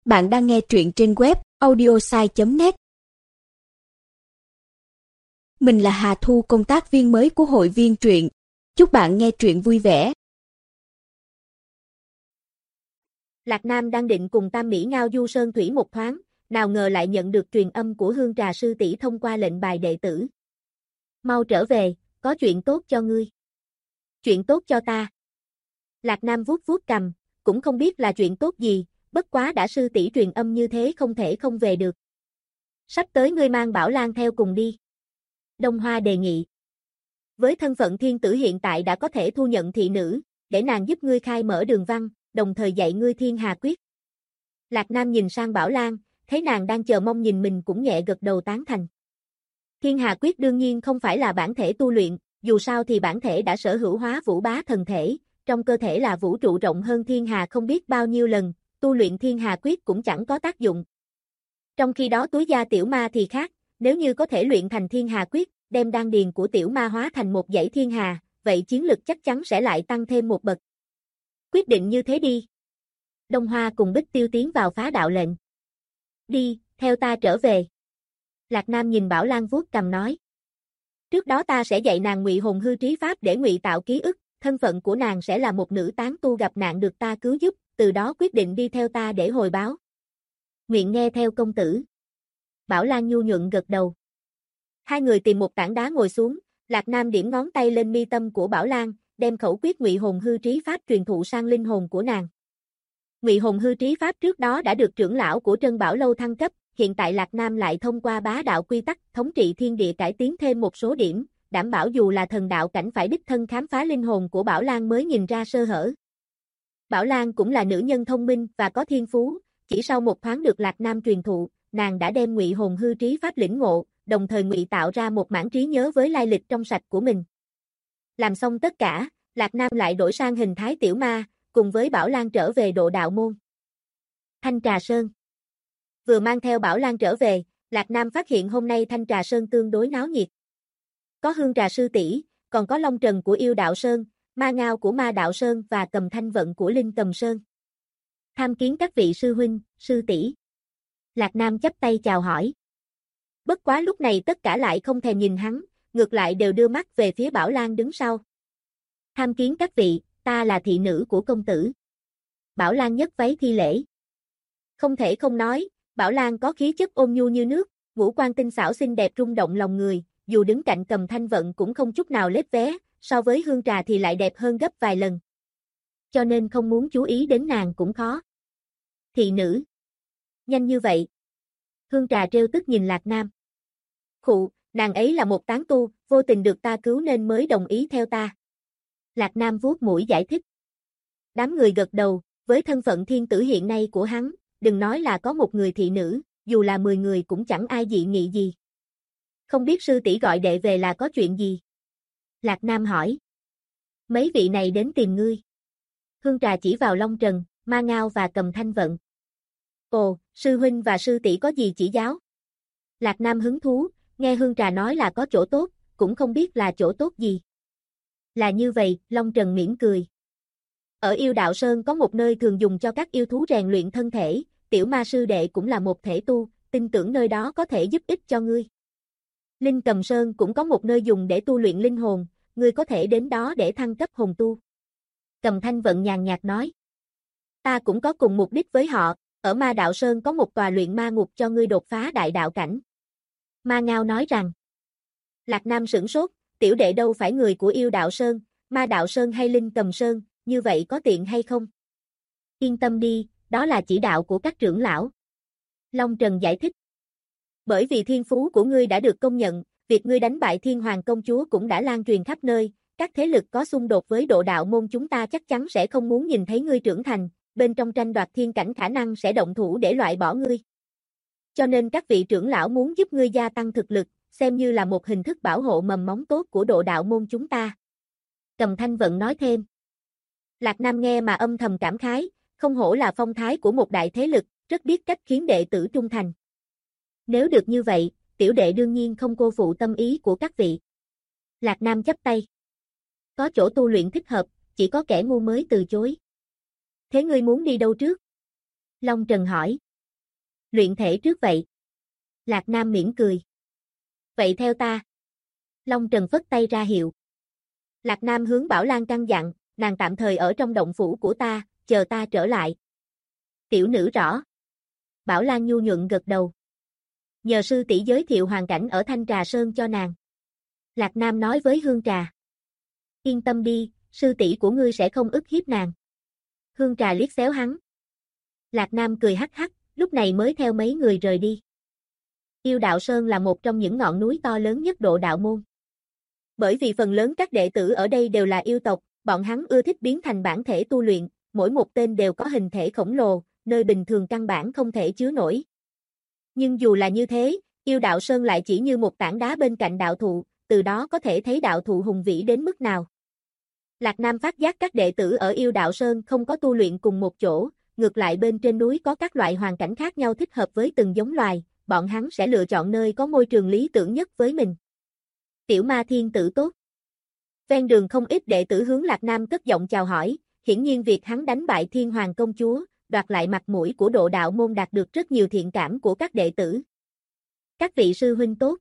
Bạn đang nghe truyện trên web audiosai.net. Mình là Hà Thu, công tác viên mới của hội viên truyện. Chúc bạn nghe truyện vui vẻ. Lạc Nam đang định cùng Tam Mỹ Ngao du sơn thủy một thoáng, nào ngờ lại nhận được truyền âm của Hương Trà sư tỷ thông qua lệnh bài đệ tử. Mau trở về, có chuyện tốt cho ngươi. Chuyện tốt cho ta. Lạc Nam vuốt vuốt cằm, cũng không biết là chuyện tốt gì, bất quá đã sư tỷ truyền âm như thế không thể không về được. Sắp tới ngươi mang Bảo Lan theo cùng đi. Đông Hoa đề nghị. Với thân phận thiên tử hiện tại đã có thể thu nhận thị nữ, để nàng giúp ngươi khai mở đường văn, đồng thời dạy ngươi Thiên Hà Quyết. Lạc Nam nhìn sang Bảo Lan, thấy nàng đang chờ mong nhìn mình cũng nhẹ gật đầu tán thành. Thiên Hà Quyết đương nhiên không phải là bản thể tu luyện, dù sao thì bản thể đã sở hữu hóa vũ bá thần thể, trong cơ thể là vũ trụ rộng hơn Thiên Hà không biết bao nhiêu lần, tu luyện Thiên Hà Quyết cũng chẳng có tác dụng. Trong khi đó túi da tiểu ma thì khác, nếu như có thể luyện thành Thiên Hà Quyết, đem đan điền của tiểu ma hóa thành một dãy thiên hà, vậy chiến lực chắc chắn sẽ lại tăng thêm một bậc. Quyết định như thế đi. Đông Hoa cùng Bích Tiêu tiến vào phá đạo lệnh. Đi, theo ta trở về. Lạc Nam nhìn Bảo Lan vuốt cằm nói. Trước đó ta sẽ dạy nàng ngụy hồn hư trí pháp để ngụy tạo ký ức, thân phận của nàng sẽ là một nữ tán tu gặp nạn được ta cứu giúp, từ đó quyết định đi theo ta để hồi báo. Nguyện nghe theo công tử. Bảo Lan nhu nhuận gật đầu. Hai người tìm một tảng đá ngồi xuống, Lạc Nam điểm ngón tay lên mi tâm của Bảo Lan, đem khẩu quyết ngụy hồn hư trí pháp truyền thụ sang linh hồn của nàng. Ngụy hồn hư trí pháp trước đó đã được trưởng lão của Trân Bảo Lâu thăng cấp, hiện tại Lạc Nam lại thông qua bá đạo quy tắc thống trị thiên địa cải tiến thêm một số điểm, đảm bảo dù là thần đạo cảnh phải đích thân khám phá linh hồn của Bảo Lan mới nhìn ra sơ hở. Bảo Lan cũng là nữ nhân thông minh và có thiên phú, chỉ sau một thoáng được Lạc Nam truyền thụ, nàng đã đem ngụy hồn hư trí pháp lĩnh ngộ, đồng thời ngụy tạo ra một mảng trí nhớ với lai lịch trong sạch của mình. Làm xong tất cả, Lạc Nam lại đổi sang hình thái tiểu ma, cùng với Bảo Lan trở về Độ Đạo Môn. Thanh Trà Sơn. Vừa mang theo Bảo Lan trở về, Lạc Nam phát hiện hôm nay Thanh Trà Sơn tương đối náo nhiệt. Có Hương Trà sư tỷ, còn có Long Trần của Yêu Đạo Sơn, Ma Ngao của Ma Đạo Sơn và Cầm Thanh Vận của Linh Cầm Sơn. Tham kiến các vị sư huynh, sư tỷ. Lạc Nam chắp tay chào hỏi. Bất quá lúc này tất cả lại không thèm nhìn hắn, ngược lại đều đưa mắt về phía Bảo Lan đứng sau. Tham kiến các vị, ta là thị nữ của công tử. Bảo Lan nhấc váy thi lễ. Không thể không nói, Bảo Lan có khí chất ôn nhu như nước, ngũ quan tinh xảo xinh đẹp rung động lòng người, dù đứng cạnh Cầm Thanh Vận cũng không chút nào lép vé, so với Hương Trà thì lại đẹp hơn gấp vài lần. Cho nên không muốn chú ý đến nàng cũng khó. Thị nữ. Nhanh như vậy. Hương Trà trêu tức nhìn Lạc Nam. Khụ, nàng ấy là một tán tu, vô tình được ta cứu nên mới đồng ý theo ta. Lạc Nam vuốt mũi giải thích. Đám người gật đầu, với thân phận thiên tử hiện nay của hắn, đừng nói là có một người thị nữ, dù là 10 người cũng chẳng ai dị nghị gì. Không biết sư tỷ gọi đệ về là có chuyện gì? Lạc Nam hỏi. Mấy vị này đến tìm ngươi. Hương Trà chỉ vào Long Trần, Ma Ngao và Cầm Thanh Vận. Ồ, sư huynh và sư tỷ có gì chỉ giáo? Lạc Nam hứng thú, nghe Hương Trà nói là có chỗ tốt, cũng không biết là chỗ tốt gì. Là như vậy, Long Trần mỉm cười. Ở Yêu Đạo Sơn có một nơi thường dùng cho các yêu thú rèn luyện thân thể, tiểu ma sư đệ cũng là một thể tu, tin tưởng nơi đó có thể giúp ích cho ngươi. Linh Cầm Sơn cũng có một nơi dùng để tu luyện linh hồn, ngươi có thể đến đó để thăng cấp hồn tu. Cầm Thanh Vận nhàn nhạt nói. Ta cũng có cùng mục đích với họ, ở Ma Đạo Sơn có một tòa luyện ma ngục cho ngươi đột phá đại đạo cảnh. Ma Ngao nói rằng. Lạc Nam sửng sốt, tiểu đệ đâu phải người của Yêu Đạo Sơn, Ma Đạo Sơn hay Linh Cầm Sơn, như vậy có tiện hay không? Yên tâm đi, đó là chỉ đạo của các trưởng lão. Long Trần giải thích. Bởi vì thiên phú của ngươi đã được công nhận, việc ngươi đánh bại Thiên Hoàng công chúa cũng đã lan truyền khắp nơi, các thế lực có xung đột với Độ Đạo Môn chúng ta chắc chắn sẽ không muốn nhìn thấy ngươi trưởng thành, bên trong tranh đoạt thiên cảnh khả năng sẽ động thủ để loại bỏ ngươi. Cho nên các vị trưởng lão muốn giúp ngươi gia tăng thực lực, xem như là một hình thức bảo hộ mầm móng tốt của Độ Đạo Môn chúng ta. Cầm Thanh Vận nói thêm. Lạc Nam nghe mà âm thầm cảm khái, không hổ là phong thái của một đại thế lực, rất biết cách khiến đệ tử trung thành. Nếu được như vậy, tiểu đệ đương nhiên không cô phụ tâm ý của các vị. Lạc Nam chắp tay. Có chỗ tu luyện thích hợp, chỉ có kẻ ngu mới từ chối. Thế ngươi muốn đi đâu trước? Long Trần hỏi. Luyện thể trước vậy. Lạc Nam mỉm cười. Vậy theo ta. Long Trần phất tay ra hiệu. Lạc Nam hướng Bảo Lan căn dặn, nàng tạm thời ở trong động phủ của ta, chờ ta trở lại. Tiểu nữ rõ. Bảo Lan nhu nhuận gật đầu. Nhờ sư tỷ giới thiệu hoàn cảnh ở Thanh Trà Sơn cho nàng. Lạc Nam nói với Hương Trà. Yên tâm đi, sư tỷ của ngươi sẽ không ức hiếp nàng. Hương Trà liếc xéo hắn. Lạc Nam cười hắc hắc, lúc này mới theo mấy người rời đi. Yêu Đạo Sơn là một trong những ngọn núi to lớn nhất Độ Đạo Môn. Bởi vì phần lớn các đệ tử ở đây đều là yêu tộc, bọn hắn ưa thích biến thành bản thể tu luyện, mỗi một tên đều có hình thể khổng lồ, nơi bình thường căn bản không thể chứa nổi. Nhưng dù là như thế, Yêu Đạo Sơn lại chỉ như một tảng đá bên cạnh đạo thụ, từ đó có thể thấy đạo thụ hùng vĩ đến mức nào. Lạc Nam phát giác các đệ tử ở Yêu Đạo Sơn không có tu luyện cùng một chỗ, ngược lại bên trên núi có các loại hoàn cảnh khác nhau thích hợp với từng giống loài, bọn hắn sẽ lựa chọn nơi có môi trường lý tưởng nhất với mình. Tiểu Ma thiên tử tốt. Ven đường không ít đệ tử hướng Lạc Nam cất giọng chào hỏi, hiển nhiên việc hắn đánh bại Thiên Hoàng công chúa, đoạt lại mặt mũi của Độ Đạo Môn đạt được rất nhiều thiện cảm của các đệ tử. Các vị sư huynh tốt.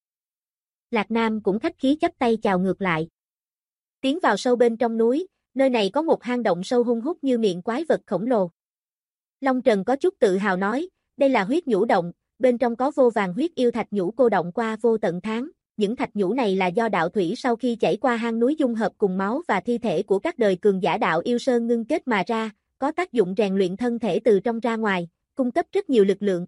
Lạc Nam cũng khách khí chắp tay chào ngược lại. Tiến vào sâu bên trong núi, nơi này có một hang động sâu hun hút như miệng quái vật khổng lồ. Long Trần có chút tự hào nói, đây là huyết nhũ động, bên trong có vô vàn huyết yêu thạch nhũ cô đọng qua vô tận tháng. Những thạch nhũ này là do đạo thủy sau khi chảy qua hang núi dung hợp cùng máu và thi thể của các đời cường giả đạo yêu sơn ngưng kết mà ra, có tác dụng rèn luyện thân thể từ trong ra ngoài, cung cấp rất nhiều lực lượng.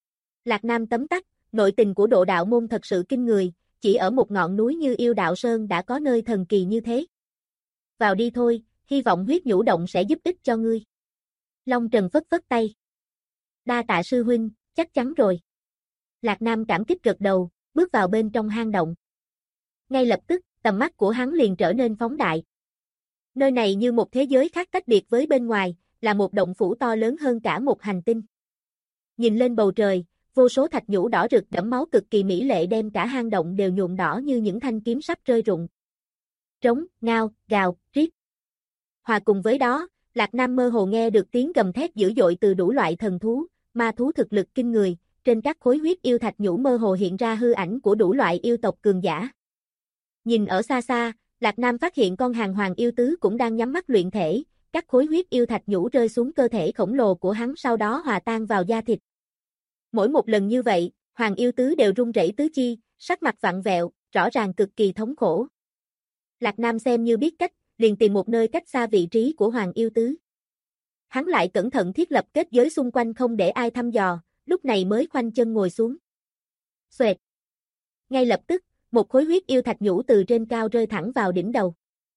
Lạc Nam tấm tắc, nội tình của Độ Đạo Môn thật sự kinh người, chỉ ở một ngọn núi như Yêu Đạo Sơn đã có nơi thần kỳ như thế. Vào đi thôi, hy vọng huyết nhũ động sẽ giúp ích cho ngươi. Long Trần phất phất tay. Đa tạ sư huynh, chắc chắn rồi. Lạc Nam cảm kích gật đầu, bước vào bên trong hang động. Ngay lập tức, tầm mắt của hắn liền trở nên phóng đại. Nơi này như một thế giới khác tách biệt với bên ngoài, là một động phủ to lớn hơn cả một hành tinh. Nhìn lên bầu trời, vô số thạch nhũ đỏ rực đẫm máu cực kỳ mỹ lệ đem cả hang động đều nhuộm đỏ như những thanh kiếm sắp rơi rụng. Trống, ngao, gào, rít. Hòa cùng với đó, Lạc Nam mơ hồ nghe được tiếng gầm thét dữ dội từ đủ loại thần thú, ma thú thực lực kinh người, trên các khối huyết yêu thạch nhũ mơ hồ hiện ra hư ảnh của đủ loại yêu tộc cường giả. Nhìn ở xa xa, Lạc Nam phát hiện con hàng hoàng yêu tứ cũng đang nhắm mắt luyện thể, các khối huyết yêu thạch nhũ rơi xuống cơ thể khổng lồ của hắn sau đó hòa tan vào da thịt. Mỗi một lần như vậy, hoàng yêu tứ đều run rẩy tứ chi, sắc mặt vặn vẹo, rõ ràng cực kỳ thống khổ. Lạc Nam xem như biết cách, liền tìm một nơi cách xa vị trí của hoàng yêu tứ. Hắn lại cẩn thận thiết lập kết giới xung quanh không để ai thăm dò, lúc này mới khoanh chân ngồi xuống. Xoẹt. Ngay lập tức, một khối huyết yêu thạch nhũ từ trên cao rơi thẳng vào đỉnh đầu.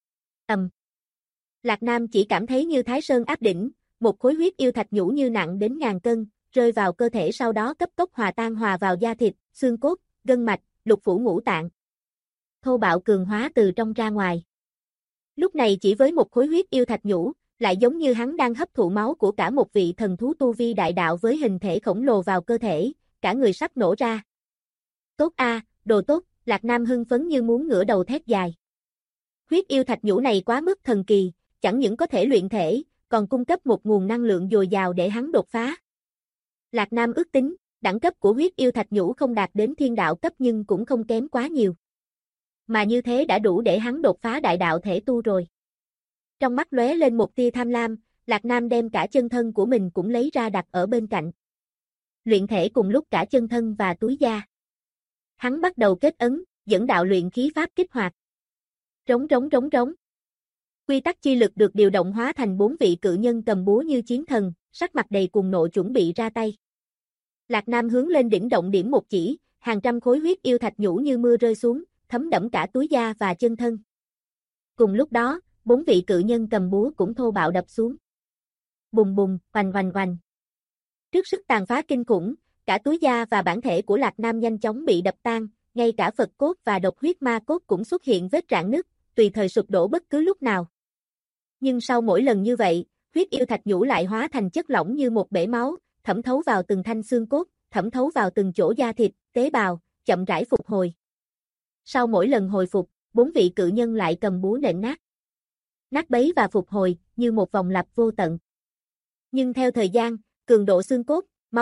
Lạc Nam chỉ cảm thấy như Thái Sơn áp đỉnh, một khối huyết yêu thạch nhũ như nặng đến ngàn cân, rơi vào cơ thể sau đó cấp tốc hòa tan hòa vào da thịt, xương cốt, gân mạch, lục phủ ngũ tạng. Thô bạo cường hóa từ trong ra ngoài. Lúc này chỉ với một khối huyết yêu thạch nhũ, lại giống như hắn đang hấp thụ máu của cả một vị thần thú tu vi đại đạo với hình thể khổng lồ vào cơ thể, cả người sắp nổ ra. Tốt a, đồ tốt, Lạc Nam hưng phấn như muốn ngửa đầu thét dài. Huyết yêu thạch nhũ này quá mức thần kỳ, chẳng những có thể luyện thể, còn cung cấp một nguồn năng lượng dồi dào để hắn đột phá. Lạc Nam ước tính, đẳng cấp của huyết yêu thạch nhũ không đạt đến thiên đạo cấp nhưng cũng không kém quá nhiều. Mà như thế đã đủ để hắn đột phá đại đạo thể tu rồi. Trong mắt lóe lên một tia tham lam, Lạc Nam đem cả chân thân của mình cũng lấy ra đặt ở bên cạnh. Luyện thể cùng lúc cả chân thân và túi da. Hắn bắt đầu kết ấn, dẫn đạo luyện khí pháp kích hoạt. Trống trống trống trống. Quy tắc chi lực được điều động hóa thành 4 vị cự nhân cầm búa như chiến thần, sắc mặt đầy cuồng nộ chuẩn bị ra tay. Lạc Nam hướng lên đỉnh động điểm một chỉ, hàng trăm khối huyết yêu thạch nhũ như mưa rơi xuống, thấm đẫm cả túi da và chân thân. Cùng lúc đó, 4 vị cự nhân cầm búa cũng thô bạo đập xuống. Bùng bùng, oanh oanh oanh. Trước sức tàn phá kinh khủng, cả túi da và bản thể của Lạc Nam nhanh chóng bị đập tan, ngay cả Phật cốt và độc huyết ma cốt cũng xuất hiện vết rạn nứt, tùy thời sụp đổ bất cứ lúc nào. Nhưng sau mỗi lần như vậy, huyết yêu thạch nhũ lại hóa thành chất lỏng như một bể máu, thẩm thấu vào từng thanh xương cốt, thẩm thấu vào từng chỗ da thịt, tế bào, chậm rãi phục hồi. Sau mỗi lần hồi phục, 4 vị cự nhân lại cầm búa nện nát. Nát bấy và phục hồi, như một vòng lặp vô tận. Nhưng theo thời gian, cường độ xương cốt, máu huyết,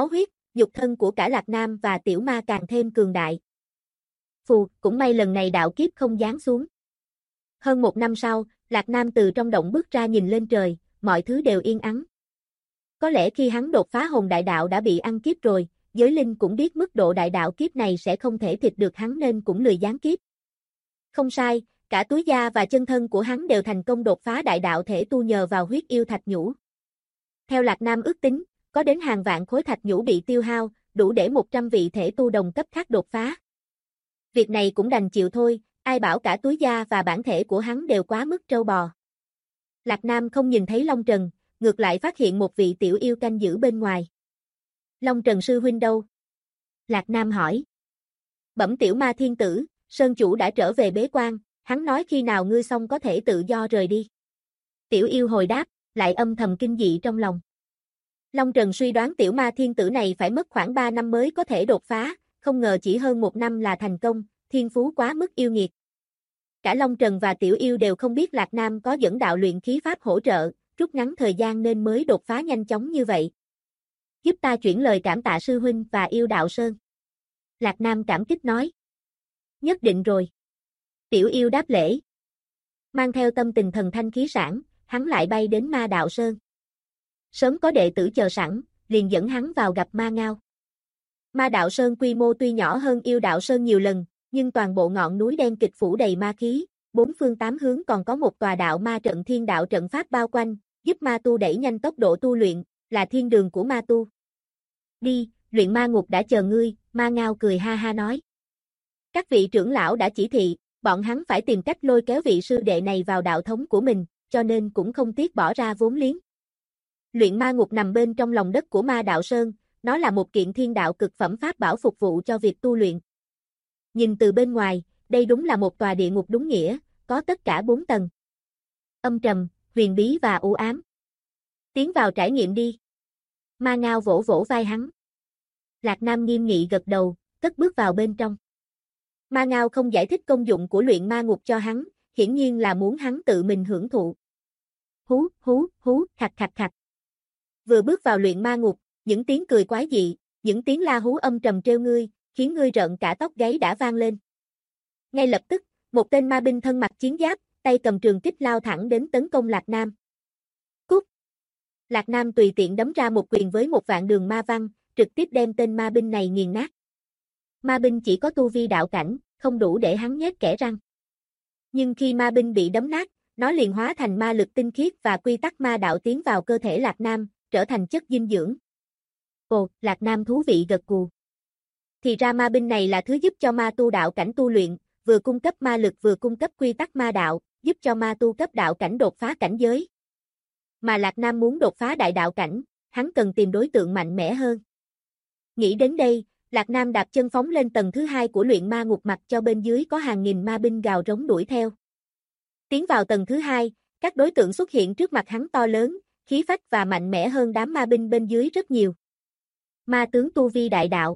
nhục thân của cả Lạc Nam và tiểu ma càng thêm cường đại. Phù, cũng may lần này đạo kiếp không giáng xuống. Hơn 1 năm sau, Lạc Nam từ trong động bước ra nhìn lên trời, mọi thứ đều yên ắng. Có lẽ khi hắn đột phá hồn đại đạo đã bị ăn kiếp rồi, giới linh cũng biết mức độ đại đạo kiếp này sẽ không thể thịt được hắn nên cũng lười giáng kiếp. Không sai, cả túi da và chân thân của hắn đều thành công đột phá đại đạo thể tu nhờ vào huyết yêu thạch nhũ. Theo Lạc Nam ước tính, có đến hàng vạn khối thạch nhũ bị tiêu hao, đủ để 100 vị thể tu đồng cấp khác đột phá. Việc này cũng đành chịu thôi, ai bảo cả túi da và bản thể của hắn đều quá mức trâu bò. Lạc Nam không nhìn thấy Long Trần, ngược lại phát hiện một vị tiểu yêu canh giữ bên ngoài. Long Trần sư huynh đâu? Lạc Nam hỏi. Bẩm tiểu ma thiên tử, Sơn chủ đã trở về bế quan, hắn nói khi nào ngươi xong có thể tự do rời đi. Tiểu yêu hồi đáp, lại âm thầm kinh dị trong lòng. Long Trần suy đoán tiểu ma thiên tử này phải mất khoảng 3 năm mới có thể đột phá, không ngờ chỉ hơn 1 năm là thành công, thiên phú quá mức yêu nghiệt. Cả Long Trần và tiểu yêu đều không biết Lạc Nam có dẫn đạo luyện khí pháp hỗ trợ, rút ngắn thời gian nên mới đột phá nhanh chóng như vậy. Giúp ta chuyển lời cảm tạ sư huynh và yêu đạo sơn. Lạc Nam cảm kích nói. Nhất định rồi. Tiểu yêu đáp lễ. Mang theo tâm tình thần thanh khí sảng, hắn lại bay đến ma đạo sơn. Sớm có đệ tử chờ sẵn, liền dẫn hắn vào gặp ma ngao. Ma đạo sơn quy mô tuy nhỏ hơn yêu đạo sơn nhiều lần, nhưng toàn bộ ngọn núi đen kịch phủ đầy ma khí, 4 phương 8 hướng còn có một tòa đạo ma trận thiên đạo trận pháp bao quanh, giúp ma tu đẩy nhanh tốc độ tu luyện, là thiên đường của ma tu. Đi, luyện ma ngục đã chờ ngươi, ma ngao cười ha ha nói. Các vị trưởng lão đã chỉ thị, bọn hắn phải tìm cách lôi kéo vị sư đệ này vào đạo thống của mình, cho nên cũng không tiếc bỏ ra vốn liếng. Luyện ma ngục nằm bên trong lòng đất của ma đạo sơn, nó là một kiện thiên đạo cực phẩm pháp bảo phục vụ cho việc tu luyện. Nhìn từ bên ngoài, đây đúng là một tòa địa ngục đúng nghĩa, có tất cả 4 tầng. Âm trầm, huyền bí và u ám. Tiến vào trải nghiệm đi. Ma ngao vỗ vỗ vai hắn. Lạc Nam nghiêm nghị gật đầu, cất bước vào bên trong. Ma ngao không giải thích công dụng của luyện ma ngục cho hắn, hiển nhiên là muốn hắn tự mình hưởng thụ. Hú, hú, hú, khạch khạch khạch. Vừa bước vào luyện ma ngục, những tiếng cười quái dị, những tiếng la hú âm trầm trêu ngươi, khiến ngươi rợn cả tóc gáy đã vang lên. Ngay lập tức, một tên ma binh thân mặc chiến giáp, tay cầm trường kích lao thẳng đến tấn công Lạc Nam. Cút! Lạc Nam tùy tiện đấm ra một quyền với một vạn đường ma văn, trực tiếp đem tên ma binh này nghiền nát. Ma binh chỉ có tu vi đạo cảnh, không đủ để hắn nhét kẽ răng. Nhưng khi ma binh bị đấm nát, nó liền hóa thành ma lực tinh khiết và quy tắc ma đạo tiến vào cơ thể Lạc Nam, trở thành chất dinh dưỡng. Ồ, Lạc Nam thú vị gật gù. Thì ra ma binh này là thứ giúp cho ma tu đạo cảnh tu luyện, vừa cung cấp ma lực vừa cung cấp quy tắc ma đạo, giúp cho ma tu cấp đạo cảnh đột phá cảnh giới. Mà Lạc Nam muốn đột phá đại đạo cảnh, hắn cần tìm đối tượng mạnh mẽ hơn. Nghĩ đến đây, Lạc Nam đạp chân phóng lên tầng thứ 2 của luyện ma ngục mặc cho bên dưới có hàng nghìn ma binh gào rống đuổi theo. Tiến vào tầng thứ 2, các đối tượng xuất hiện trước mặt hắn to lớn, khí phách và mạnh mẽ hơn đám ma binh bên dưới rất nhiều. Ma tướng tu vi đại đạo.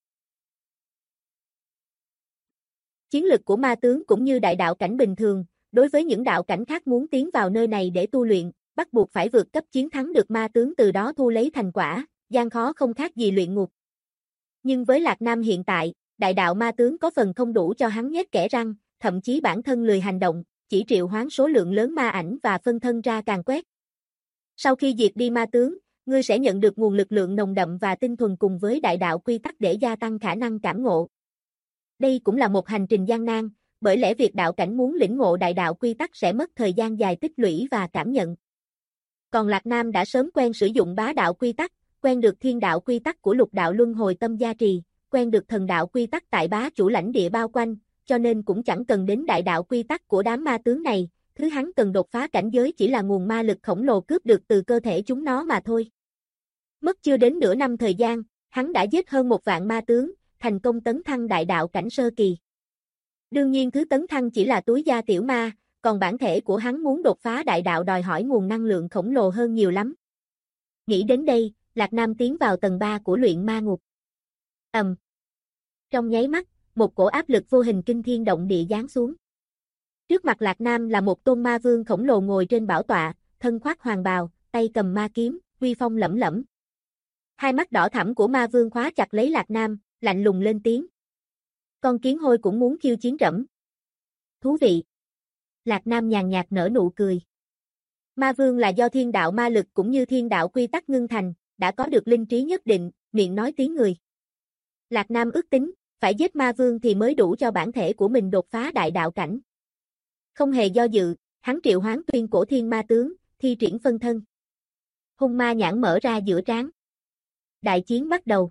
Chiến lực của ma tướng cũng như đại đạo cảnh bình thường, đối với những đạo cảnh khác muốn tiến vào nơi này để tu luyện, bắt buộc phải vượt cấp chiến thắng được ma tướng từ đó thu lấy thành quả, gian khó không khác gì luyện ngục. Nhưng với Lạc Nam hiện tại, đại đạo ma tướng có phần không đủ cho hắn nhét kẽ răng, thậm chí bản thân lười hành động, chỉ triệu hoán số lượng lớn ma ảnh và phân thân ra càng quét. Sau khi diệt đi ma tướng, ngươi sẽ nhận được nguồn lực lượng nồng đậm và tinh thuần cùng với đại đạo quy tắc để gia tăng khả năng cảm ngộ. Đây cũng là một hành trình gian nan, bởi lẽ việc đạo cảnh muốn lĩnh ngộ đại đạo quy tắc sẽ mất thời gian dài tích lũy và cảm nhận. Còn Lạc Nam đã sớm quen sử dụng bá đạo quy tắc, quen được thiên đạo quy tắc của lục đạo luân hồi tâm gia trì, quen được thần đạo quy tắc tại bá chủ lãnh địa bao quanh, cho nên cũng chẳng cần đến đại đạo quy tắc của đám ma tướng này, thứ hắn cần đột phá cảnh giới chỉ là nguồn ma lực khổng lồ cướp được từ cơ thể chúng nó mà thôi. Mất chưa đến nửa năm thời gian, hắn đã giết hơn 1 vạn ma tướng, thành công tấn thăng đại đạo cảnh sơ kỳ. Đương nhiên thứ tấn thăng chỉ là túi da tiểu ma, còn bản thể của hắn muốn đột phá đại đạo đòi hỏi nguồn năng lượng khổng lồ hơn nhiều lắm. Nghĩ đến đây, Lạc Nam tiến vào tầng 3 của luyện ma ngục. Trong nháy mắt, một cổ áp lực vô hình kinh thiên động địa giáng xuống. Trước mặt Lạc Nam là một tôn ma vương khổng lồ ngồi trên bảo tọa, thân khoác hoàng bào, tay cầm ma kiếm, uy phong lẫm lẫm. Hai mắt đỏ thẫm của ma vương khóa chặt lấy Lạc Nam, lạnh lùng lên tiếng. Con kiến hôi cũng muốn khiêu chiến trẫm. Thú vị. Lạc Nam nhàn nhạt nở nụ cười. Ma vương là do thiên đạo ma lực cũng như thiên đạo quy tắc ngưng thành, đã có được linh trí nhất định, miệng nói tiếng người. Lạc Nam ước tính, phải giết ma vương thì mới đủ cho bản thể của mình đột phá đại đạo cảnh. Không hề do dự, hắn triệu hoán tuyên cổ thiên ma tướng, thi triển phân thân. Hung ma nhãn mở ra giữa trán. Đại chiến bắt đầu.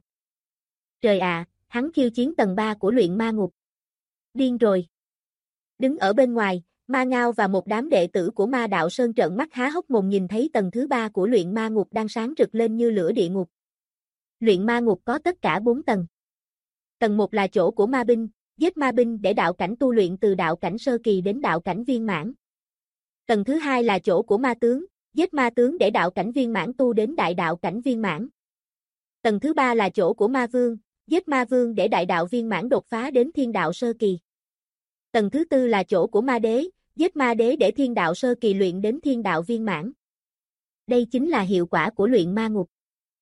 Trời ạ, hắn khiêu chiến tầng 3 của luyện ma ngục. Điên rồi. Đứng ở bên ngoài, Ma Ngao và một đám đệ tử của Ma Đạo Sơn trợn mắt há hốc mồm nhìn thấy tầng thứ 3 của luyện ma ngục đang sáng rực lên như lửa địa ngục. Luyện ma ngục có tất cả 4 tầng. Tầng 1 là chỗ của ma binh, giết ma binh để đạo cảnh tu luyện từ đạo cảnh sơ kỳ đến đạo cảnh viên mãn. Tầng thứ 2 là chỗ của ma tướng, giết ma tướng để đạo cảnh viên mãn tu đến đại đạo cảnh viên mãn. Tầng thứ 3 là chỗ của ma vương, giết ma vương để đại đạo viên mãn đột phá đến thiên đạo sơ kỳ. Tầng thứ 4 là chỗ của ma đế, giết ma đế để thiên đạo sơ kỳ luyện đến thiên đạo viên mãn. Đây chính là hiệu quả của luyện ma ngục.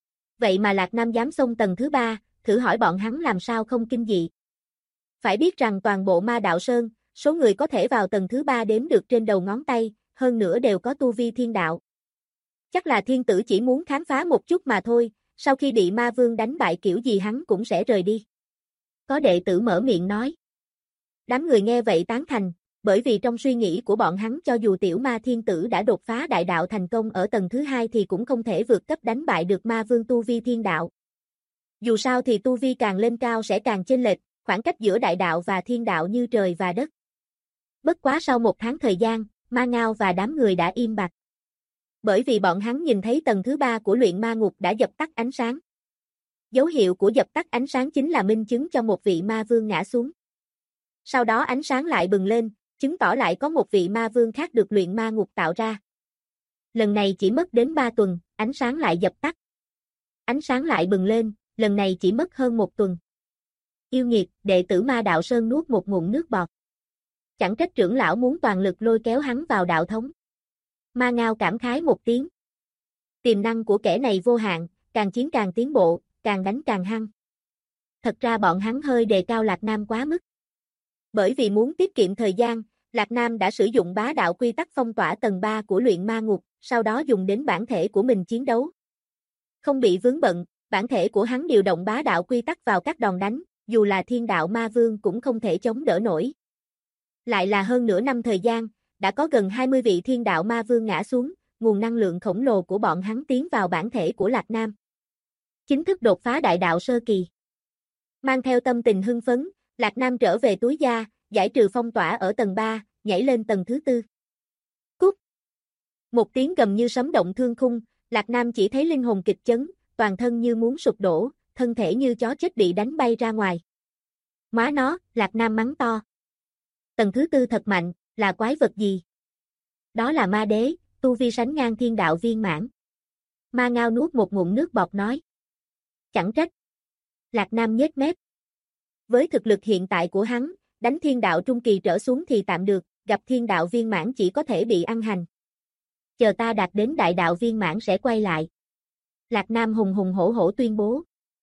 Vậy mà Lạc Nam dám xông tầng thứ 3, thử hỏi bọn hắn làm sao không kinh dị. Phải biết rằng toàn bộ Ma Đạo Sơn, số người có thể vào tầng thứ 3 đếm được trên đầu ngón tay, hơn nữa đều có tu vi thiên đạo. Chắc là thiên tử chỉ muốn khám phá một chút mà thôi, sau khi bị ma vương đánh bại kiểu gì hắn cũng sẽ rời đi. Có đệ tử mở miệng nói. Đám người nghe vậy tán thành, bởi vì trong suy nghĩ của bọn hắn cho dù tiểu ma thiên tử đã đột phá đại đạo thành công ở tầng thứ 2 thì cũng không thể vượt cấp đánh bại được ma vương tu vi thiên đạo. Dù sao thì tu vi càng lên cao sẽ càng chênh lệch, khoảng cách giữa đại đạo và thiên đạo như trời và đất. Bất quá sau một tháng thời gian, Ma Ngao và đám người đã im bặt. Bởi vì bọn hắn nhìn thấy tầng thứ 3 của luyện ma ngục đã dập tắt ánh sáng. Dấu hiệu của dập tắt ánh sáng chính là minh chứng cho một vị ma vương ngã xuống. Sau đó ánh sáng lại bừng lên, chứng tỏ lại có một vị ma vương khác được luyện ma ngục tạo ra. Lần này chỉ mất đến 3 tuần, ánh sáng lại dập tắt. Ánh sáng lại bừng lên, lần này chỉ mất hơn 1 tuần. Yêu nghiệt, đệ tử Ma Đạo Sơn nuốt một ngụm nước bọt. Chẳng trách trưởng lão muốn toàn lực lôi kéo hắn vào đạo thống. Ma Ngao cảm khái một tiếng. Tiềm năng của kẻ này vô hạn, càng chiến càng tiến bộ, càng đánh càng hăng. Thật ra bọn hắn hơi đề cao Lạc Nam quá mức. Bởi vì muốn tiết kiệm thời gian, Lạc Nam đã sử dụng bá đạo quy tắc phong tỏa tầng 3 của luyện ma ngục, sau đó dùng đến bản thể của mình chiến đấu. Không bị vướng bận, bản thể của hắn điều động bá đạo quy tắc vào các đòn đánh, dù là thiên đạo ma vương cũng không thể chống đỡ nổi. Lại là hơn nửa năm thời gian, đã có gần 20 vị thiên đạo ma vương ngã xuống, nguồn năng lượng khổng lồ của bọn hắn tiến vào bản thể của Lạc Nam. Chính thức đột phá đại đạo sơ kỳ. Mang theo tâm tình hưng phấn, Lạc Nam trở về túi da, giải trừ phong tỏa ở tầng 3, nhảy lên tầng thứ 4. Cút! Một tiếng gầm như sấm động thương khung, Lạc Nam chỉ thấy linh hồn kịch chấn, toàn thân như muốn sụp đổ, thân thể như chó chết bị đánh bay ra ngoài. Má nó, Lạc Nam mắng to. Tầng thứ 4 thật mạnh, là quái vật gì? Đó là ma đế, tu vi sánh ngang thiên đạo viên mãn. Ma Ngao nuốt một ngụm nước bọt nói. Chẳng trách. Lạc Nam nhếch mép. Với thực lực hiện tại của hắn, đánh thiên đạo trung kỳ trở xuống thì tạm được, gặp thiên đạo viên mãn chỉ có thể bị ăn hành. Chờ ta đạt đến đại đạo viên mãn sẽ quay lại. Lạc Nam hùng hùng hổ hổ tuyên bố.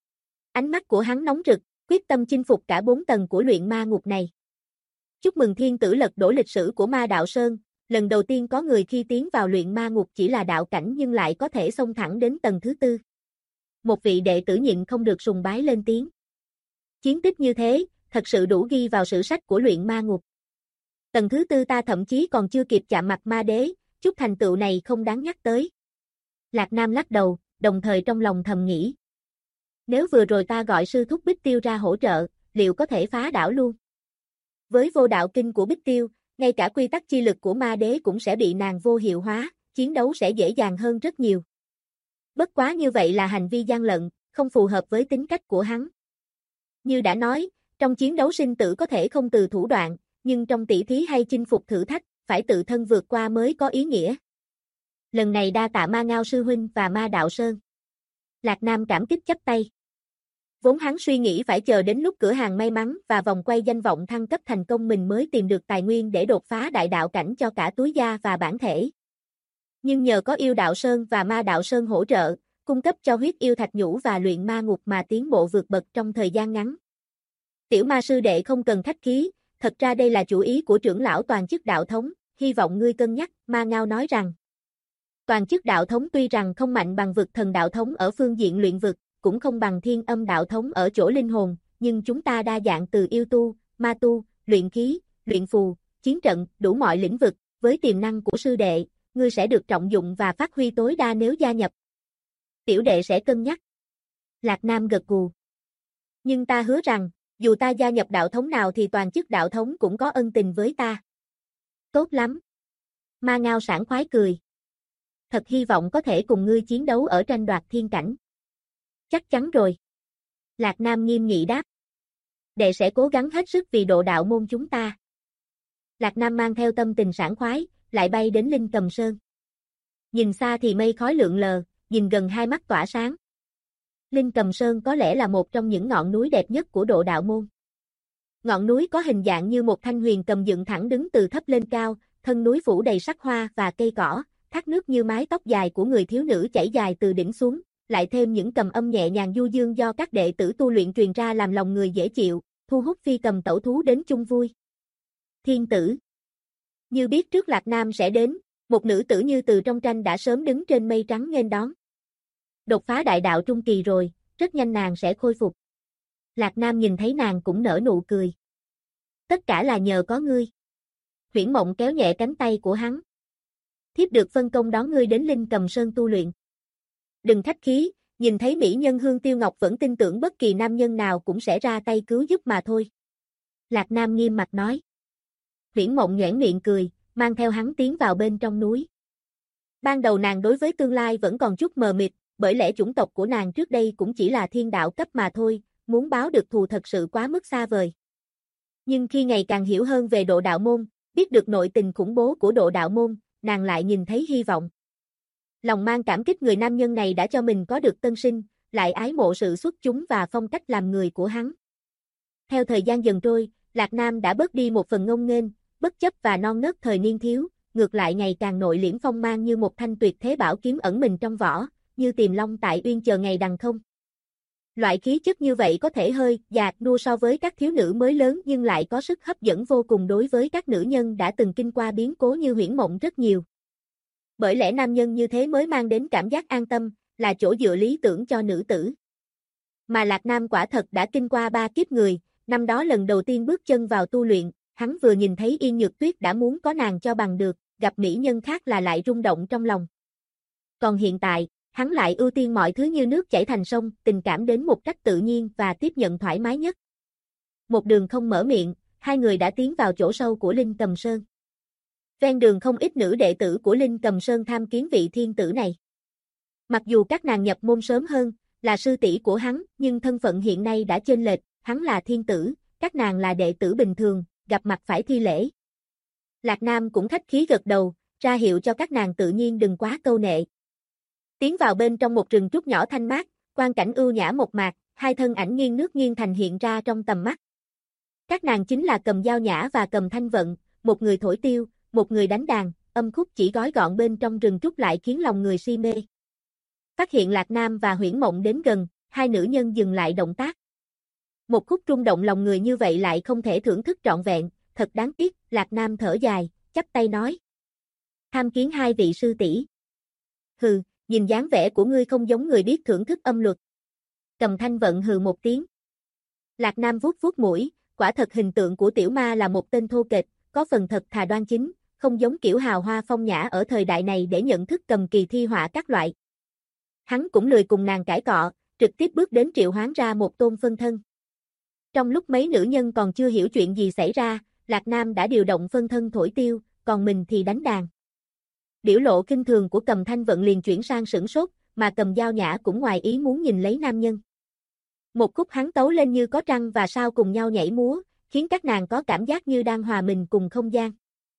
Ánh mắt của hắn nóng rực, quyết tâm chinh phục cả 4 tầng của luyện ma ngục này. Chúc mừng thiên tử lật đổ lịch sử của Ma Đạo Sơn, lần đầu tiên có người khi tiến vào luyện ma ngục chỉ là đạo cảnh nhưng lại có thể xông thẳng đến tầng thứ 4. Một vị đệ tử nhịn không được sùng bái lên tiếng. Chiến tích như thế, thật sự đủ ghi vào sử sách của luyện ma ngục. Tầng thứ 4 ta thậm chí còn chưa kịp chạm mặt ma đế, chút thành tựu này không đáng nhắc tới. Lạc Nam lắc đầu, đồng thời trong lòng thầm nghĩ. Nếu vừa rồi ta gọi sư thúc Bích Tiêu ra hỗ trợ, liệu có thể phá đảo luôn? Với vô đạo kinh của Bích Tiêu, ngay cả quy tắc chi lực của ma đế cũng sẽ bị nàng vô hiệu hóa, chiến đấu sẽ dễ dàng hơn rất nhiều. Bất quá như vậy là hành vi gian lận, không phù hợp với tính cách của hắn. Như đã nói, trong chiến đấu sinh tử có thể không từ thủ đoạn, nhưng trong tỷ thí hay chinh phục thử thách, phải tự thân vượt qua mới có ý nghĩa. Lần này đa tạ Ma Ngao sư huynh và Ma Đạo Sơn. Lạc Nam cảm kích chắp tay. Vốn hắn suy nghĩ phải chờ đến lúc cửa hàng may mắn và vòng quay danh vọng thăng cấp thành công mình mới tìm được tài nguyên để đột phá đại đạo cảnh cho cả túi da và bản thể. Nhưng nhờ có Yêu Đạo Sơn và Ma Đạo Sơn hỗ trợ, cung cấp cho huyết yêu thạch nhũ và luyện ma ngục mà tiến bộ vượt bậc trong thời gian ngắn. Tiểu ma sư đệ không cần khách khí, thật ra đây là chủ ý của trưởng lão toàn chức đạo thống, hy vọng ngươi cân nhắc, Ma Ngao nói rằng. Toàn chức đạo thống tuy rằng không mạnh bằng vực thần đạo thống ở phương diện luyện vực, cũng không bằng thiên âm đạo thống ở chỗ linh hồn, nhưng chúng ta đa dạng từ yêu tu, ma tu, luyện khí, luyện phù, chiến trận, đủ mọi lĩnh vực, với tiềm năng của sư đệ, ngươi sẽ được trọng dụng và phát huy tối đa nếu gia nhập. Tiểu đệ sẽ cân nhắc. Lạc Nam gật gù. Nhưng ta hứa rằng, dù ta gia nhập đạo thống nào thì toàn chức đạo thống cũng có ân tình với ta. Tốt lắm. Ma Ngao sảng khoái cười. Thật hy vọng có thể cùng ngươi chiến đấu ở tranh đoạt thiên cảnh. Chắc chắn rồi. Lạc Nam nghiêm nghị đáp. Đệ sẽ cố gắng hết sức vì độ đạo môn chúng ta. Lạc Nam mang theo tâm tình sảng khoái, lại bay đến Linh Cầm Sơn. Nhìn xa thì mây khói lượn lờ, nhìn gần hai mắt tỏa sáng. Linh Cầm Sơn có lẽ là một trong những ngọn núi đẹp nhất của độ đạo môn. Ngọn núi có hình dạng như một thanh huyền cầm dựng thẳng đứng từ thấp lên cao, thân núi phủ đầy sắc hoa và cây cỏ, thác nước như mái tóc dài của người thiếu nữ chảy dài từ đỉnh xuống, lại thêm những cầm âm nhẹ nhàng du dương do các đệ tử tu luyện truyền ra làm lòng người dễ chịu, thu hút phi cầm tẩu thú đến chung vui. Thiên tử. Như biết trước Lạc Nam sẽ đến, một nữ tử như từ trong tranh đã sớm đứng trên mây trắng nghênh đón. Đột phá đại đạo trung kỳ rồi, rất nhanh nàng sẽ khôi phục. Lạc Nam nhìn thấy nàng cũng nở nụ cười. Tất cả là nhờ có ngươi. Huyễn Mộng kéo nhẹ cánh tay của hắn. Thiếp được phân công đón ngươi đến Linh Cầm Sơn tu luyện. Đừng khách khí, nhìn thấy mỹ nhân Hương Tiêu Ngọc vẫn tin tưởng bất kỳ nam nhân nào cũng sẽ ra tay cứu giúp mà thôi. Lạc Nam nghiêm mặt nói. Huyễn Mộng nhoẻn miệng cười, mang theo hắn tiến vào bên trong núi. Ban đầu nàng đối với tương lai vẫn còn chút mờ mịt, bởi lẽ chủng tộc của nàng trước đây cũng chỉ là thiên đạo cấp mà thôi, muốn báo được thù thật sự quá mức xa vời. Nhưng khi ngày càng hiểu hơn về độ đạo môn, biết được nội tình khủng bố của độ đạo môn, nàng lại nhìn thấy hy vọng. Lòng mang cảm kích người nam nhân này đã cho mình có được tân sinh, lại ái mộ sự xuất chúng và phong cách làm người của hắn. Theo thời gian dần trôi, Lạc Nam đã bớt đi một phần ngông nghênh, bất chấp và non nớt thời niên thiếu, ngược lại ngày càng nội liễm phong mang như một thanh tuyệt thế bảo kiếm ẩn mình trong vỏ, như tiềm long tại uyên chờ ngày đằng không. Loại khí chất như vậy có thể hơi dạt nua so với các thiếu nữ mới lớn nhưng lại có sức hấp dẫn vô cùng đối với các nữ nhân đã từng kinh qua biến cố như Huyễn Mộng rất nhiều. Bởi lẽ nam nhân như thế mới mang đến cảm giác an tâm, là chỗ dựa lý tưởng cho nữ tử. Mà Lạc Nam quả thật đã kinh qua 3 kiếp người, năm đó lần đầu tiên bước chân vào tu luyện, hắn vừa nhìn thấy Yên Nhược Tuyết đã muốn có nàng cho bằng được, gặp mỹ nhân khác là lại rung động trong lòng. Còn hiện tại, hắn lại ưu tiên mọi thứ như nước chảy thành sông, tình cảm đến một cách tự nhiên và tiếp nhận thoải mái nhất. Một đường không mở miệng, hai người đã tiến vào chỗ sâu của Linh Cầm Sơn. Ven đường không ít nữ đệ tử của Linh Cầm Sơn tham kiến vị thiên tử này. Mặc dù các nàng nhập môn sớm hơn, là sư tỷ của hắn, nhưng thân phận hiện nay đã chênh lệch, hắn là thiên tử, các nàng là đệ tử bình thường, gặp mặt phải thi lễ. Lạc Nam cũng khách khí gật đầu, ra hiệu cho các nàng tự nhiên đừng quá câu nệ. Tiến vào bên trong một rừng trúc nhỏ thanh mát, quang cảnh ưu nhã mộc mạc, hai thân ảnh nghiêng nước nghiêng thành hiện ra trong tầm mắt. Các nàng chính là Cầm Dao Nhã và Cầm Thanh Vận, một người thổi tiêu, một người đánh đàn, âm khúc chỉ gói gọn bên trong rừng trúc lại khiến lòng người si mê. Phát hiện Lạc Nam và Huyễn Mộng đến gần, hai nữ nhân dừng lại động tác. Một khúc rung động lòng người như vậy lại không thể thưởng thức trọn vẹn, thật đáng tiếc, Lạc Nam thở dài, chắp tay nói. Tham kiến hai vị sư tỷ. Hừ, nhìn dáng vẻ của ngươi không giống người biết thưởng thức âm luật. Cầm Thanh Vận hừ một tiếng. Lạc Nam vuốt vuốt mũi, quả thật hình tượng của tiểu ma là một tên thô kệch, có phần thật thà đoan chính, không giống kiểu hào hoa phong nhã ở thời đại này để nhận thức cầm kỳ thi họa các loại. Hắn cũng lười cùng nàng cãi cọ, trực tiếp bước đến triệu hoán ra một tôn phân thân. Trong lúc mấy nữ nhân còn chưa hiểu chuyện gì xảy ra, Lạc Nam đã điều động phân thân thổi tiêu, còn mình thì đánh đàn. Biểu lộ kinh thường của Cầm Thanh Vận liền chuyển sang sửng sốt, mà Cầm Dao Nhã cũng ngoài ý muốn nhìn lấy nam nhân. Một khúc hắn tấu lên như có trăng và sao cùng nhau nhảy múa, khiến các nàng có cảm giác như đang hòa mình cùng không gian.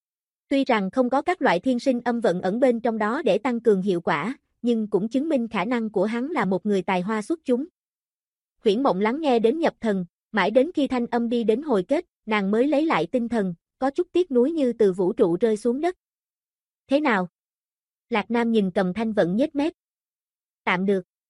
Tuy rằng không có các loại thiên sinh âm vận ẩn bên trong đó để tăng cường hiệu quả, nhưng cũng chứng minh khả năng của hắn là một người tài hoa xuất chúng. Huyễn Mộng lắng nghe đến nhập thần, mãi đến khi thanh âm đi đến hồi kết, nàng mới lấy lại tinh thần, có chút tiếc nuối như từ vũ trụ rơi xuống đất. Thế nào? Lạc Nam nhìn Cầm Thanh Vận nhếch mép. Tạm được,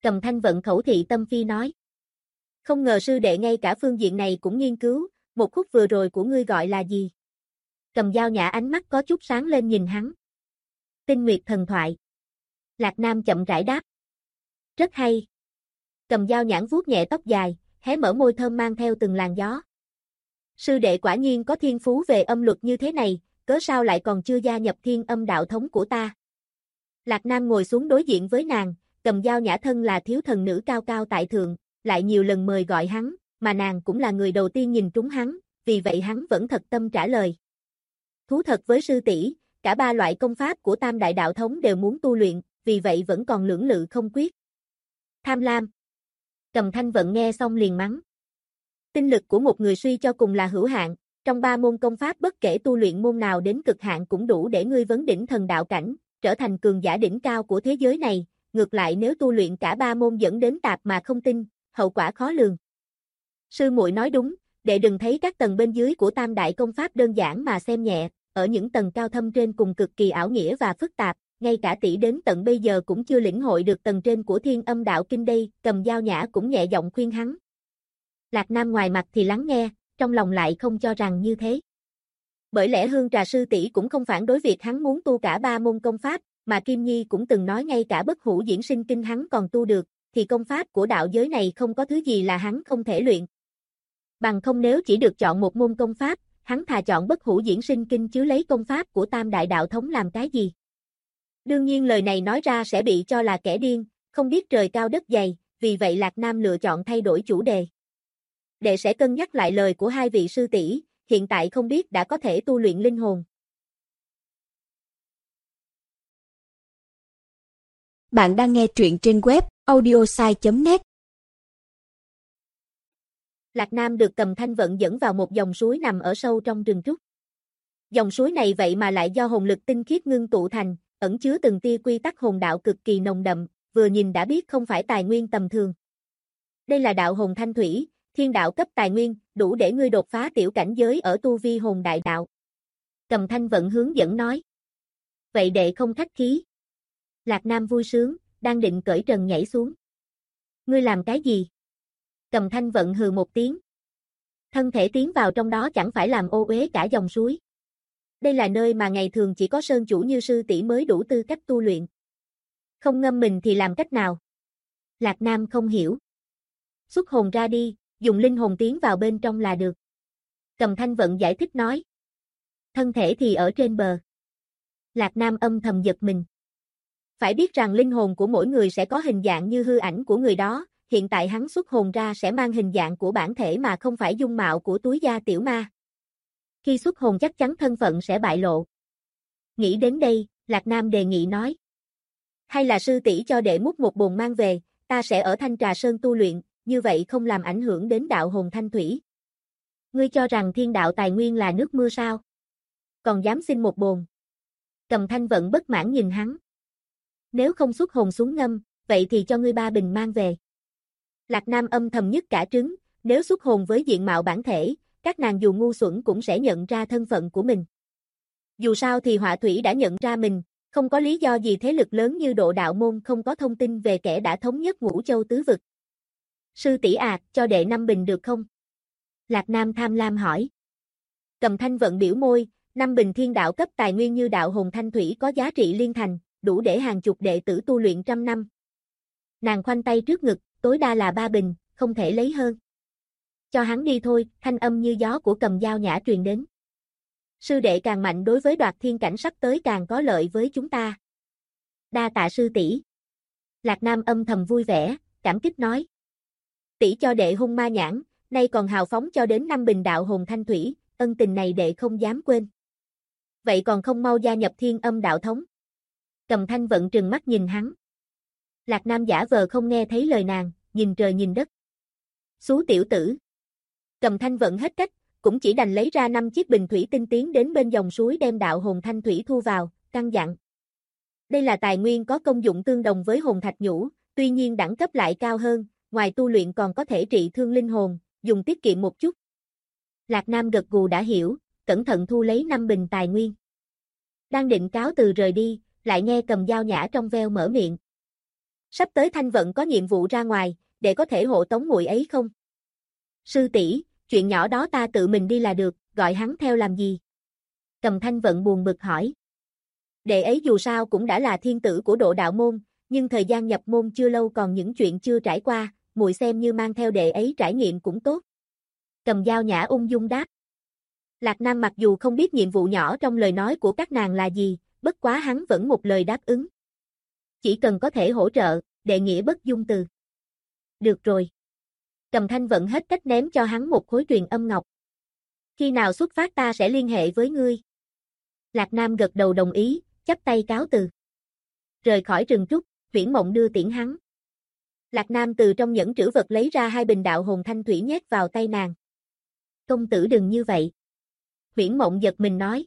Cầm Thanh Vận khẩu thị tâm phi nói. Không ngờ sư đệ ngay cả phương diện này cũng nghiên cứu, một khúc vừa rồi của ngươi gọi là gì? Cầm Dao Nhã ánh mắt có chút sáng lên nhìn hắn. Tinh Nguyệt Thần Thoại. Lạc Nam chậm rãi đáp. Rất hay. Cầm Dao Nhãn vuốt nhẹ tóc dài, hé mở môi thơm mang theo từng làn gió. Sư đệ quả nhiên có thiên phú về âm luật như thế này, cớ sao lại còn chưa gia nhập thiên âm đạo thống của ta? Lạc Nam ngồi xuống đối diện với nàng, Cầm Dao Nhã thân là thiếu thần nữ cao cao tại thượng, lại nhiều lần mời gọi hắn, mà nàng cũng là người đầu tiên nhìn trúng hắn, vì vậy hắn vẫn thật tâm trả lời. Thú thật với sư tỷ, cả ba loại công pháp của Tam Đại Đạo Thống đều muốn tu luyện, vì vậy vẫn còn lưỡng lự không quyết. Tham lam. Cầm Thanh Vận nghe xong liền mắng. Tinh lực của một người suy cho cùng là hữu hạn, trong ba môn công pháp bất kể tu luyện môn nào đến cực hạn cũng đủ để ngươi vấn đỉnh thần đạo cảnh, trở thành cường giả đỉnh cao của thế giới này, ngược lại nếu tu luyện cả ba môn dẫn đến tạp mà không tinh, hậu quả khó lường. Sư muội nói đúng, đệ đừng thấy các tầng bên dưới của Tam Đại công pháp đơn giản mà xem nhẹ, ở những tầng cao thâm trên cùng cực kỳ ảo nghĩa và phức tạp, ngay cả tỷ đến tận bây giờ cũng chưa lĩnh hội được tầng trên của Thiên Âm Đạo Kinh đây, Cầm Dao Nhã cũng nhẹ giọng khuyên hắn. Lạc Nam ngoài mặt thì lắng nghe, trong lòng lại không cho rằng như thế. Bởi lẽ Hương Trà sư tỷ cũng không phản đối việc hắn muốn tu cả ba môn công pháp, mà Kim Nhi cũng từng nói ngay cả Bất Hủ Diễn Sinh Kinh hắn còn tu được, thì công pháp của đạo giới này không có thứ gì là hắn không thể luyện. Bằng không nếu chỉ được chọn một môn công pháp, hắn thà chọn Bất Hủ Diễn Sinh Kinh chứ lấy công pháp của Tam Đại Đạo Thống làm cái gì. Đương nhiên lời này nói ra sẽ bị cho là kẻ điên, không biết trời cao đất dày, vì vậy Lạc Nam lựa chọn thay đổi chủ đề. Đệ sẽ cân nhắc lại lời của hai vị sư tỷ, hiện tại không biết đã có thể tu luyện linh hồn. Bạn đang nghe truyện trên web audiosai.net. Lạc Nam được Cầm Thanh Vận dẫn vào một dòng suối nằm ở sâu trong rừng trúc. Dòng suối này vậy mà lại do hồn lực tinh khiết ngưng tụ thành, ẩn chứa từng tia quy tắc hồn đạo cực kỳ nồng đậm, vừa nhìn đã biết không phải tài nguyên tầm thường. Đây là đạo hồn thanh thủy, thiên đạo cấp tài nguyên, đủ để ngươi đột phá tiểu cảnh giới ở tu vi hồn đại đạo. Cầm Thanh Vận hướng dẫn nói. Vậy đệ không khách khí. Lạc Nam vui sướng, đang định cởi trần nhảy xuống. Ngươi làm cái gì? Cầm Thanh Vận hừ một tiếng. Thân thể tiến vào trong đó chẳng phải làm ô uế cả dòng suối. Đây là nơi mà ngày thường chỉ có sơn chủ như sư tỷ mới đủ tư cách tu luyện. Không ngâm mình thì làm cách nào? Lạc Nam không hiểu. Xuất hồn ra đi, dùng linh hồn tiến vào bên trong là được. Cầm Thanh Vận giải thích nói. Thân thể thì ở trên bờ. Lạc Nam âm thầm giật mình. Phải biết rằng linh hồn của mỗi người sẽ có hình dạng như hư ảnh của người đó, hiện tại hắn xuất hồn ra sẽ mang hình dạng của bản thể mà không phải dung mạo của túi da tiểu ma. Khi xuất hồn chắc chắn thân phận sẽ bại lộ. Nghĩ đến đây, Lạc Nam đề nghị nói. Hay là sư tỷ cho đệ múc một bồn mang về, ta sẽ ở Thanh Trà Sơn tu luyện, như vậy không làm ảnh hưởng đến đạo hồn thanh thủy. Ngươi cho rằng thiên đạo tài nguyên là nước mưa sao? Còn dám xin một bồn. Cầm Thanh Vận bất mãn nhìn hắn. Nếu không xuất hồn xuống ngâm, vậy thì cho ngươi 3 bình mang về. Lạc Nam âm thầm nhức cả trứng, nếu xuất hồn với diện mạo bản thể, các nàng dù ngu xuẩn cũng sẽ nhận ra thân phận của mình. Dù sao thì họa thủy đã nhận ra mình, không có lý do gì thế lực lớn như Độ Đạo Môn không có thông tin về kẻ đã thống nhất Ngũ Châu tứ vực. Sư tỷ cho đệ 5 bình được không? Lạc Nam tham lam hỏi. Cầm Thanh Vận biểu môi, 5 bình thiên đạo cấp tài nguyên như đạo hồn thanh thủy có giá trị liên thành, đủ để hàng chục đệ tử tu luyện 100 năm. Nàng khoanh tay trước ngực, tối đa là 3 bình, không thể lấy hơn. Cho hắn đi thôi, thanh âm như gió của Cầm Dao Nhã truyền đến. Sư đệ càng mạnh đối với đoạt thiên cảnh sắp tới càng có lợi với chúng ta. Đa tạ sư tỷ. Lạc Nam âm thầm vui vẻ, cảm kích nói. Tỷ cho đệ hung ma nhãn, nay còn hào phóng cho đến 5 bình đạo hồn thanh thủy, ân tình này đệ không dám quên. Vậy còn không mau gia nhập thiên âm đạo thống. Cầm Thanh Vận trừng mắt nhìn hắn. Lạc Nam giả vờ không nghe thấy lời nàng, nhìn trời nhìn đất. Xú tiểu tử. Cầm Thanh Vận hết cách, cũng chỉ đành lấy ra 5 chiếc bình thủy tinh tiến đến bên dòng suối đem đạo hồn thanh thủy thu vào, căn dặn. Đây là tài nguyên có công dụng tương đồng với hồn thạch nhũ, tuy nhiên đẳng cấp lại cao hơn, ngoài tu luyện còn có thể trị thương linh hồn, dùng tiết kiệm một chút. Lạc Nam gật gù đã hiểu, cẩn thận thu lấy 5 bình tài nguyên. Đang định cáo từ rời đi, lại nghe Cầm Dao Nhã trong veo mở miệng. Sắp tới Thanh Vận có nhiệm vụ ra ngoài, để có thể hộ tống muội ấy không? Sư tỷ, chuyện nhỏ đó ta tự mình đi là được, gọi hắn theo làm gì? Cầm Thanh Vận buồn bực hỏi. Đệ ấy dù sao cũng đã là thiên tử của Độ Đạo môn, nhưng thời gian nhập môn chưa lâu còn những chuyện chưa trải qua, muội xem như mang theo đệ ấy trải nghiệm cũng tốt. Cầm Dao Nhã ung dung đáp. Lạc Nam mặc dù không biết nhiệm vụ nhỏ trong lời nói của các nàng là gì, bất quá hắn vẫn một lời đáp ứng. Chỉ cần có thể hỗ trợ, đệ nghĩa bất dung từ. Được rồi. Cầm Thanh Vận hết cách ném cho hắn một khối truyền âm ngọc. Khi nào xuất phát ta sẽ liên hệ với ngươi. Lạc Nam gật đầu đồng ý, chắp tay cáo từ. Rời khỏi rừng trúc, Huyễn Mộng đưa tiễn hắn. Lạc Nam từ trong nhẫn trữ vật lấy ra 2 bình đạo hồn thanh thủy nhét vào tay nàng. Công tử đừng như vậy. Huyễn Mộng giật mình nói.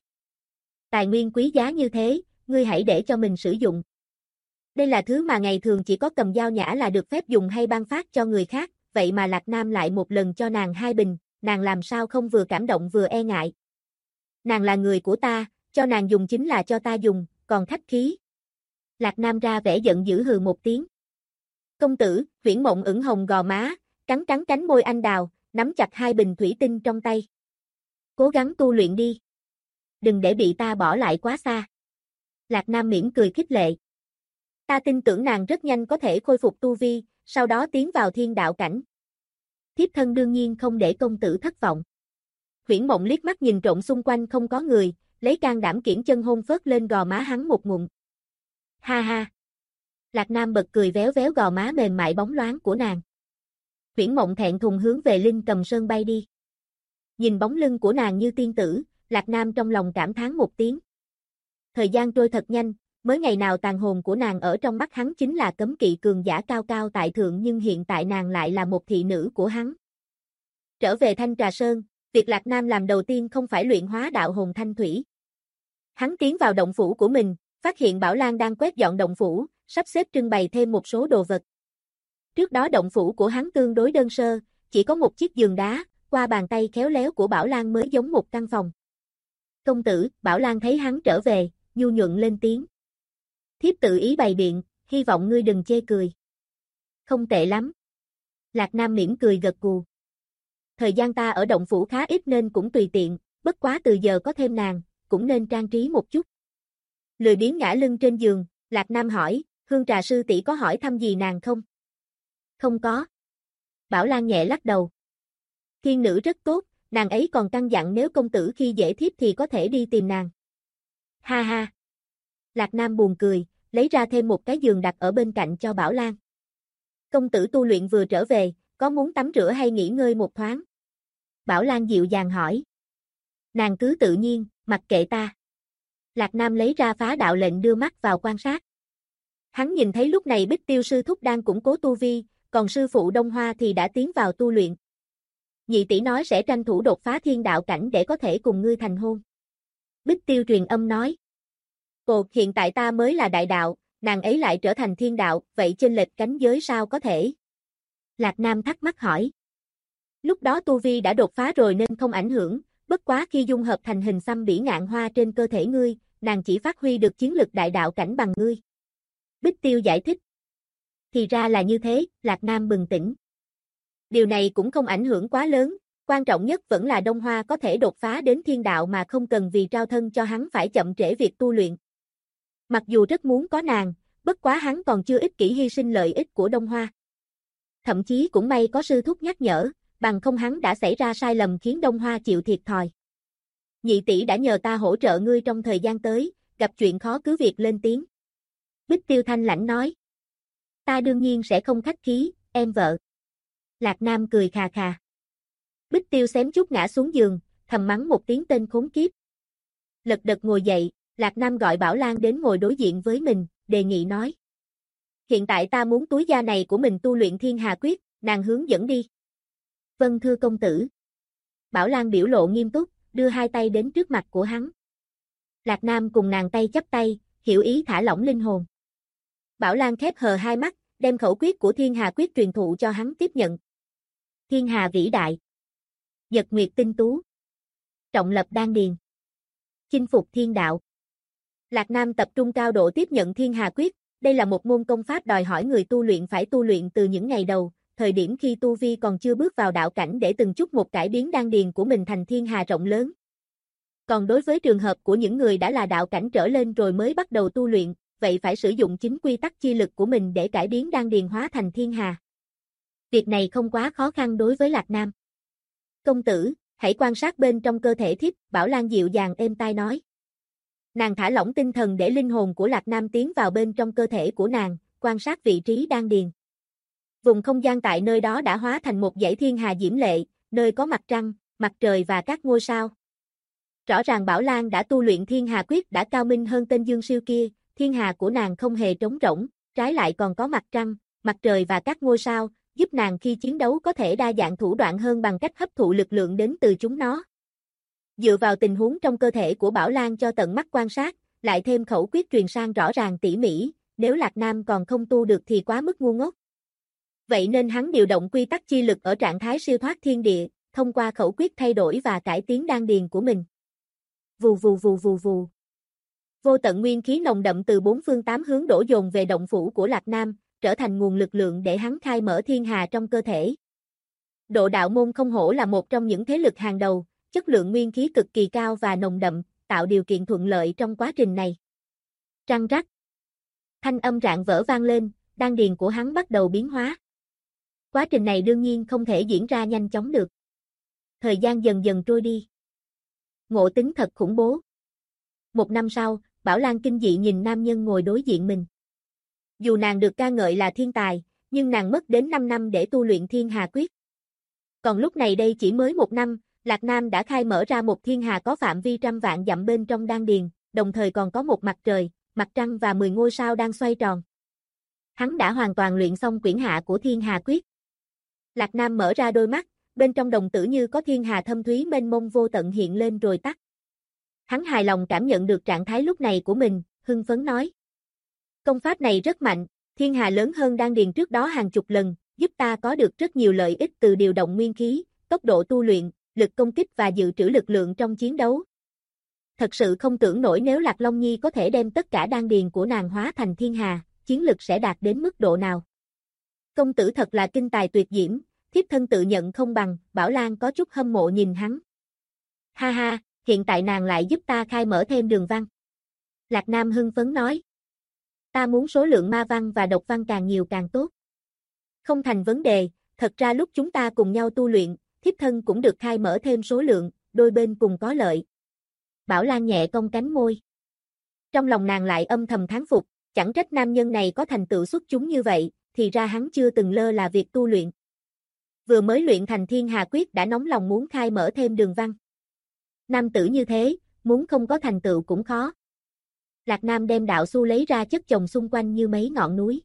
Tài nguyên quý giá như thế, ngươi hãy để cho mình sử dụng. Đây là thứ mà ngày thường chỉ có Cầm Dao Nhã là được phép dùng hay ban phát cho người khác, vậy mà Lạc Nam lại một lần cho nàng 2 bình, nàng làm sao không vừa cảm động vừa e ngại. Nàng là người của ta, cho nàng dùng chính là cho ta dùng, còn khách khí. Lạc Nam ra vẻ giận dữ hừ một tiếng. Công tử, Huyễn Mộng ửng hồng gò má, cắn cắn cánh môi anh đào, nắm chặt 2 bình thủy tinh trong tay. Cố gắng tu luyện đi. Đừng để bị ta bỏ lại quá xa. Lạc Nam mỉm cười khích lệ. Ta tin tưởng nàng rất nhanh có thể khôi phục tu vi, sau đó tiến vào thiên đạo cảnh. Thiếp thân đương nhiên không để công tử thất vọng. Huyễn Mộng liếc mắt nhìn trộm xung quanh không có người, lấy can đảm kiễng chân hôn phớt lên gò má hắn một ngụm. Ha ha. Lạc Nam bật cười véo véo gò má mềm mại bóng loáng của nàng. Huyễn Mộng thẹn thùng hướng về Linh Cầm Sơn bay đi. Nhìn bóng lưng của nàng như tiên tử, Lạc Nam trong lòng cảm thán một tiếng. Thời gian trôi thật nhanh, mới ngày nào tàn hồn của nàng ở trong mắt hắn chính là cấm kỵ cường giả cao cao tại thượng nhưng hiện tại nàng lại là một thị nữ của hắn. Trở về Thanh Trà Sơn, việc Lạc Nam làm đầu tiên không phải luyện hóa đạo hồn thanh thủy. Hắn tiến vào động phủ của mình, phát hiện Bảo Lan đang quét dọn động phủ, sắp xếp trưng bày thêm một số đồ vật. Trước đó động phủ của hắn tương đối đơn sơ, chỉ có một chiếc giường đá, qua bàn tay khéo léo của Bảo Lan mới giống một căn phòng. Công tử, Bảo Lan thấy hắn trở về, nhu nhuận lên tiếng. Thiếp tự ý bày biện, hy vọng ngươi đừng chê cười. Không tệ lắm. Lạc Nam mỉm cười gật gù. Thời gian ta ở động phủ khá ít nên cũng tùy tiện, bất quá từ giờ có thêm nàng, cũng nên trang trí một chút. Lười biếng ngã lưng trên giường, Lạc Nam hỏi, Hương Trà sư tỷ có hỏi thăm gì nàng không? Không có. Bảo Lan nhẹ lắc đầu. Thiên nữ rất tốt, nàng ấy còn căn dặn nếu công tử khi dễ thiếp thì có thể đi tìm nàng. Ha ha. Lạc Nam buồn cười, lấy ra thêm một cái giường đặt ở bên cạnh cho Bảo Lan. Công tử tu luyện vừa trở về, có muốn tắm rửa hay nghỉ ngơi một thoáng? Bảo Lan dịu dàng hỏi. Nàng cứ tự nhiên, mặc kệ ta. Lạc Nam lấy ra phá đạo lệnh đưa mắt vào quan sát. Hắn nhìn thấy lúc này Bích Tiêu sư thúc đang củng cố tu vi, còn sư phụ Đông Hoa thì đã tiến vào tu luyện. Nhị tỷ nói sẽ tranh thủ đột phá thiên đạo cảnh để có thể cùng ngươi thành hôn. Bích Tiêu truyền âm nói. Ồ, hiện tại ta mới là đại đạo, nàng ấy lại trở thành thiên đạo, vậy chênh lệch cảnh giới sao có thể? Lạc Nam thắc mắc hỏi. Lúc đó tu vi đã đột phá rồi nên không ảnh hưởng, bất quá khi dung hợp thành hình xăm bỉ ngạn hoa trên cơ thể ngươi, nàng chỉ phát huy được chiến lực đại đạo cảnh bằng ngươi. Bích Tiêu giải thích. Thì ra là như thế, Lạc Nam bừng tỉnh. Điều này cũng không ảnh hưởng quá lớn, quan trọng nhất vẫn là Đông Hoa có thể đột phá đến thiên đạo mà không cần vì trao thân cho hắn phải chậm trễ việc tu luyện. Mặc dù rất muốn có nàng, bất quá hắn còn chưa ích kỷ hy sinh lợi ích của Đông Hoa. Thậm chí cũng may có sư thúc nhắc nhở, bằng không hắn đã xảy ra sai lầm khiến Đông Hoa chịu thiệt thòi. Nhị tỷ đã nhờ ta hỗ trợ ngươi trong thời gian tới, gặp chuyện khó cứ việc lên tiếng. Bích Tiêu thanh lãnh nói. Ta đương nhiên sẽ không khách khí, em vợ. Lạc Nam cười khà khà. Bích Tiêu xém chút ngã xuống giường, thầm mắng một tiếng tên khốn kiếp. Lật đật ngồi dậy, Lạc Nam gọi Bảo Lan đến ngồi đối diện với mình, đề nghị nói. Hiện tại ta muốn túi da này của mình tu luyện Thiên Hà Quyết, nàng hướng dẫn đi. Vâng thưa công tử. Bảo Lan biểu lộ nghiêm túc, đưa 2 tay đến trước mặt của hắn. Lạc Nam cùng nàng tay chắp tay, hiểu ý thả lỏng linh hồn. Bảo Lan khép hờ 2 mắt, đem khẩu quyết của Thiên Hà Quyết truyền thụ cho hắn tiếp nhận. Thiên Hà vĩ đại. Nhật nguyệt tinh tú. Trọng lập đan điền. Chinh phục thiên đạo. Lạc Nam tập trung cao độ tiếp nhận Thiên Hà Quyết, Đây là một môn công pháp đòi hỏi người tu luyện phải tu luyện từ những ngày đầu, thời điểm khi tu vi còn chưa bước vào đạo cảnh để từng chút một cải biến đan điền của mình thành thiên hà rộng lớn. Còn đối với trường hợp của những người đã là đạo cảnh trở lên rồi mới bắt đầu tu luyện, vậy phải sử dụng chính quy tắc chi lực của mình để cải biến đan điền hóa thành thiên hà. Việc này không quá khó khăn đối với Lạc Nam. Công tử, hãy quan sát bên trong cơ thể thiếp, Bảo Lan dịu dàng êm tai nói. Nàng thả lỏng tinh thần để linh hồn của Lạc Nam tiến vào bên trong cơ thể của nàng, quan sát vị trí đan điền. Vùng không gian tại nơi đó đã hóa thành một dãy thiên hà diễm lệ, nơi có mặt trăng, mặt trời và các ngôi sao. Rõ ràng Bảo Lan đã tu luyện thiên hà quyết đã cao minh hơn tên Dương Siêu kia, thiên hà của nàng không hề trống rỗng, trái lại còn có mặt trăng, mặt trời và các ngôi sao, giúp nàng khi chiến đấu có thể đa dạng thủ đoạn hơn bằng cách hấp thụ lực lượng đến từ chúng nó. Dựa vào tình huống trong cơ thể của Bảo Lan cho tận mắt quan sát, lại thêm khẩu quyết truyền sang rõ ràng tỉ mỉ, nếu Lạc Nam còn không tu được thì quá mức ngu ngốc. Vậy nên hắn điều động quy tắc chi lực ở trạng thái siêu thoát thiên địa, thông qua khẩu quyết thay đổi và cải tiến đan điền của mình. Vù vù vù vù vù. Vô tận nguyên khí nồng đậm từ bốn phương tám hướng đổ dồn về động phủ của Lạc Nam, trở thành nguồn lực lượng để hắn khai mở thiên hà trong cơ thể. Độ đạo môn không hổ là một trong những thế lực hàng đầu, chất lượng nguyên khí cực kỳ cao và nồng đậm, tạo điều kiện thuận lợi trong quá trình này. Răng rắc. Thanh âm rạng vỡ vang lên, đan điền của hắn bắt đầu biến hóa. Quá trình này đương nhiên không thể diễn ra nhanh chóng được. Thời gian dần dần trôi đi. Ngộ tính thật khủng bố. Một năm sau, Bảo Lan kinh dị nhìn nam nhân ngồi đối diện mình. Dù nàng được ca ngợi là thiên tài, nhưng nàng mất đến 5 năm để tu luyện thiên hà quyết. Còn lúc này đây chỉ mới 1 năm, Lạc Nam đã khai mở ra một thiên hà có phạm vi trăm vạn dặm bên trong đan điền, đồng thời còn có một mặt trời, mặt trăng và 10 ngôi sao đang xoay tròn. Hắn đã hoàn toàn luyện xong quyển hạ của thiên hà quyết. Lạc Nam mở ra đôi mắt, bên trong đồng tử như có thiên hà thâm thúy mênh mông vô tận hiện lên rồi tắt. Hắn hài lòng cảm nhận được trạng thái lúc này của mình, hưng phấn nói. Công pháp này rất mạnh, thiên hà lớn hơn đan điền trước đó hàng chục lần, giúp ta có được rất nhiều lợi ích từ điều động nguyên khí, tốc độ tu luyện, lực công kích và dự trữ lực lượng trong chiến đấu. Thật sự không tưởng nổi nếu Lạc Long Nhi có thể đem tất cả đan điền của nàng hóa thành thiên hà, chiến lực sẽ đạt đến mức độ nào. Công tử thật là kinh tài tuyệt diễm, thiếp thân tự nhận không bằng, Bảo Lan có chút hâm mộ nhìn hắn. Ha ha, hiện tại nàng lại giúp ta khai mở thêm đường văn. Lạc Nam hưng phấn nói. Ta muốn số lượng ma văn và độc văn càng nhiều càng tốt. Không thành vấn đề, thật ra lúc chúng ta cùng nhau tu luyện, thiếp thân cũng được khai mở thêm số lượng, đôi bên cùng có lợi. Bảo Lan nhẹ cong cánh môi. Trong lòng nàng lại âm thầm thán phục, chẳng trách nam nhân này có thành tựu xuất chúng như vậy, thì ra hắn chưa từng lơ là việc tu luyện. Vừa mới luyện thành thiên hà quyết đã nóng lòng muốn khai mở thêm đường văn. Nam tử như thế, muốn không có thành tựu cũng khó. Lạc Nam đem đạo xu lấy ra chất chồng xung quanh như mấy ngọn núi.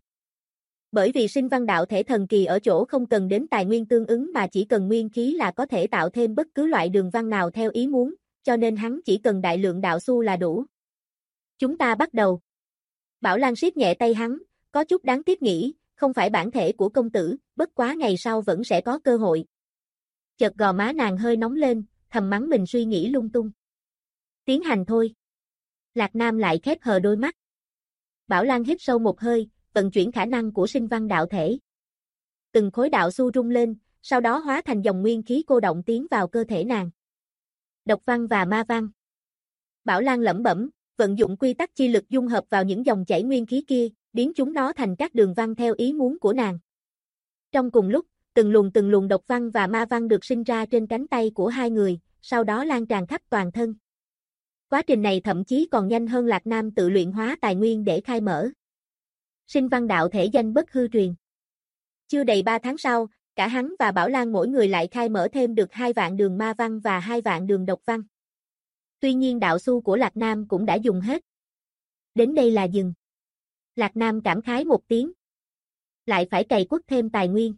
Bởi vì sinh văn đạo thể thần kỳ ở chỗ không cần đến tài nguyên tương ứng mà chỉ cần nguyên khí là có thể tạo thêm bất cứ loại đường văn nào theo ý muốn, cho nên hắn chỉ cần đại lượng đạo xu là đủ. Chúng ta bắt đầu. Bảo Lan siết nhẹ tay hắn, có chút đáng tiếc nghĩ, không phải bản thể của công tử, bất quá ngày sau vẫn sẽ có cơ hội. Chợt gò má nàng hơi nóng lên, thầm mắng mình suy nghĩ lung tung. Tiến hành thôi. Lạc Nam lại khép hờ đôi mắt. Bảo Lan hít sâu một hơi, vận chuyển khả năng của sinh văn đạo thể. Từng khối đạo xu rung lên, sau đó hóa thành dòng nguyên khí cô động tiến vào cơ thể nàng. Độc văn và ma văn. Bảo Lan lẩm bẩm, vận dụng quy tắc chi lực dung hợp vào những dòng chảy nguyên khí kia, biến chúng nó thành các đường văn theo ý muốn của nàng. Trong cùng lúc, từng luồng độc văn và ma văn được sinh ra trên cánh tay của hai người, sau đó lan tràn khắp toàn thân. Quá trình này thậm chí còn nhanh hơn Lạc Nam tự luyện hóa tài nguyên để khai mở. Sinh văn đạo thể danh bất hư truyền. Chưa đầy 3 tháng sau, cả hắn và Bảo Lan mỗi người lại khai mở thêm được 2 vạn đường ma văn và 2 vạn đường độc văn. Tuy nhiên đạo xu của Lạc Nam cũng đã dùng hết. Đến đây là dừng. Lạc Nam cảm khái một tiếng. Lại phải cày quất thêm tài nguyên.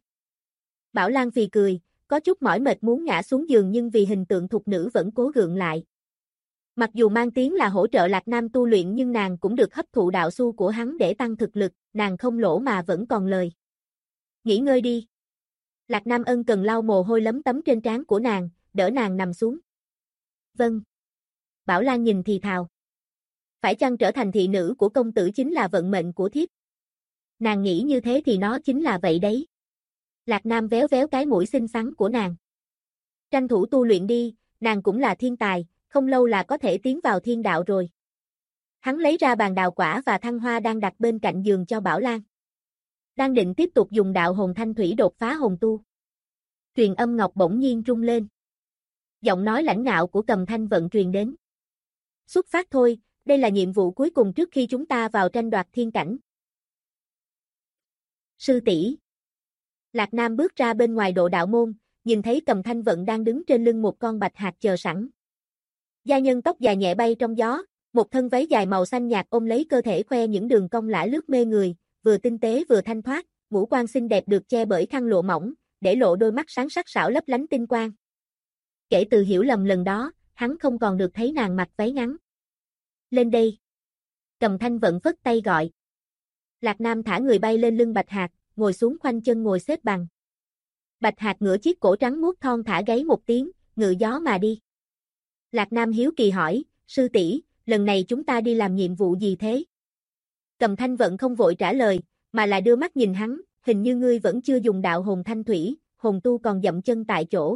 Bảo Lan phì cười, có chút mỏi mệt muốn ngã xuống giường nhưng vì hình tượng thục nữ vẫn cố gượng lại. Mặc dù mang tiếng là hỗ trợ Lạc Nam tu luyện nhưng nàng cũng được hấp thụ đạo xu của hắn để tăng thực lực, nàng không lỗ mà vẫn còn lời. Nghỉ ngơi đi. Lạc Nam ân cần lau mồ hôi lấm tấm trên trán của nàng, đỡ nàng nằm xuống. Vâng. Bảo Lan nhìn thì thào. Phải chăng trở thành thị nữ của công tử chính là vận mệnh của thiếp? Nàng nghĩ như thế thì nó chính là vậy đấy. Lạc Nam véo véo cái mũi xinh xắn của nàng. Tranh thủ tu luyện đi, nàng cũng là thiên tài, không lâu là có thể tiến vào thiên đạo rồi. Hắn lấy ra bàn đào quả và thăng hoa đang đặt bên cạnh giường cho Bảo Lan. Đang định tiếp tục dùng đạo hồn thanh thủy đột phá hồn tu. Truyền âm ngọc bỗng nhiên rung lên. Giọng nói lãnh ngạo của Cầm Thanh Vận truyền đến. Xuất phát thôi, đây là nhiệm vụ cuối cùng trước khi chúng ta vào tranh đoạt thiên cảnh. Sư tỷ. Lạc Nam bước ra bên ngoài độ đạo môn, nhìn thấy Cầm Thanh Vận đang đứng trên lưng một con bạch hạc chờ sẵn. Gia nhân tóc dài nhẹ bay trong gió, một thân váy dài màu xanh nhạt ôm lấy cơ thể khoe những đường cong lả lướt mê người, vừa tinh tế vừa thanh thoát, ngũ quan xinh đẹp được che bởi khăn lụa mỏng, để lộ đôi mắt sáng sắc sảo lấp lánh tinh quang. Kể từ hiểu lầm lần đó, hắn không còn được thấy nàng mặc váy ngắn. Lên đây. Cầm Thanh Vận phất tay gọi. Lạc Nam thả người bay lên lưng bạch hạc, ngồi xuống khoanh chân ngồi xếp bằng. Bạch hạc ngửa chiếc cổ trắng muốt thon thả gáy một tiếng, ngự gió mà đi. Lạc Nam hiếu kỳ hỏi, sư tỷ, lần này chúng ta đi làm nhiệm vụ gì thế? Cầm Thanh Vận không vội trả lời, mà là đưa mắt nhìn hắn, hình như ngươi vẫn chưa dùng đạo hồn thanh thủy, hồn tu còn dậm chân tại chỗ.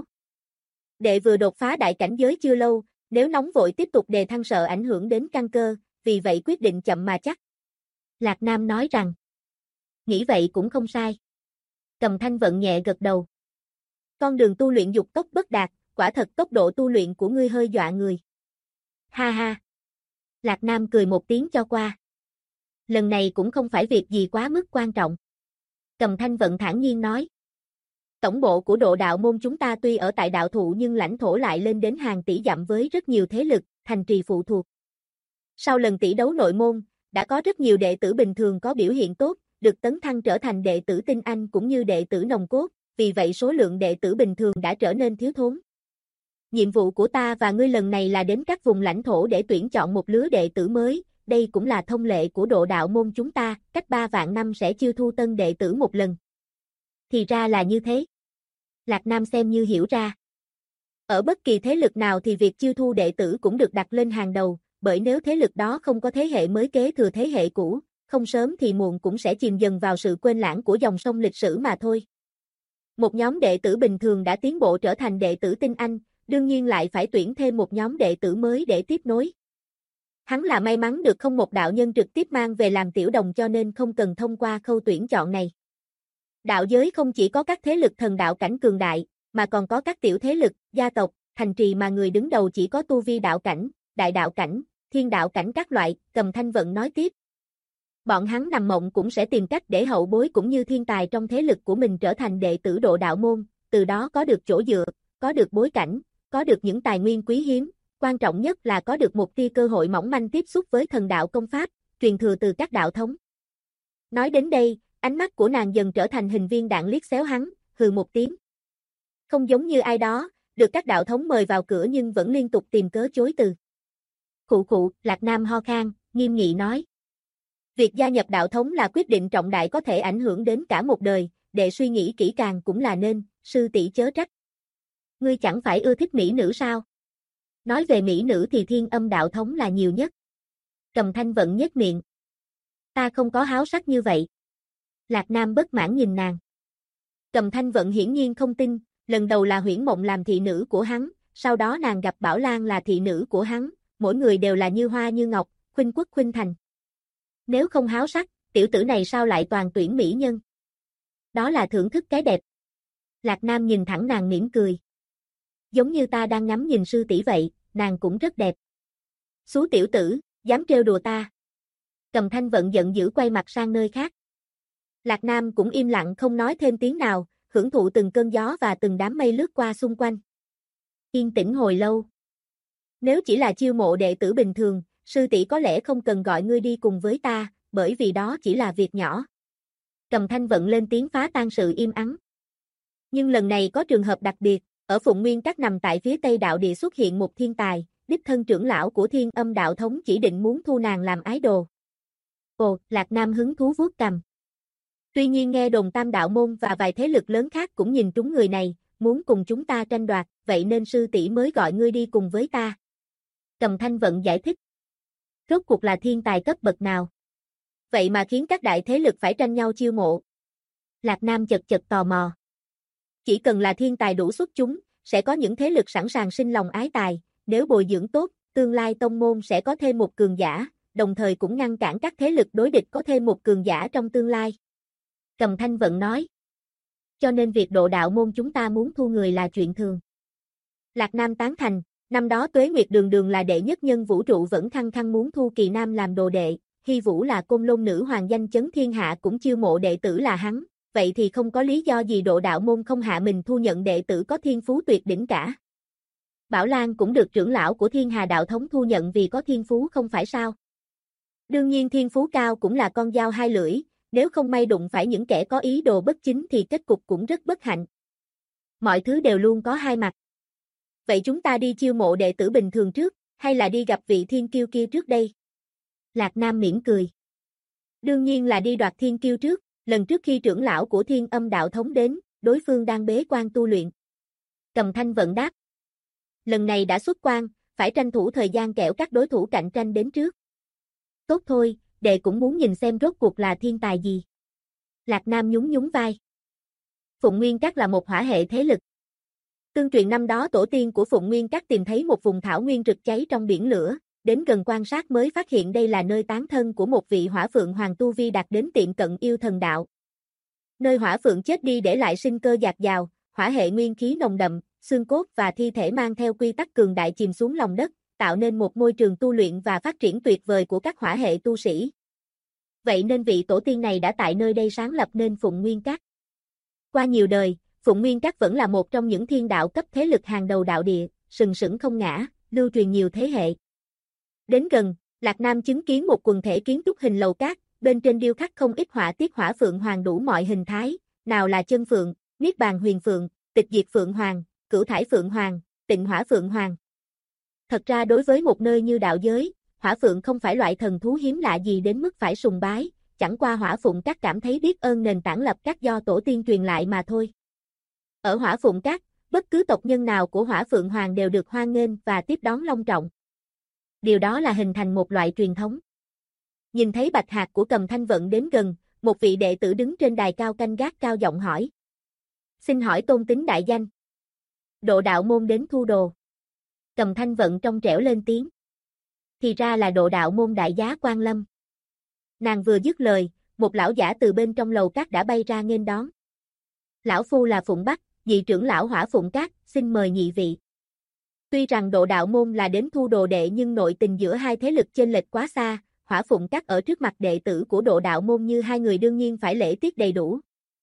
Đệ vừa đột phá đại cảnh giới chưa lâu, nếu nóng vội tiếp tục đề thăng sợ ảnh hưởng đến căn cơ, vì vậy quyết định chậm mà chắc. Lạc Nam nói rằng, nghĩ vậy cũng không sai. Cầm Thanh Vận nhẹ gật đầu. Con đường tu luyện dục tốc bất đạt, quả thật tốc độ tu luyện của ngươi hơi dọa người. Ha ha. Lạc Nam cười một tiếng cho qua. Lần này cũng không phải việc gì quá mức quan trọng. Cầm Thanh Vận thản nhiên nói. Tổng bộ của độ đạo môn chúng ta tuy ở tại đạo thụ nhưng lãnh thổ lại lên đến hàng tỷ dặm với rất nhiều thế lực, thành trì phụ thuộc. Sau lần tỷ đấu nội môn, đã có rất nhiều đệ tử bình thường có biểu hiện tốt, được tấn thăng trở thành đệ tử tinh anh cũng như đệ tử nòng cốt, vì vậy số lượng đệ tử bình thường đã trở nên thiếu thốn. Nhiệm vụ của ta và ngươi lần này là đến các vùng lãnh thổ để tuyển chọn một lứa đệ tử mới, đây cũng là thông lệ của độ đạo môn chúng ta, cách 3 vạn năm sẽ chiêu thu tân đệ tử một lần. Thì ra là như thế. Lạc Nam xem như hiểu ra. Ở bất kỳ thế lực nào thì việc chiêu thu đệ tử cũng được đặt lên hàng đầu, bởi nếu thế lực đó không có thế hệ mới kế thừa thế hệ cũ, không sớm thì muộn cũng sẽ chìm dần vào sự quên lãng của dòng sông lịch sử mà thôi. Một nhóm đệ tử bình thường đã tiến bộ trở thành đệ tử tinh anh, đương nhiên lại phải tuyển thêm một nhóm đệ tử mới để tiếp nối. Hắn là may mắn được không một đạo nhân trực tiếp mang về làm tiểu đồng cho nên không cần thông qua khâu tuyển chọn này. Đạo giới không chỉ có các thế lực thần đạo cảnh cường đại, mà còn có các tiểu thế lực, gia tộc, thành trì mà người đứng đầu chỉ có tu vi đạo cảnh, đại đạo cảnh, thiên đạo cảnh các loại, Cầm Thanh Vận nói tiếp. Bọn hắn nằm mộng cũng sẽ tìm cách để hậu bối cũng như thiên tài trong thế lực của mình trở thành đệ tử độ đạo môn, từ đó có được chỗ dựa, có được bối cảnh, có được những tài nguyên quý hiếm, quan trọng nhất là có được một tia cơ hội mỏng manh tiếp xúc với thần đạo công pháp, truyền thừa từ các đạo thống. Nói đến đây, ánh mắt của nàng dần trở thành hình viên đạn liếc xéo hắn, hừ một tiếng. Không giống như ai đó, được các đạo thống mời vào cửa nhưng vẫn liên tục tìm cớ chối từ. Khụ khụ, Lạc Nam ho khan, nghiêm nghị nói. Việc gia nhập đạo thống là quyết định trọng đại có thể ảnh hưởng đến cả một đời, để suy nghĩ kỹ càng cũng là nên, sư tỷ chớ trách. Ngươi chẳng phải ưa thích mỹ nữ sao? Nói về mỹ nữ thì Thiên Âm đạo thống là nhiều nhất. Cầm Thanh Vận nhếch miệng. Ta không có háo sắc như vậy. Lạc Nam bất mãn nhìn nàng. Cầm Thanh Vận hiển nhiên không tin, lần đầu là Huyễn Mộng làm thị nữ của hắn, sau đó nàng gặp Bảo Lan là thị nữ của hắn, mỗi người đều là như hoa như ngọc, khuynh quốc khuynh thành. Nếu không háo sắc, tiểu tử này sao lại toàn tuyển mỹ nhân? Đó là thưởng thức cái đẹp. Lạc Nam nhìn thẳng nàng mỉm cười. Giống như ta đang ngắm nhìn sư tỷ vậy, nàng cũng rất đẹp. Xú tiểu tử, dám trêu đùa ta. Cầm Thanh Vận giận dữ quay mặt sang nơi khác. Lạc Nam cũng im lặng không nói thêm tiếng nào, hưởng thụ từng cơn gió và từng đám mây lướt qua xung quanh. Yên tĩnh hồi lâu. Nếu chỉ là chiêu mộ đệ tử bình thường, sư tỷ có lẽ không cần gọi ngươi đi cùng với ta, bởi vì đó chỉ là việc nhỏ. Cầm Thanh Vận lên tiếng phá tan sự im ắng. Nhưng lần này có trường hợp đặc biệt, ở Phụng Nguyên Các nằm tại phía tây đạo địa xuất hiện một thiên tài, đích thân trưởng lão của Thiên Âm đạo thống chỉ định muốn thu nàng làm ái đồ. Ồ, Lạc Nam hứng thú vuốt cằm. Tuy nhiên nghe đồn Tam đạo môn và vài thế lực lớn khác cũng nhìn trúng người này, muốn cùng chúng ta tranh đoạt, vậy nên sư tỷ mới gọi ngươi đi cùng với ta. Cầm Thanh Vận giải thích. Rốt cuộc là thiên tài cấp bậc nào? vậy mà khiến các đại thế lực phải tranh nhau chiêu mộ. Lạc Nam chật chật tò mò. Chỉ cần là thiên tài đủ xuất chúng, sẽ có những thế lực sẵn sàng sinh lòng ái tài, nếu bồi dưỡng tốt, tương lai tông môn sẽ có thêm một cường giả, đồng thời cũng ngăn cản các thế lực đối địch có thêm một cường giả trong tương lai. Cầm Thanh Vận nói. Cho nên việc độ đạo môn chúng ta muốn thu người là chuyện thường. Lạc Nam tán thành, năm đó Tuế Nguyệt Đường Đường là đệ nhất nhân vũ trụ vẫn khăng khăng muốn thu Kỳ Nam làm đồ đệ, Hy Vũ là Côn Lôn nữ hoàng danh chấn thiên hạ cũng chiêu mộ đệ tử là hắn, vậy thì không có lý do gì độ đạo môn không hạ mình thu nhận đệ tử có thiên phú tuyệt đỉnh cả. Bảo Lan cũng được trưởng lão của Thiên Hà đạo thống thu nhận vì có thiên phú không phải sao? Đương nhiên thiên phú cao cũng là con dao hai lưỡi, nếu không may đụng phải những kẻ có ý đồ bất chính thì kết cục cũng rất bất hạnh. Mọi thứ đều luôn có hai mặt. Vậy chúng ta đi chiêu mộ đệ tử bình thường trước, hay là đi gặp vị thiên kiêu kia trước đây? Lạc Nam mỉm cười. Đương nhiên là đi đoạt thiên kiêu trước, lần trước khi trưởng lão của Thiên Âm đạo thống đến, đối phương đang bế quan tu luyện. Cầm Thanh Vận đáp. Lần này đã xuất quan, phải tranh thủ thời gian kẻo các đối thủ cạnh tranh đến trước. Tốt thôi, đệ cũng muốn nhìn xem rốt cuộc là thiên tài gì. Lạc Nam nhún nhún vai. Phụng Nguyên Các là một hỏa hệ thế lực. Tương truyền năm đó tổ tiên của Phụng Nguyên Các tìm thấy một vùng thảo nguyên rực cháy trong biển lửa, đến gần quan sát mới phát hiện đây là nơi tán thân của một vị hỏa phượng hoàng tu vi đạt đến tiệm cận yêu thần đạo. Nơi hỏa phượng chết đi để lại sinh cơ dạt dào, hỏa hệ nguyên khí nồng đậm, xương cốt và thi thể mang theo quy tắc cường đại chìm xuống lòng đất, tạo nên một môi trường tu luyện và phát triển tuyệt vời của các hỏa hệ tu sĩ. Vậy nên vị tổ tiên này đã tại nơi đây sáng lập nên Phụng Nguyên Các. Qua nhiều đời, Phụng Nguyên Các vẫn là một trong những thiên đạo cấp thế lực hàng đầu đạo địa, sừng sững không ngã, lưu truyền nhiều thế hệ. Đến gần, Lạc Nam chứng kiến một quần thể kiến trúc hình lầu cát, bên trên điêu khắc không ít họa tiết hỏa phượng hoàng đủ mọi hình thái, nào là chân phượng, niết bàn huyền phượng, tịch diệt phượng hoàng, cửu thải phượng hoàng, tịnh hỏa phượng hoàng. Thật ra đối với một nơi như đạo giới, hỏa phượng không phải loại thần thú hiếm lạ gì đến mức phải sùng bái, chẳng qua Hỏa Phụng Các cảm thấy biết ơn nền tảng lập các do tổ tiên truyền lại mà thôi. Ở Hỏa Phụng Các, bất cứ tộc nhân nào của Hỏa Phượng Hoàng đều được hoan nghênh và tiếp đón long trọng. Điều đó là hình thành một loại truyền thống. Nhìn thấy Bạch Hạc của Cầm Thanh Vận đến gần, một vị đệ tử đứng trên đài cao canh gác cao giọng hỏi. Xin hỏi tôn tính đại danh. Độ đạo môn đến thu đồ. Cầm Thanh Vận trong trẻo lên tiếng. Thì ra là độ đạo môn đại giá Quan Lâm. Nàng vừa dứt lời, một lão giả từ bên trong lầu các đã bay ra nghênh đón. Lão phu là Phụng Bắc, vị trưởng lão Hỏa Phụng Các, xin mời nhị vị. Tuy rằng độ đạo môn là đến thu đồ đệ nhưng nội tình giữa hai thế lực chênh lệch quá xa, Hỏa Phụng Các ở trước mặt đệ tử của độ đạo môn như hai người đương nhiên phải lễ tiết đầy đủ.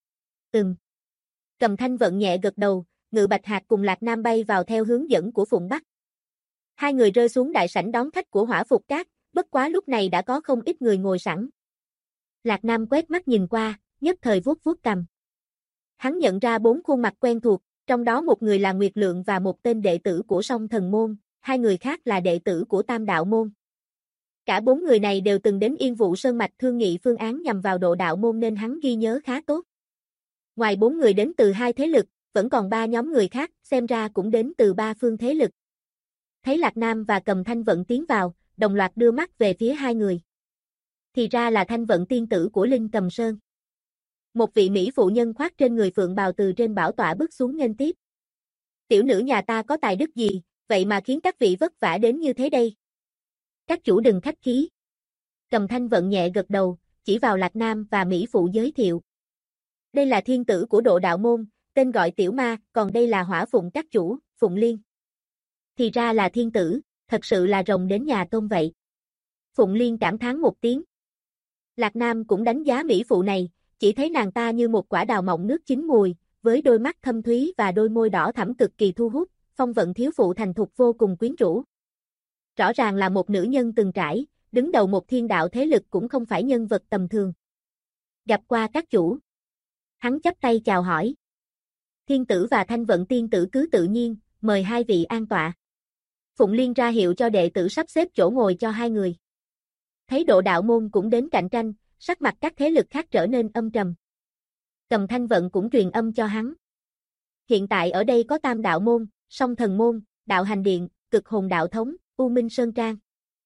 Cầm Thanh Vận nhẹ gật đầu, Ngự Bạch Hạc cùng Lạc Nam bay vào theo hướng dẫn của Phụng Bắc. Hai người rơi xuống đại sảnh đón khách của Hỏa Phụng Các, bất quá lúc này đã có không ít người ngồi sẵn. Lạc Nam quét mắt nhìn qua, nhất thời vuốt vuốt cằm. Hắn nhận ra 4 khuôn mặt quen thuộc, trong đó một người là Nguyệt Lượng và một tên đệ tử của Song Thần Môn, hai người khác là đệ tử của Tam Đạo Môn. Cả 4 người này đều từng đến Yên Vụ Sơn Mạch thương nghị phương án nhằm vào độ đạo môn nên hắn ghi nhớ khá tốt. Ngoài 4 người đến từ hai thế lực, vẫn còn 3 nhóm người khác, xem ra cũng đến từ 3 phương thế lực. Thấy Lạc Nam và Cầm Thanh Vận tiến vào, đồng loạt đưa mắt về phía hai người. Thì ra là Thanh Vận tiên tử của Linh Cầm Sơn. Một vị mỹ phụ nhân khoác trên người phượng bào từ trên bảo tọa bước xuống nghênh tiếp. Tiểu nữ nhà ta có tài đức gì, vậy mà khiến các vị vất vả đến như thế đây? Các chủ đừng khách khí. Cầm Thanh Vận nhẹ gật đầu, chỉ vào Lạc Nam và mỹ phụ giới thiệu. Đây là thiên tử của độ đạo môn, tên gọi Tiểu Ma, còn đây là Hỏa Phụng Các chủ, Phụng Liên. Thì ra là thiên tử, thật sự là rồng đến nhà tôm vậy. Phụng Liên cảm thán một tiếng. Lạc Nam cũng đánh giá mỹ phụ này, chỉ thấy nàng ta như một quả đào mọng nước chín mùi, với đôi mắt thâm thúy và đôi môi đỏ thẳm cực kỳ thu hút, phong vận thiếu phụ thành thục vô cùng quyến rũ. Rõ ràng là một nữ nhân từng trải, đứng đầu một thiên đạo thế lực cũng không phải nhân vật tầm thường. Gặp qua các chủ. Hắn chắp tay chào hỏi. Thiên tử và Thanh Vận tiên tử cứ tự nhiên, mời hai vị an tọa. Phụng Liên ra hiệu cho đệ tử sắp xếp chỗ ngồi cho hai người. Thấy độ đạo môn cũng đến cạnh tranh, sắc mặt các thế lực khác trở nên âm trầm. Cầm Thanh Vận cũng truyền âm cho hắn. Hiện tại ở đây có Tam Đạo Môn, Song Thần Môn, Đạo Hành Điện, Cực Hồn Đạo Thống, U Minh Sơn Trang.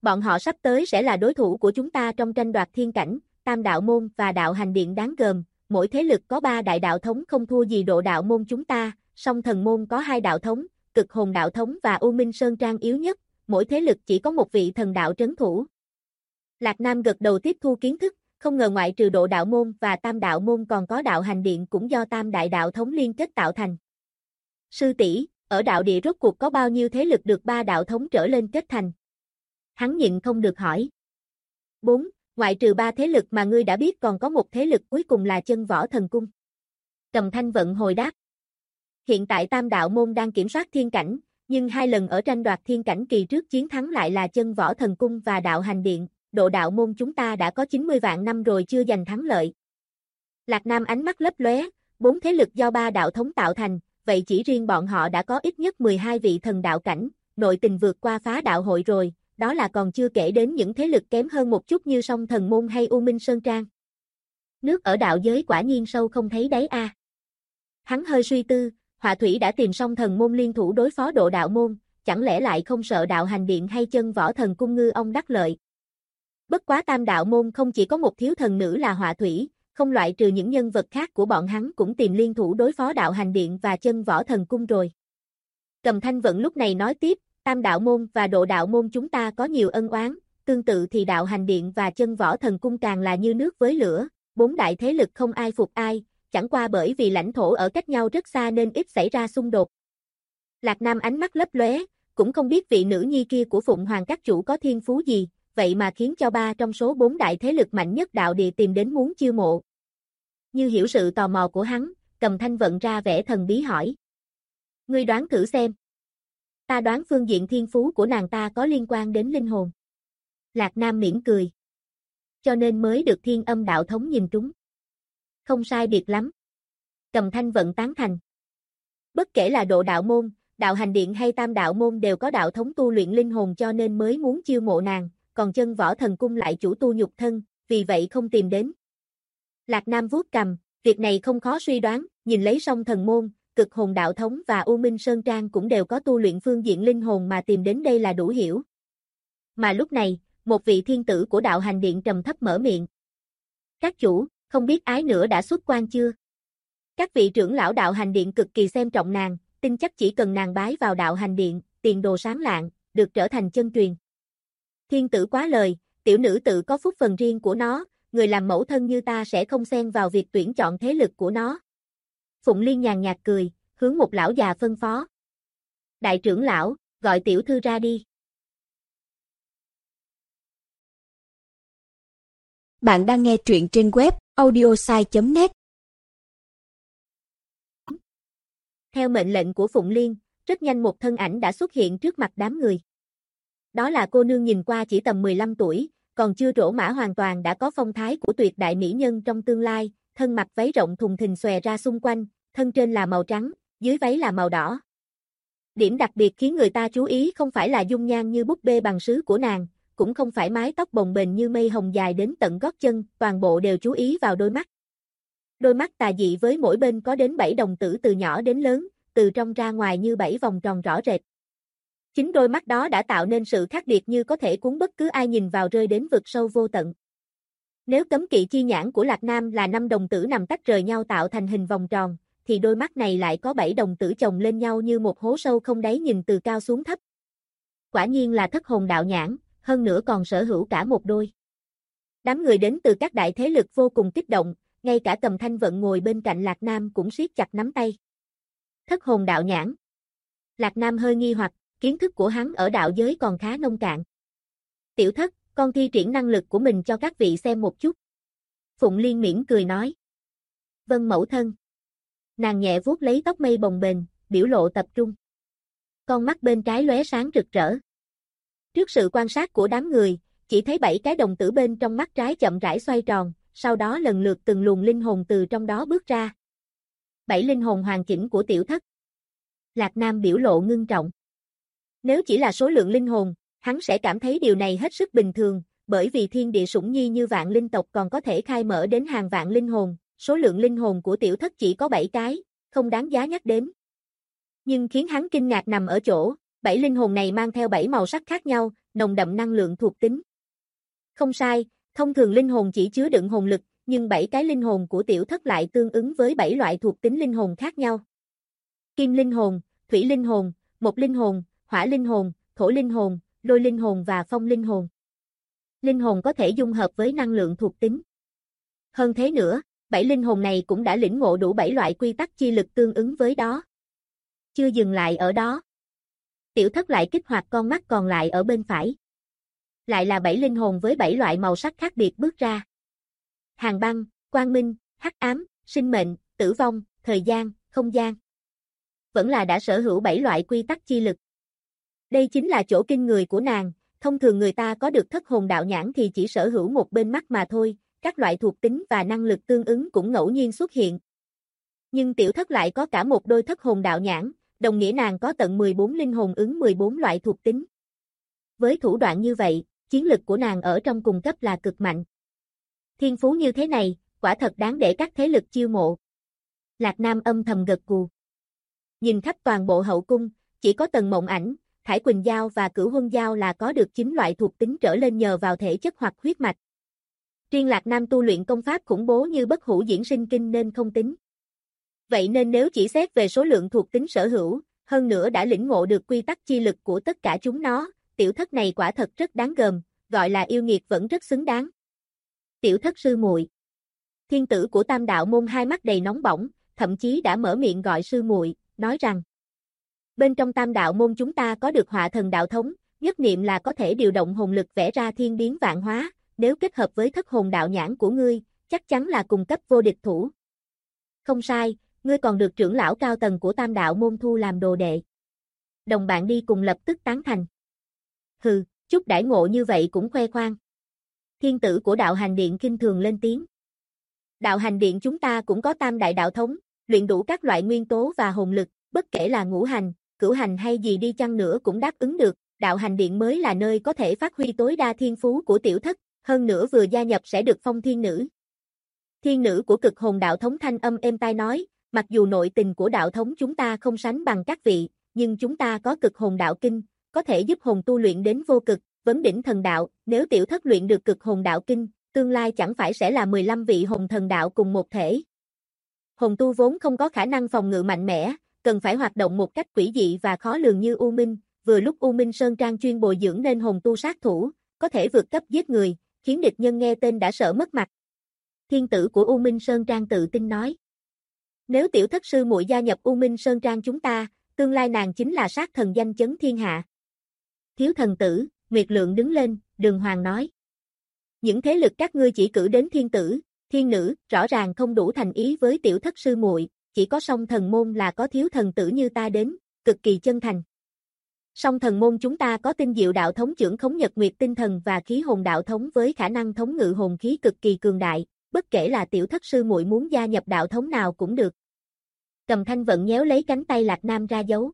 Bọn họ sắp tới sẽ là đối thủ của chúng ta trong tranh đoạt thiên cảnh, Tam đạo môn và đạo hành điện đáng gờm, mỗi thế lực có 3 đại đạo thống không thua gì Độ đạo môn chúng ta, song thần môn có 2 đạo thống, Cực hồn đạo thống và U Minh Sơn Trang yếu nhất, mỗi thế lực chỉ có một vị thần đạo trấn thủ. Lạc Nam gật đầu tiếp thu kiến thức, không ngờ ngoại trừ Độ đạo môn và Tam đạo môn còn có đạo hành điện cũng do Tam đại đạo thống liên kết tạo thành. Sư tỷ, ở đạo địa rốt cuộc có bao nhiêu thế lực được 3 đạo thống trở lên kết thành? Hắn nhịn không được hỏi. 4, ngoại trừ 3 thế lực mà ngươi đã biết còn có một thế lực cuối cùng là Chân Võ Thần Cung. Cầm Thanh Vận hồi đáp. Hiện tại Tam đạo môn đang kiểm soát thiên cảnh, nhưng 2 lần ở tranh đoạt thiên cảnh kỳ trước chiến thắng lại là Chân Võ Thần Cung và đạo hành điện, Độ đạo môn chúng ta đã có 90 vạn năm rồi chưa giành thắng lợi. Lạc Nam ánh mắt lấp lóe, 4 thế lực do 3 đạo thống tạo thành, vậy chỉ riêng bọn họ đã có ít nhất 12 vị thần đạo cảnh, nội tình vượt qua Phá đạo hội rồi, đó là còn chưa kể đến những thế lực kém hơn một chút như Song Thần Môn hay U Minh Sơn Trang. Nước ở đạo giới quả nhiên sâu không thấy đáy a. Hắn hơi suy tư, Họa Thủy đã tìm Song Thần Môn liên thủ đối phó Độ đạo môn, chẳng lẽ lại không sợ đạo hành điện hay Chân Võ Thần Cung ngư ông đắc lợi. Bất quá Tam đạo môn không chỉ có một thiếu thần nữ là Họa Thủy, không loại trừ những nhân vật khác của bọn hắn cũng tìm liên thủ đối phó đạo hành điện và Chân Võ Thần Cung rồi. Cầm Thanh Vận lúc này nói tiếp, Tam đạo môn và Độ đạo môn chúng ta có nhiều ân oán, tương tự thì đạo hành điện và Chân Võ Thần Cung càng là như nước với lửa, 4 đại thế lực không ai phục ai, chẳng qua bởi vì lãnh thổ ở cách nhau rất xa nên ít xảy ra xung đột. Lạc Nam ánh mắt lấp lóe, cũng không biết vị nữ nhi kia của Phụng Hoàng các chủ có thiên phú gì, vậy mà khiến cho 3 trong số 4 đại thế lực mạnh nhất đạo địa tìm đến muốn chiêu mộ. Như hiểu sự tò mò của hắn, Cầm Thanh Vận ra vẻ thần bí hỏi. Ngươi đoán thử xem. Ta đoán phương diện thiên phú của nàng ta có liên quan đến linh hồn. Lạc Nam mỉm cười. Cho nên mới được Thiên Âm đạo thống nhìn trúng. Không sai biệt lắm. Cầm Thanh Vận tán thành. Bất kể là Độ đạo môn, đạo hành điện hay Tam đạo môn đều có đạo thống tu luyện linh hồn cho nên mới muốn chiêu mộ nàng, còn Chân Võ Thần Cung lại chủ tu nhục thân, vì vậy không tìm đến. Lạc Nam vuốt cằm, việc này không khó suy đoán, nhìn lấy Song Thần Môn, Cực hồn đạo thống và U Minh Sơn Trang cũng đều có tu luyện phương diện linh hồn mà tìm đến đây là đủ hiểu. Mà lúc này, một vị thiên tử của đạo hành điện trầm thấp mở miệng. Các chủ, không biết ái nữa đã xuất quan chưa? Các vị trưởng lão đạo hành điện cực kỳ xem trọng nàng, tin chắc chỉ cần nàng bái vào đạo hành điện, tiền đồ sáng lạng, được trở thành chân truyền. Thiên tử quá lời, tiểu nữ tự có phúc phần riêng của nó, người làm mẫu thân như ta sẽ không xen vào việc tuyển chọn thế lực của nó. Phụng Liên nhàn nhạt cười, hướng một lão già phân phó. Đại trưởng lão, gọi tiểu thư ra đi. Bạn đang nghe truyện trên web audiosai.net. Theo mệnh lệnh của Phụng Liên, rất nhanh một thân ảnh đã xuất hiện trước mặt đám người. Đó là cô nương nhìn qua chỉ tầm 15 tuổi, còn chưa trổ mã hoàn toàn đã có phong thái của tuyệt đại mỹ nhân trong tương lai, thân mặc váy rộng thùng thình xòe ra xung quanh, thân trên là màu trắng, dưới váy là màu đỏ. Điểm đặc biệt khiến người ta chú ý không phải là dung nhan như búp bê bằng sứ của nàng, cũng không phải mái tóc bồng bềnh như mây hồng dài đến tận gót chân, toàn bộ đều chú ý vào đôi mắt. Đôi mắt tà dị với mỗi bên có đến 7 đồng tử từ nhỏ đến lớn, từ trong ra ngoài như 7 vòng tròn rõ rệt. Chính đôi mắt đó đã tạo nên sự khác biệt như có thể cuốn bất cứ ai nhìn vào rơi đến vực sâu vô tận. Nếu cấm kỵ chi nhãn của Lạc Nam là 5 đồng tử nằm tách rời nhau tạo thành hình vòng tròn, thì đôi mắt này lại có 7 đồng tử chồng lên nhau như một hố sâu không đáy nhìn từ cao xuống thấp. Quả nhiên là thất hồn đạo nhãn, hơn nữa còn sở hữu cả một đôi. Đám người đến từ các đại thế lực vô cùng kích động, ngay cả Cầm Thanh Vận ngồi bên cạnh Lạc Nam cũng siết chặt nắm tay. Thất hồn đạo nhãn. Lạc Nam hơi nghi hoặc, kiến thức của hắn ở đạo giới còn khá nông cạn. Tiểu thất, con thi triển năng lực của mình cho các vị xem một chút. Phụng Liên mỉm cười nói. Vâng mẫu thân. Nàng nhẹ vuốt lấy tóc mây bồng bềnh, biểu lộ tập trung. Con mắt bên trái lóe sáng rực rỡ. Trước sự quan sát của đám người, chỉ thấy 7 cái đồng tử bên trong mắt trái chậm rãi xoay tròn, sau đó lần lượt từng luồng linh hồn từ trong đó bước ra. 7 linh hồn hoàn chỉnh của tiểu thất. Lạc Nam biểu lộ ngưng trọng. Nếu chỉ là số lượng linh hồn, hắn sẽ cảm thấy điều này hết sức bình thường, bởi vì thiên địa sủng nhi như vạn linh tộc còn có thể khai mở đến hàng vạn linh hồn, số lượng linh hồn của tiểu thất chỉ có 7 cái, không đáng giá nhắc đến. Nhưng khiến hắn kinh ngạc nằm ở chỗ, 7 linh hồn này mang theo 7 màu sắc khác nhau, nồng đậm năng lượng thuộc tính. Không sai, thông thường linh hồn chỉ chứa đựng hồn lực, nhưng 7 cái linh hồn của tiểu thất lại tương ứng với 7 loại thuộc tính linh hồn khác nhau. Kim linh hồn, thủy linh hồn, mộc linh hồn, hỏa linh hồn, thổ linh hồn, lôi linh hồn và phong linh hồn. Linh hồn có thể dung hợp với năng lượng thuộc tính. Hơn thế nữa, 7 linh hồn này cũng đã lĩnh ngộ đủ 7 loại quy tắc chi lực tương ứng với đó. Chưa dừng lại ở đó. Tiểu thất lại kích hoạt con mắt còn lại ở bên phải. Lại là 7 linh hồn với 7 loại màu sắc khác biệt bước ra. Hàn băng, quang minh, hắc ám, sinh mệnh, tử vong, thời gian, không gian. Vẫn là đã sở hữu 7 loại quy tắc chi lực. Đây chính là chỗ kinh người của nàng, thông thường người ta có được thất hồn đạo nhãn thì chỉ sở hữu một bên mắt mà thôi, các loại thuộc tính và năng lực tương ứng cũng ngẫu nhiên xuất hiện. Nhưng tiểu thất lại có cả một đôi thất hồn đạo nhãn, đồng nghĩa nàng có tận 14 linh hồn ứng 14 loại thuộc tính. Với thủ đoạn như vậy, chiến lực của nàng ở trong cùng cấp là cực mạnh. Thiên phú như thế này, quả thật đáng để các thế lực chiêu mộ. Lạc Nam âm thầm gật gù. Nhìn khắp toàn bộ hậu cung, chỉ có Tần Mộng Ảnh, Thải Quỳnh Giao và Cửu Huân Giao là có được 9 loại thuộc tính trở lên nhờ vào thể chất hoặc huyết mạch. Riêng Lạc Nam tu luyện công pháp khủng bố như Bất Hủ Diễn Sinh Kinh nên không tính. Vậy nên nếu chỉ xét về số lượng thuộc tính sở hữu, hơn nữa đã lĩnh ngộ được quy tắc chi lực của tất cả chúng nó, tiểu thất này quả thật rất đáng gờm, gọi là yêu nghiệt vẫn rất xứng đáng. Tiểu thất sư muội. Thiên tử của Tam Đạo môn hai mắt đầy nóng bỏng, thậm chí đã mở miệng gọi sư muội, nói rằng: bên trong Tam Đạo môn chúng ta có được Họa Thần đạo thống, nhất niệm là có thể điều động hồn lực vẽ ra thiên biến vạn hóa, nếu kết hợp với thất hồn đạo nhãn của ngươi, chắc chắn là cùng cấp vô địch thủ. Không sai, ngươi còn được trưởng lão cao tầng của Tam Đạo môn thu làm đồ đệ. Đồng bạn đi cùng lập tức tán thành. Hừ, chút đãi ngộ như vậy cũng khoe khoang. Thiên tử của Đạo Hành Điện khinh thường lên tiếng. Đạo Hành Điện chúng ta cũng có tam đại đạo thống, luyện đủ các loại nguyên tố và hồn lực, bất kể là ngũ hành, cửu hành hay gì đi chăng nữa cũng đáp ứng được, Đạo Hành Điện mới là nơi có thể phát huy tối đa thiên phú của tiểu thất, hơn nữa vừa gia nhập sẽ được phong thiên nữ. Thiên nữ của Cực Hồn đạo thống thanh âm êm tai nói, mặc dù nội tình của đạo thống chúng ta không sánh bằng các vị, nhưng chúng ta có Cực Hồn đạo kinh, có thể giúp hồn tu luyện đến vô cực, vấn đỉnh thần đạo, nếu tiểu thất luyện được Cực Hồn đạo kinh, tương lai chẳng phải sẽ là 15 vị hồn thần đạo cùng một thể. Hồn tu vốn không có khả năng phòng ngự mạnh mẽ, cần phải hoạt động một cách quỷ dị và khó lường như U Minh, vừa lúc U Minh Sơn Trang chuyên bồi dưỡng nên hồn tu sát thủ, có thể vượt cấp giết người, khiến địch nhân nghe tên đã sợ mất mặt. Thiên tử của U Minh Sơn Trang tự tin nói. Nếu tiểu thất sư muội gia nhập U Minh Sơn Trang chúng ta, tương lai nàng chính là sát thần danh chấn thiên hạ. Thiếu thần tử, Nguyệt Lượng đứng lên, Đường Hoàng nói. Những thế lực các ngươi chỉ cử đến thiên tử, thiên nữ, rõ ràng không đủ thành ý với tiểu thất sư muội, chỉ có Song Thần môn là có thiếu thần tử như ta đến, cực kỳ chân thành. Song Thần môn chúng ta có tinh diệu đạo thống trưởng khống nhật nguyệt tinh thần và khí hồn đạo thống với khả năng thống ngự hồn khí cực kỳ cường đại, bất kể là tiểu thất sư muội muốn gia nhập đạo thống nào cũng được. Cầm Thanh Vận nhéo lấy cánh tay Lạc Nam ra dấu.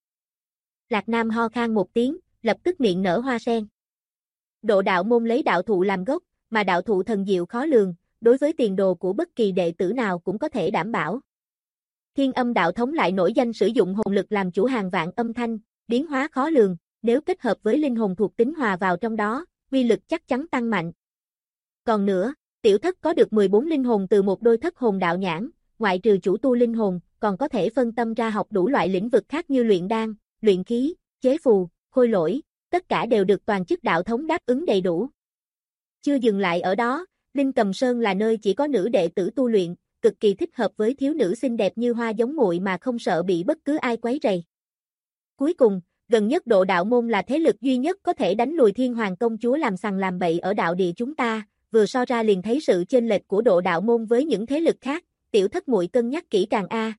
Lạc Nam ho khan một tiếng, lập tức miệng nở hoa sen. Độ đạo môn lấy đạo thụ làm gốc, mà đạo thụ thần diệu khó lường, đối với tiền đồ của bất kỳ đệ tử nào cũng có thể đảm bảo. Thiên Âm đạo thống lại nổi danh sử dụng hồn lực làm chủ hàng vạn âm thanh, biến hóa khó lường, nếu kết hợp với linh hồn thuộc tính hòa vào trong đó, uy lực chắc chắn tăng mạnh. Còn nữa, tiểu thất có được 14 linh hồn từ một đôi thất hồn đạo nhãn, ngoại trừ chủ tu linh hồn, còn có thể phân tâm ra học đủ loại lĩnh vực khác như luyện đan, luyện khí, chế phù, khôi lỗi, tất cả đều được toàn chức đạo thống đáp ứng đầy đủ. Chưa dừng lại ở đó, Linh Cầm Sơn là nơi chỉ có nữ đệ tử tu luyện, cực kỳ thích hợp với thiếu nữ xinh đẹp như hoa giống muội mà không sợ bị bất cứ ai quấy rầy. Cuối cùng, gần nhất Độ đạo môn là thế lực duy nhất có thể đánh lùi Thiên Hoàng công chúa làm sằng làm bậy ở đạo địa chúng ta, vừa so ra liền thấy sự chênh lệch của Độ đạo môn với những thế lực khác, tiểu thất muội cân nhắc kỹ càng a.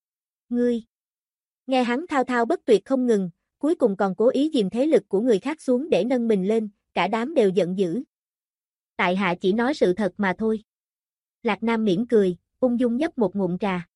Ngươi. Nghe hắn thao thao bất tuyệt không ngừng, cuối cùng còn cố ý dìm thế lực của người khác xuống để nâng mình lên, cả đám đều giận dữ. Tại hạ chỉ nói sự thật mà thôi. Lạc Nam mỉm cười, ung dung nhấp một ngụm trà.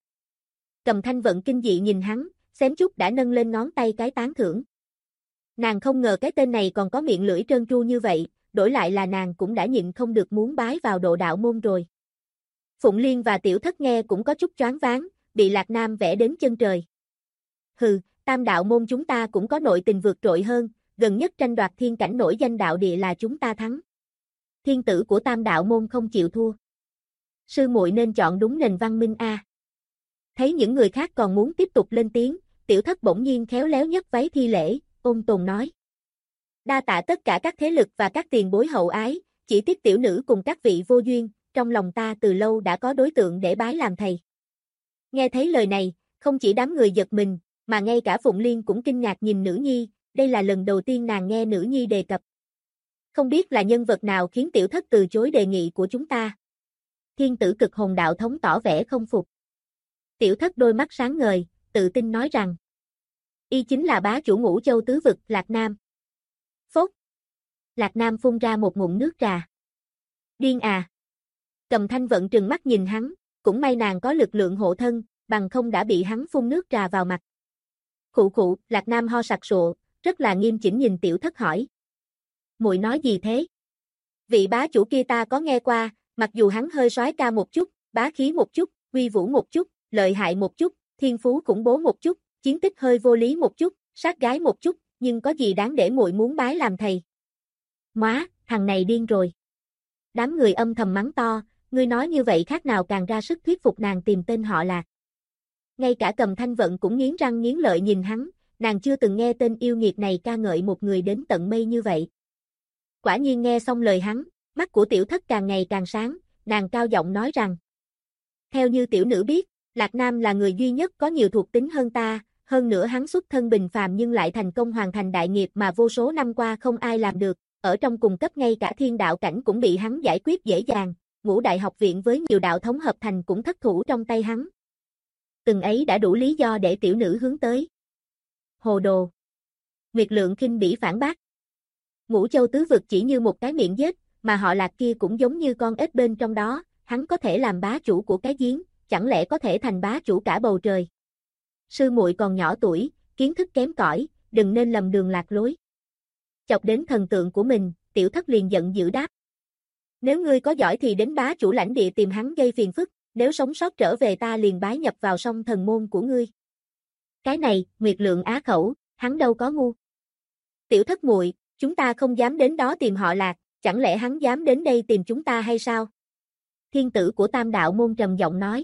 Cầm Thanh Vận kinh dị nhìn hắn, xém chút đã nâng lên ngón tay cái tán thưởng. Nàng không ngờ cái tên này còn có miệng lưỡi trơn tru như vậy, đổi lại là nàng cũng đã nhịn không được muốn bái vào Độ đạo môn rồi. Phụng Liên và tiểu thất nghe cũng có chút choáng váng, bị Lạc Nam vẽ đến chân trời. Hừ, Tam đạo môn chúng ta cũng có nội tình vượt trội hơn, gần nhất tranh đoạt thiên cảnh nổi danh đạo địa là chúng ta thắng. Thiên tử của Tam đạo môn không chịu thua. Sư muội nên chọn đúng nền văn minh a. Thấy những người khác còn muốn tiếp tục lên tiếng, Tiểu Thất bỗng nhiên khéo léo nhấc váy thi lễ, ôn tồn nói: đa tạ tất cả các thế lực và các tiền bối hậu ái, chỉ tiếc tiểu nữ cùng các vị vô duyên, trong lòng ta từ lâu đã có đối tượng để bái làm thầy. Nghe thấy lời này, không chỉ đám người giật mình, mà ngay cả Phụng Liên cũng kinh ngạc nhìn nữ nhi, đây là lần đầu tiên nàng nghe nữ nhi đề cập. Không biết là nhân vật nào khiến Tiểu Thất từ chối đề nghị của chúng ta. Thiên tử Cực Hồn đạo thống tỏ vẻ không phục. Tiểu Thất đôi mắt sáng ngời, tự tin nói rằng: y chính là bá chủ Ngũ Châu tứ vực Lạc Nam. Phốt. Lạc Nam phun ra một ngụm nước trà. Điên à. Cầm Thanh Vận trừng mắt nhìn hắn, cũng may nàng có lực lượng hộ thân, bằng không đã bị hắn phun nước trà vào mặt. Khụ khụ, Lạc Nam ho sặc sụa, rất là nghiêm chỉnh nhìn Tiểu Thất hỏi: muội nói gì thế? Vị bá chủ kia ta có nghe qua, mặc dù hắn hơi soái ca một chút, bá khí một chút, uy vũ một chút, lợi hại một chút, thiên phú khủng bố một chút, chiến tích hơi vô lý một chút, sát gái một chút, nhưng có gì đáng để muội muốn bái làm thầy? Móa, thằng này điên rồi. Đám người âm thầm mắng to, ngươi nói như vậy khác nào càng ra sức thuyết phục nàng tìm tên họ Lạc. Ngay cả Cầm Thanh Vận cũng nghiến răng nghiến lợi nhìn hắn, nàng chưa từng nghe tên yêu nghiệt này ca ngợi một người đến tận mây như vậy. Quả nhiên nghe xong lời hắn, mắt của Tiểu Thất càng ngày càng sáng, nàng cao giọng nói rằng: theo như tiểu nữ biết, Lạc Nam là người duy nhất có nhiều thuộc tính hơn ta, hơn nữa hắn xuất thân bình phàm nhưng lại thành công hoàn thành đại nghiệp mà vô số năm qua không ai làm được, ở trong cùng cấp ngay cả thiên đạo cảnh cũng bị hắn giải quyết dễ dàng, Ngũ Đại học viện với nhiều đạo thống hợp thành cũng thất thủ trong tay hắn. Từng ấy đã đủ lý do để tiểu nữ hướng tới. Hồ đồ. Nguyệt Lượng khinh bỉ phản bác. Ngũ Châu tứ vực chỉ như một cái miệng vết, mà họ Lạc kia cũng giống như con ếch bên trong đó, hắn có thể làm bá chủ của cái giếng, chẳng lẽ có thể thành bá chủ cả bầu trời. Sư muội còn nhỏ tuổi, kiến thức kém cỏi, đừng nên lầm đường lạc lối. Chọc đến thần tượng của mình, Tiểu Thất liền giận dữ đáp: nếu ngươi có giỏi thì đến bá chủ lãnh địa tìm hắn gây phiền phức, nếu sống sót trở về ta liền bái nhập vào song thần môn của ngươi. Cái này, Nguyệt Lượng á khẩu, hắn đâu có ngu. Tiểu Thất muội, chúng ta không dám đến đó tìm họ Lạc, chẳng lẽ hắn dám đến đây tìm chúng ta hay sao? Thiên tử của Tam đạo môn trầm giọng nói: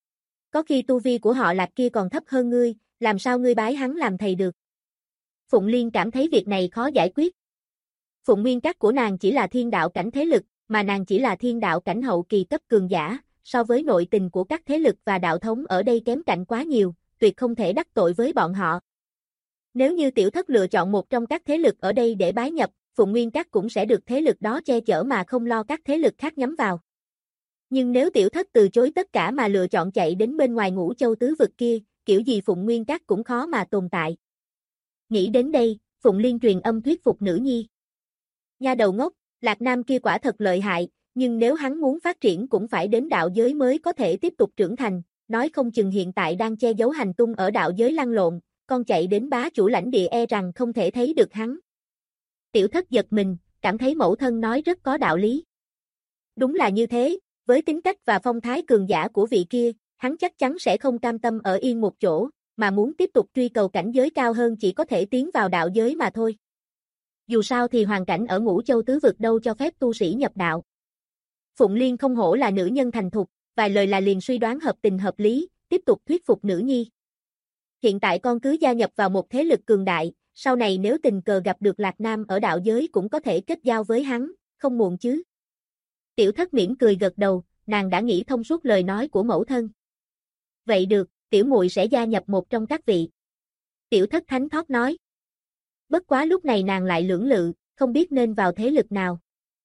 có khi tu vi của họ Lạc kia còn thấp hơn ngươi, làm sao ngươi bái hắn làm thầy được? Phụng Liên cảm thấy việc này khó giải quyết. Phụng Nguyên Các của nàng chỉ là thiên đạo cảnh thế lực, mà nàng chỉ là thiên đạo cảnh hậu kỳ cấp cường giả, so với nội tình của các thế lực và đạo thống ở đây kém cạnh quá nhiều, tuyệt không thể đắc tội với bọn họ. Nếu như Tiểu Thất lựa chọn một trong các thế lực ở đây để bái nhập, Phụng Nguyên Các cũng sẽ được thế lực đó che chở mà không lo các thế lực khác nhắm vào. Nhưng nếu Tiểu Thất từ chối tất cả mà lựa chọn chạy đến bên ngoài Ngũ Châu tứ vực kia, kiểu gì Phụng Nguyên Các cũng khó mà tồn tại. Nghĩ đến đây, Phụng Liên truyền âm thuyết phục nữ nhi. Nha đầu ngốc, Lạc Nam kia quả thật lợi hại, nhưng nếu hắn muốn phát triển cũng phải đến đạo giới mới có thể tiếp tục trưởng thành, nói không chừng hiện tại đang che giấu hành tung ở đạo giới lăn lộn, con chạy đến bá chủ lãnh địa e rằng không thể thấy được hắn. Tiểu Thất giật mình, cảm thấy mẫu thân nói rất có đạo lý. Đúng là như thế, với tính cách và phong thái cường giả của vị kia, hắn chắc chắn sẽ không cam tâm ở yên một chỗ, mà muốn tiếp tục truy cầu cảnh giới cao hơn chỉ có thể tiến vào đạo giới mà thôi. Dù sao thì hoàn cảnh ở Ngũ Châu tứ vực đâu cho phép tu sĩ nhập đạo. Phụng Liên không hổ là nữ nhân thành thục, vài lời là liền suy đoán hợp tình hợp lý, tiếp tục thuyết phục nữ nhi. Hiện tại con cứ gia nhập vào một thế lực cường đại, sau này nếu tình cờ gặp được Lạc Nam ở đạo giới cũng có thể kết giao với hắn, không muộn chứ. Tiểu Thất mỉm cười gật đầu, nàng đã nghĩ thông suốt lời nói của mẫu thân. Vậy được, tiểu muội sẽ gia nhập một trong các vị. Tiểu Thất thánh thót nói. Bất quá lúc này nàng lại lưỡng lự, không biết nên vào thế lực nào.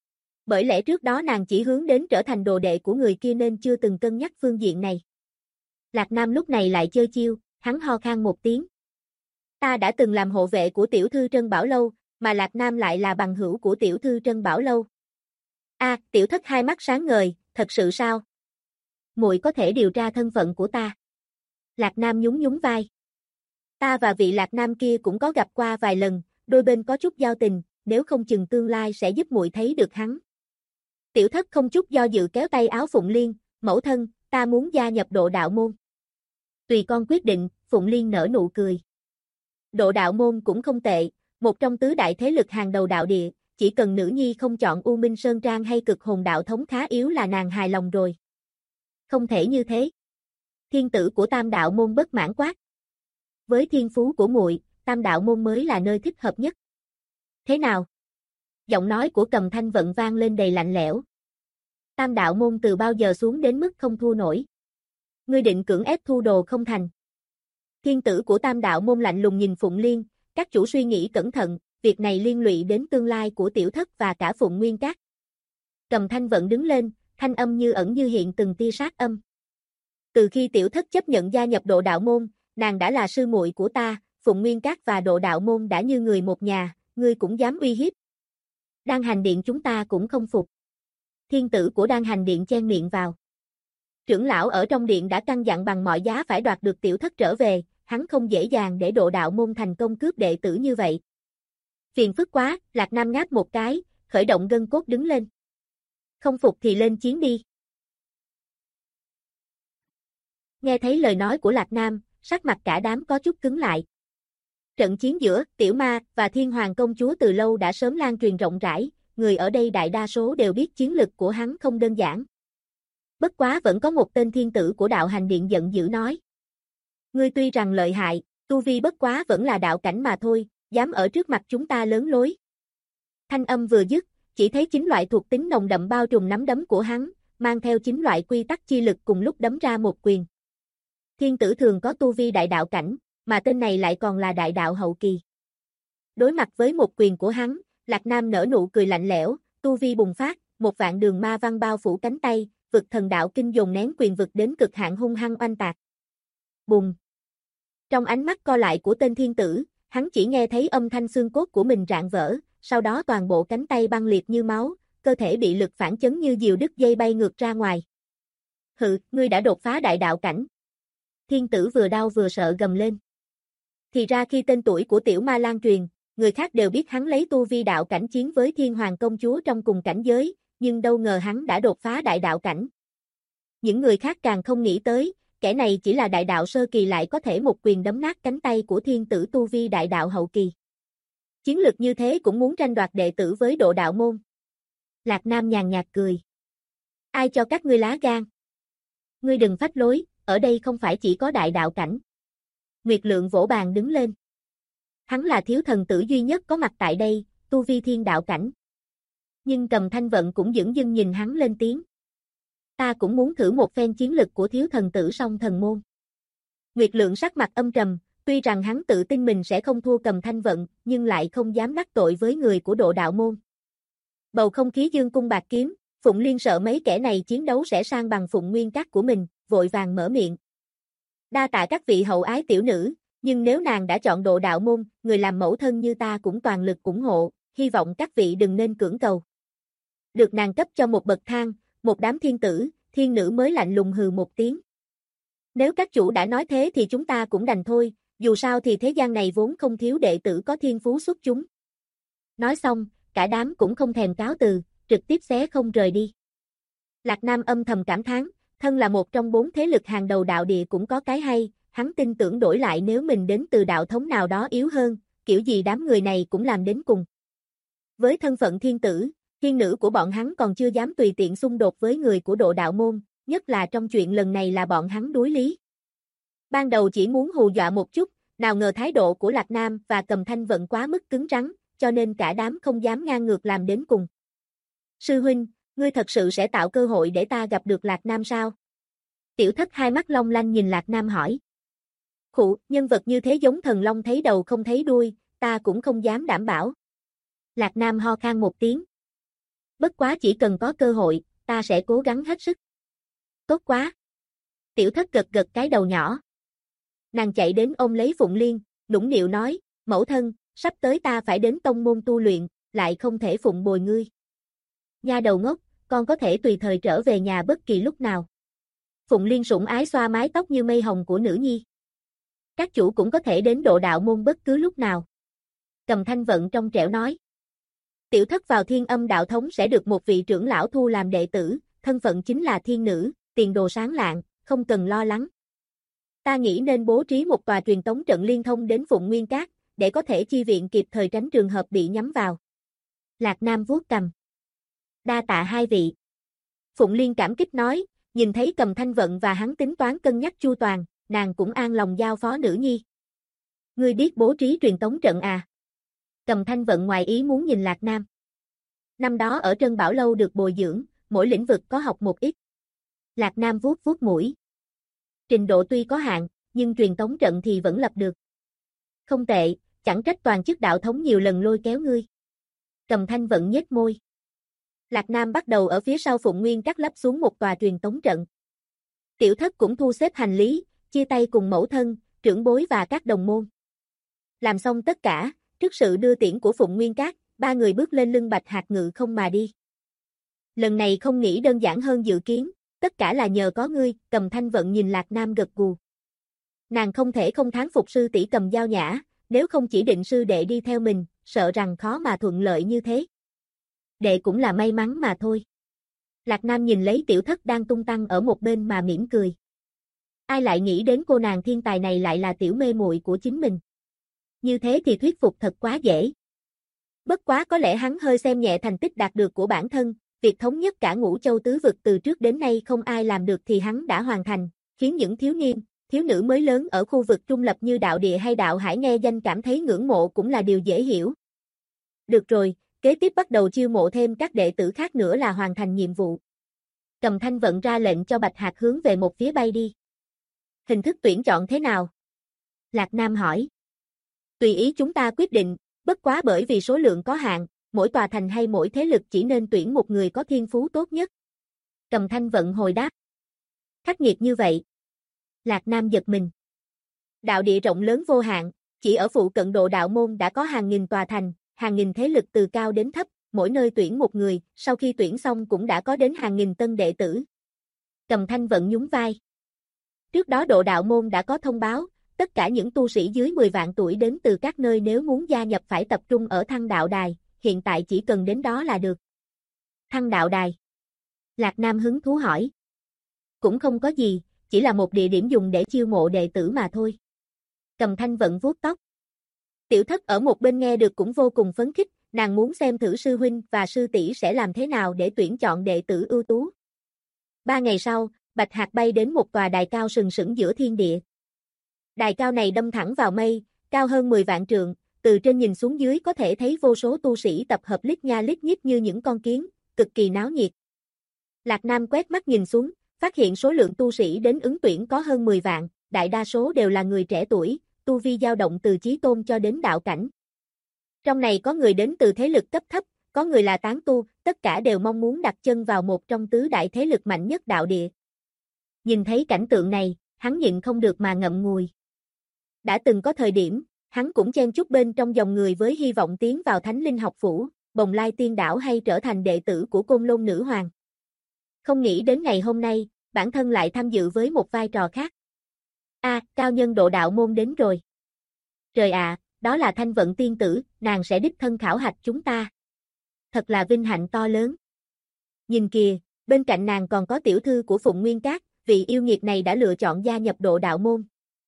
Bởi lẽ trước đó nàng chỉ hướng đến trở thành đồ đệ của người kia nên chưa từng cân nhắc phương diện này. Lạc Nam lúc này lại chơi chiêu, hắn ho khan một tiếng. Ta đã từng làm hộ vệ của tiểu thư Trân Bảo Lâu, mà Lạc Nam lại là bằng hữu của tiểu thư Trân Bảo Lâu. Tiểu Thất hai mắt sáng ngời, thật sự sao? Muội có thể điều tra thân phận của ta. Lạc Nam nhún nhún vai. Ta và vị Lạc Nam kia cũng có gặp qua vài lần, đôi bên có chút giao tình, nếu không chừng tương lai sẽ giúp muội thấy được hắn. Tiểu Thất không chút do dự kéo tay áo Phụng Liên, mẫu thân, ta muốn gia nhập Độ Đạo môn. Tùy con quyết định, Phụng Liên nở nụ cười. Độ Đạo môn cũng không tệ, một trong tứ đại thế lực hàng đầu đạo địa, chỉ cần nữ nhi không chọn U Minh Sơn Trang hay Cực Hồn Đạo Thống khá yếu là nàng hài lòng rồi. Không thể như thế. Thiên tử của Tam Đạo Môn bất mãn quát. Với thiên phú của muội, Tam Đạo Môn mới là nơi thích hợp nhất. Thế nào? Giọng nói của Cầm Thanh Vận vang lên đầy lạnh lẽo. Tam Đạo Môn từ bao giờ xuống đến mức không thua nổi. Ngươi định cưỡng ép thu đồ không thành. Thiên tử của Tam Đạo Môn lạnh lùng nhìn Phụng Liên, các chủ suy nghĩ cẩn thận, việc này liên lụy đến tương lai của tiểu thất và cả Phụng Nguyên Các. Cầm Thanh Vận đứng lên, thanh âm như ẩn như hiện từng tia sát âm. Từ khi tiểu thất chấp nhận gia nhập Độ Đạo Môn, nàng đã là sư muội của ta, Phụng Nguyên Các và Độ Đạo Môn đã như người một nhà, ngươi cũng dám uy hiếp. Đan Hành Điện chúng ta cũng không phục. Thiên tử của Đan Hành Điện chen miệng vào. Trưởng lão ở trong điện đã căn dặn bằng mọi giá phải đoạt được tiểu thất trở về, hắn không dễ dàng để Độ Đạo Môn thành công cướp đệ tử như vậy. Phiền phức quá, Lạc Nam ngáp một cái, khởi động gân cốt đứng lên. Không phục thì lên chiến đi. Nghe thấy lời nói của Lạc Nam, sắc mặt cả đám có chút cứng lại. Trận chiến giữa Tiểu Ma và Thiên Hoàng công chúa từ lâu đã sớm lan truyền rộng rãi, người ở đây đại đa số đều biết chiến lực của hắn không đơn giản. Bất quá vẫn có một tên thiên tử của Đạo Hành Điện giận dữ nói. Ngươi tuy rằng lợi hại, tu vi bất quá vẫn là đạo cảnh mà thôi, dám ở trước mặt chúng ta lớn lối. Thanh âm vừa dứt, chỉ thấy 9 loại thuộc tính nồng đậm bao trùm nắm đấm của hắn, mang theo 9 loại quy tắc chi lực cùng lúc đấm ra một quyền. Thiên tử thường có tu vi đại đạo cảnh, mà tên này lại còn là đại đạo hậu kỳ. Đối mặt với một quyền của hắn, Lạc Nam nở nụ cười lạnh lẽo, tu vi bùng phát, một vạn đường ma văn bao phủ cánh tay, vực thần đạo kinh dồn nén quyền vực đến cực hạn hung hăng oanh tạc. Bùng! Trong ánh mắt co lại của tên thiên tử, hắn chỉ nghe thấy âm thanh xương cốt của mình rạn vỡ, sau đó toàn bộ cánh tay băng liệt như máu, cơ thể bị lực phản chấn như diều đứt dây bay ngược ra ngoài. Hừ, ngươi đã đột phá đại đạo cảnh. Thiên tử vừa đau vừa sợ gầm lên. Thì ra khi tên tuổi của Tiểu Ma lan truyền, người khác đều biết hắn lấy tu vi đạo cảnh chiến với Thiên Hoàng công chúa trong cùng cảnh giới, nhưng đâu ngờ hắn đã đột phá đại đạo cảnh. Những người khác càng không nghĩ tới, kẻ này chỉ là đại đạo sơ kỳ lại có thể một quyền đấm nát cánh tay của thiên tử tu vi đại đạo hậu kỳ. Chiến lực như thế cũng muốn tranh đoạt đệ tử với Độ Đạo Môn. Lạc Nam nhàn nhạt cười. Ai cho các ngươi lá gan? Ngươi đừng phách lối, ở đây không phải chỉ có đại đạo cảnh. Nguyệt Lượng vỗ bàn đứng lên. Hắn là thiếu thần tử duy nhất có mặt tại đây, tu vi thiên đạo cảnh. Nhưng Cầm Thanh Vận cũng dửng dưng nhìn hắn lên tiếng. Ta cũng muốn thử một phen chiến lực của thiếu thần tử song thần môn. Nguyệt Lượng sắc mặt âm trầm, tuy rằng hắn tự tin mình sẽ không thua Cầm Thanh Vận, nhưng lại không dám đắc tội với người của Độ Đạo Môn. Bầu không khí dương cung bạc kiếm, Phụng Liên sợ mấy kẻ này chiến đấu sẽ sang bằng Phụng Nguyên Các của mình, vội vàng mở miệng. Đa tạ các vị hậu ái tiểu nữ, nhưng nếu nàng đã chọn Độ Đạo Môn, người làm mẫu thân như ta cũng toàn lực ủng hộ, hy vọng các vị đừng nên cưỡng cầu. Được nàng cấp cho một bậc thang, một đám thiên tử, thiên nữ mới lạnh lùng hừ một tiếng. Nếu các chủ đã nói thế thì chúng ta cũng đành thôi, dù sao thì thế gian này vốn không thiếu đệ tử có thiên phú xuất chúng. Nói xong, cả đám cũng không thèm cáo từ, trực tiếp xé không rời đi. Lạc Nam âm thầm cảm thán, thân là một trong 4 thế lực hàng đầu đạo địa cũng có cái hay, hắn tin tưởng đổi lại nếu mình đến từ đạo thống nào đó yếu hơn, kiểu gì đám người này cũng làm đến cùng. Với thân phận thiên tử, thiên nữ của bọn hắn còn chưa dám tùy tiện xung đột với người của Độ Đạo Môn, nhất là trong chuyện lần này là bọn hắn đối lý. Ban đầu chỉ muốn hù dọa một chút, nào ngờ thái độ của Lạc Nam và Cầm Thanh Vận quá mức cứng rắn, cho nên cả đám không dám ngang ngược làm đến cùng. Sư huynh, ngươi thật sự sẽ tạo cơ hội để ta gặp được Lạc Nam sao? Tiểu Thất hai mắt long lanh nhìn Lạc Nam hỏi. Khụ, nhân vật như thế giống thần long thấy đầu không thấy đuôi, ta cũng không dám đảm bảo. Lạc Nam ho khan một tiếng. Bất quá chỉ cần có cơ hội, ta sẽ cố gắng hết sức. Tốt quá. Tiểu Thất gật gật cái đầu nhỏ. Nàng chạy đến ôm lấy Phụng Liên, nũng nịu nói, mẫu thân, sắp tới ta phải đến tông môn tu luyện, lại không thể phụng bồi ngươi. Nha đầu ngốc, con có thể tùy thời trở về nhà bất kỳ lúc nào. Phụng Liên sủng ái xoa mái tóc như mây hồng của nữ nhi. Các chủ cũng có thể đến Độ Đạo Môn bất cứ lúc nào. Cầm Thanh Vận trong trẻo nói. Tiểu Thất vào Thiên Âm đạo thống sẽ được một vị trưởng lão thu làm đệ tử, thân phận chính là thiên nữ, tiền đồ sáng lạng, không cần lo lắng. Ta nghĩ nên bố trí một tòa truyền tống trận liên thông đến Phụng Nguyên Các, để có thể chi viện kịp thời tránh trường hợp bị nhắm vào. Lạc Nam vuốt cầm. Đa tạ hai vị. Phụng Liên cảm kích nói, nhìn thấy Cầm Thanh Vận và hắn tính toán cân nhắc chu toàn, nàng cũng an lòng giao phó nữ nhi. Ngươi biết bố trí truyền tống trận à? Cầm Thanh Vận ngoài ý muốn nhìn Lạc Nam. Năm đó ở Trân Bảo Lâu được bồi dưỡng, mỗi lĩnh vực có học một ít. Lạc Nam vuốt vuốt mũi. Trình độ tuy có hạn, nhưng truyền tống trận thì vẫn lập được. Không tệ, chẳng trách toàn chức đạo thống nhiều lần lôi kéo ngươi. Cầm Thanh Vận nhếch môi. Lạc Nam bắt đầu ở phía sau Phụng Nguyên Các lắp xuống một tòa truyền tống trận. Tiểu Thất cũng thu xếp hành lý, chia tay cùng mẫu thân, trưởng bối và các đồng môn. Làm xong tất cả, trước sự đưa tiễn của Phụng Nguyên Các, ba người bước lên lưng Bạch Hạc ngự không mà đi. Lần này không nghĩ đơn giản hơn dự kiến, tất cả là nhờ có ngươi. Cầm Thanh Vận nhìn Lạc Nam gật gù. Nàng không thể không thán phục sư tỷ Cầm Giao Nhã, nếu không chỉ định sư đệ đi theo mình, sợ rằng khó mà thuận lợi như thế. Đệ cũng là may mắn mà thôi. Lạc Nam nhìn lấy Tiểu Thất đang tung tăng ở một bên mà mỉm cười. Ai lại nghĩ đến cô nàng thiên tài này lại là tiểu mê muội của chính mình. Như thế thì thuyết phục thật quá dễ. Bất quá có lẽ hắn hơi xem nhẹ thành tích đạt được của bản thân, việc thống nhất cả Ngũ Châu tứ vực từ trước đến nay không ai làm được thì hắn đã hoàn thành, khiến những thiếu niên, thiếu nữ mới lớn ở khu vực trung lập như Đạo Địa hay Đạo Hải nghe danh cảm thấy ngưỡng mộ cũng là điều dễ hiểu. Được rồi, kế tiếp bắt đầu chiêu mộ thêm các đệ tử khác nữa là hoàn thành nhiệm vụ. Cầm Thanh Vận ra lệnh cho Bạch Hạc hướng về một phía bay đi. Hình thức tuyển chọn thế nào? Lạc Nam hỏi. Tùy ý chúng ta quyết định, bất quá bởi vì số lượng có hạn, mỗi tòa thành hay mỗi thế lực chỉ nên tuyển một người có thiên phú tốt nhất. Cầm Thanh Vận hồi đáp. Khắc nghiệt như vậy. Lạc Nam giật mình. Đạo địa rộng lớn vô hạn, chỉ ở phụ cận Độ Đạo Môn đã có hàng nghìn tòa thành, hàng nghìn thế lực từ cao đến thấp, mỗi nơi tuyển một người, sau khi tuyển xong cũng đã có đến hàng nghìn tân đệ tử. Cầm Thanh Vận nhún vai. Trước đó Độ Đạo Môn đã có thông báo, tất cả những tu sĩ dưới 10 vạn tuổi đến từ các nơi nếu muốn gia nhập phải tập trung ở Thăng Đạo Đài, hiện tại chỉ cần đến đó là được. Thăng Đạo Đài. Lạc Nam hứng thú hỏi. Cũng không có gì, chỉ là một địa điểm dùng để chiêu mộ đệ tử mà thôi. Cầm Thanh Vận vuốt tóc. Tiểu Thất ở một bên nghe được cũng vô cùng phấn khích, nàng muốn xem thử sư huynh và sư tỷ sẽ làm thế nào để tuyển chọn đệ tử ưu tú. 3 ngày sau, Bạch Hạc bay đến một tòa đài cao sừng sững giữa thiên địa. Đài cao này đâm thẳng vào mây, cao hơn 10 vạn trượng, từ trên nhìn xuống dưới có thể thấy vô số tu sĩ tập hợp lít nha lít nhít như những con kiến, cực kỳ náo nhiệt. Lạc Nam quét mắt nhìn xuống, phát hiện số lượng tu sĩ đến ứng tuyển có hơn 10 vạn, đại đa số đều là người trẻ tuổi, tu vi dao động từ chí tôn cho đến đạo cảnh. Trong này có người đến từ thế lực cấp thấp, có người là tán tu, tất cả đều mong muốn đặt chân vào một trong tứ đại thế lực mạnh nhất đạo địa. Nhìn thấy cảnh tượng này, hắn nhịn không được mà ngậm ngùi. Đã từng có thời điểm, hắn cũng chen chúc bên trong dòng người với hy vọng tiến vào Thánh Linh học phủ, Bồng Lai Tiên Đảo hay trở thành đệ tử của Côn Lôn Nữ Hoàng. Không nghĩ đến ngày hôm nay, bản thân lại tham dự với một vai trò khác. Cao nhân Độ Đạo Môn đến rồi. Trời ạ, đó là Thanh Vận tiên tử, nàng sẽ đích thân khảo hạch chúng ta. Thật là vinh hạnh to lớn. Nhìn kìa, bên cạnh nàng còn có tiểu thư của Phụng Nguyên Các, vị yêu nghiệt này đã lựa chọn gia nhập Độ Đạo Môn.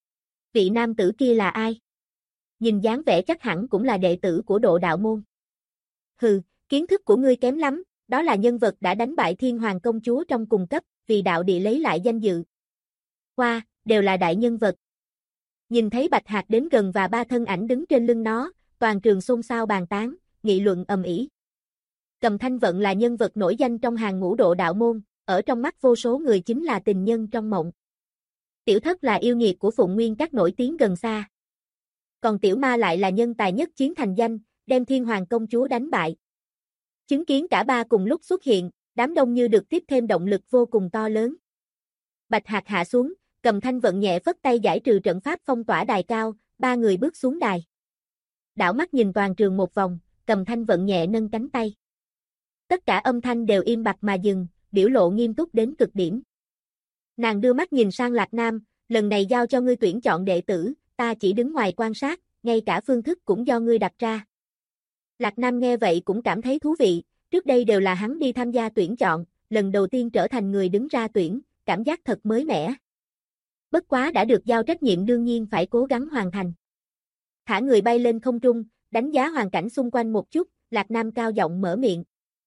Vị nam tử kia là ai? Nhìn dáng vẻ chắc hẳn cũng là đệ tử của Độ Đạo Môn. Hừ, kiến thức của ngươi kém lắm, đó là nhân vật đã đánh bại Thiên Hoàng công chúa trong cùng cấp, vì đạo địa lấy lại danh dự. Wow, đều là đại nhân vật. Nhìn thấy Bạch Hạc đến gần và ba thân ảnh đứng trên lưng nó, toàn trường xôn xao bàn tán, nghị luận ầm ĩ. Cầm Thanh Vận là nhân vật nổi danh trong hàng ngũ Độ Đạo Môn, ở trong mắt vô số người chính là tình nhân trong mộng. Tiểu Thất là yêu nghiệt của Phụng Nguyên Các nổi tiếng gần xa. Còn Tiểu Ma lại là nhân tài nhất chiến thành danh, đem Thiên Hoàng công chúa đánh bại. Chứng kiến cả ba cùng lúc xuất hiện, đám đông như được tiếp thêm động lực vô cùng to lớn. Bạch Hạc hạ xuống, Cầm Thanh Vận nhẹ phất tay giải trừ trận pháp phong tỏa đài cao, ba người bước xuống đài. Đảo mắt nhìn toàn trường một vòng, Cầm Thanh Vận nhẹ nâng cánh tay. Tất cả âm thanh đều im bặt mà dừng, biểu lộ nghiêm túc đến cực điểm. Nàng đưa mắt nhìn sang Lạc Nam, lần này giao cho ngươi tuyển chọn đệ tử, ta chỉ đứng ngoài quan sát, ngay cả phương thức cũng do ngươi đặt ra. Lạc Nam nghe vậy cũng cảm thấy thú vị, trước đây đều là hắn đi tham gia tuyển chọn, lần đầu tiên trở thành người đứng ra tuyển, cảm giác thật mới mẻ. Bất quá đã được giao trách nhiệm đương nhiên phải cố gắng hoàn thành. Thả người bay lên không trung, đánh giá hoàn cảnh xung quanh một chút, Lạc Nam cao giọng mở miệng.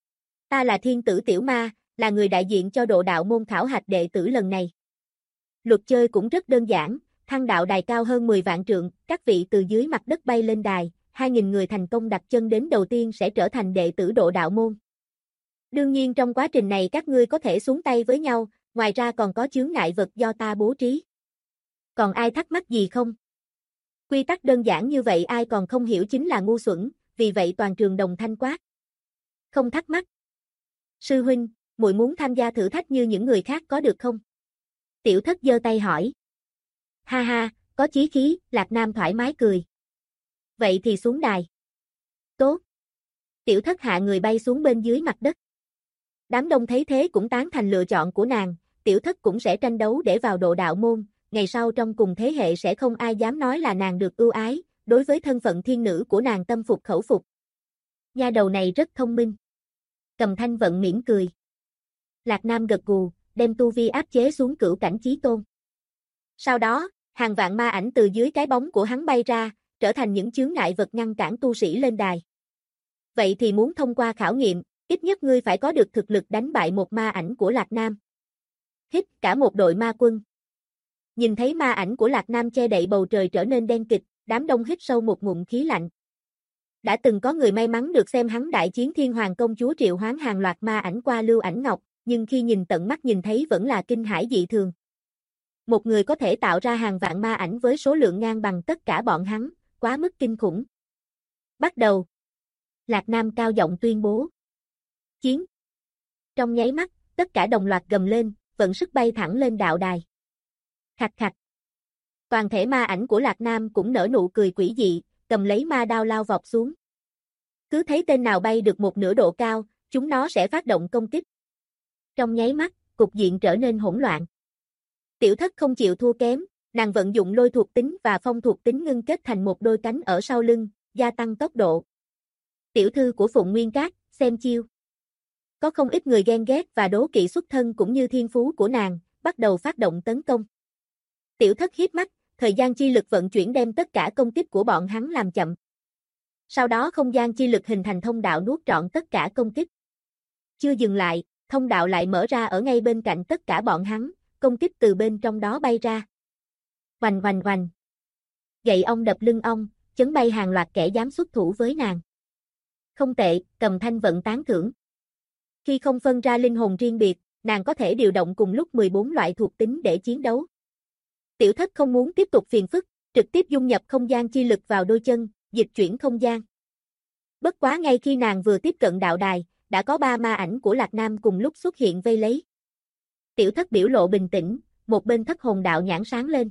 Ta là thiên tử tiểu ma, là người đại diện cho độ đạo môn khảo hạch đệ tử lần này. Luật chơi cũng rất đơn giản, thăng đạo đài cao hơn 10 vạn trượng, các vị từ dưới mặt đất bay lên đài, 2.000 người thành công đặt chân đến đầu tiên sẽ trở thành đệ tử độ đạo môn. Đương nhiên trong quá trình này các ngươi có thể xuống tay với nhau, ngoài ra còn có chướng ngại vật do ta bố trí. Còn ai thắc mắc gì không? Quy tắc đơn giản như vậy ai còn không hiểu chính là ngu xuẩn, vì vậy toàn trường đồng thanh quát. Không thắc mắc. Sư huynh, muội muốn tham gia thử thách như những người khác có được không? Tiểu Thất giơ tay hỏi. Ha ha, có chí khí, Lạc Nam thoải mái cười. Vậy thì xuống đài. Tốt. Tiểu Thất hạ người bay xuống bên dưới mặt đất. Đám đông thấy thế cũng tán thành lựa chọn của nàng, Tiểu Thất cũng sẽ tranh đấu để vào độ đạo môn, ngày sau trong cùng thế hệ sẽ không ai dám nói là nàng được ưu ái, đối với thân phận thiên nữ của nàng tâm phục khẩu phục. Nha đầu này rất thông minh. Cầm Thanh Vận mỉm cười. Lạc Nam gật gù, đem tu vi áp chế xuống cửu cảnh chí tôn. Sau đó, hàng vạn ma ảnh từ dưới cái bóng của hắn bay ra, trở thành những chướng ngại vật ngăn cản tu sĩ lên đài. Vậy thì muốn thông qua khảo nghiệm, ít nhất ngươi phải có được thực lực đánh bại một ma ảnh của Lạc Nam. Hít cả một đội ma quân. Nhìn thấy ma ảnh của Lạc Nam che đậy bầu trời trở nên đen kịt, đám đông hít sâu một ngụm khí lạnh. Đã từng có người may mắn được xem hắn đại chiến Thiên Hoàng công chúa triệu hoán hàng loạt ma ảnh qua Lưu Ảnh Ngọc, nhưng khi nhìn tận mắt nhìn thấy vẫn là kinh hãi dị thường. Một người có thể tạo ra hàng vạn ma ảnh với số lượng ngang bằng tất cả bọn hắn, quá mức kinh khủng. Bắt đầu. Lạc Nam cao giọng tuyên bố. Chiến. Trong nháy mắt, tất cả đồng loạt gầm lên, vận sức bay thẳng lên đạo đài. Khạch khạch. Toàn thể ma ảnh của Lạc Nam cũng nở nụ cười quỷ dị, cầm lấy ma đao lao vọt xuống. Cứ thấy tên nào bay được một nửa độ cao, chúng nó sẽ phát động công kích. Trong nháy mắt, cục diện trở nên hỗn loạn. Tiểu Thất không chịu thua kém, nàng vận dụng lôi thuộc tính và phong thuộc tính ngưng kết thành một đôi cánh ở sau lưng, gia tăng tốc độ. Tiểu thư của Phụng Nguyên Các, xem chiêu. Có không ít người ghen ghét và đố kỵ xuất thân cũng như thiên phú của nàng, bắt đầu phát động tấn công. Tiểu Thất híp mắt, thời gian chi lực vận chuyển đem tất cả công kích của bọn hắn làm chậm. Sau đó không gian chi lực hình thành thông đạo nuốt trọn tất cả công kích. Chưa dừng lại, thông đạo lại mở ra ở ngay bên cạnh tất cả bọn hắn, công kích từ bên trong đó bay ra. Oành oành oành. Gậy ong đập lưng ong, chấn bay hàng loạt kẻ dám xuất thủ với nàng. Không tệ, Cầm Thanh Vận tán thưởng. Khi không phân ra linh hồn riêng biệt, nàng có thể điều động cùng lúc 14 loại thuộc tính để chiến đấu. Tiểu Thất không muốn tiếp tục phiền phức, trực tiếp dung nhập không gian chi lực vào đôi chân, dịch chuyển không gian. Bất quá ngay khi nàng vừa tiếp cận đạo đài, đã có 3 ma ảnh của Lạc Nam cùng lúc xuất hiện vây lấy. Tiểu Thất biểu lộ bình tĩnh, một bên Thất Hồn đạo nhãn sáng lên.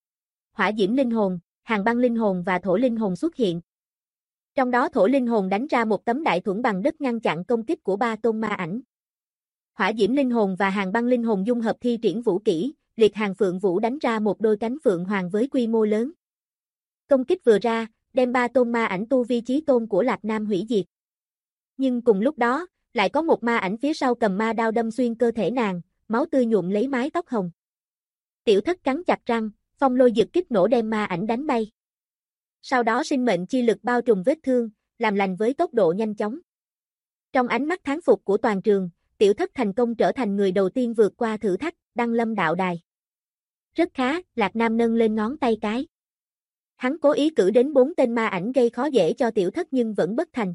Hỏa Diễm linh hồn, Hàn Băng linh hồn và Thổ linh hồn xuất hiện. Trong đó Thổ linh hồn đánh ra một tấm đại thuẫn bằng đất ngăn chặn công kích của 3 tôn ma ảnh. Hỏa Diễm linh hồn và Hàn Băng linh hồn dung hợp thi triển vũ kỹ, Liệt Hàn Phượng Vũ đánh ra một đôi cánh phượng hoàng với quy mô lớn. Công kích vừa ra, đem 3 tôn ma ảnh tu vi chí tôn của Lạc Nam hủy diệt. Nhưng cùng lúc đó, lại có một ma ảnh phía sau cầm ma đao đâm xuyên cơ thể nàng, máu tươi nhuộm lấy mái tóc hồng. Tiểu Thất cắn chặt răng, phong lôi dực kích nổ đem ma ảnh đánh bay. Sau đó sinh mệnh chi lực bao trùm vết thương, làm lành với tốc độ nhanh chóng. Trong ánh mắt thán phục của toàn trường, Tiểu Thất thành công trở thành người đầu tiên vượt qua thử thách, đăng lâm đạo đài. Rất khá, Lạc Nam nâng lên ngón tay cái. Hắn cố ý cử đến 4 tên ma ảnh gây khó dễ cho Tiểu Thất nhưng vẫn bất thành.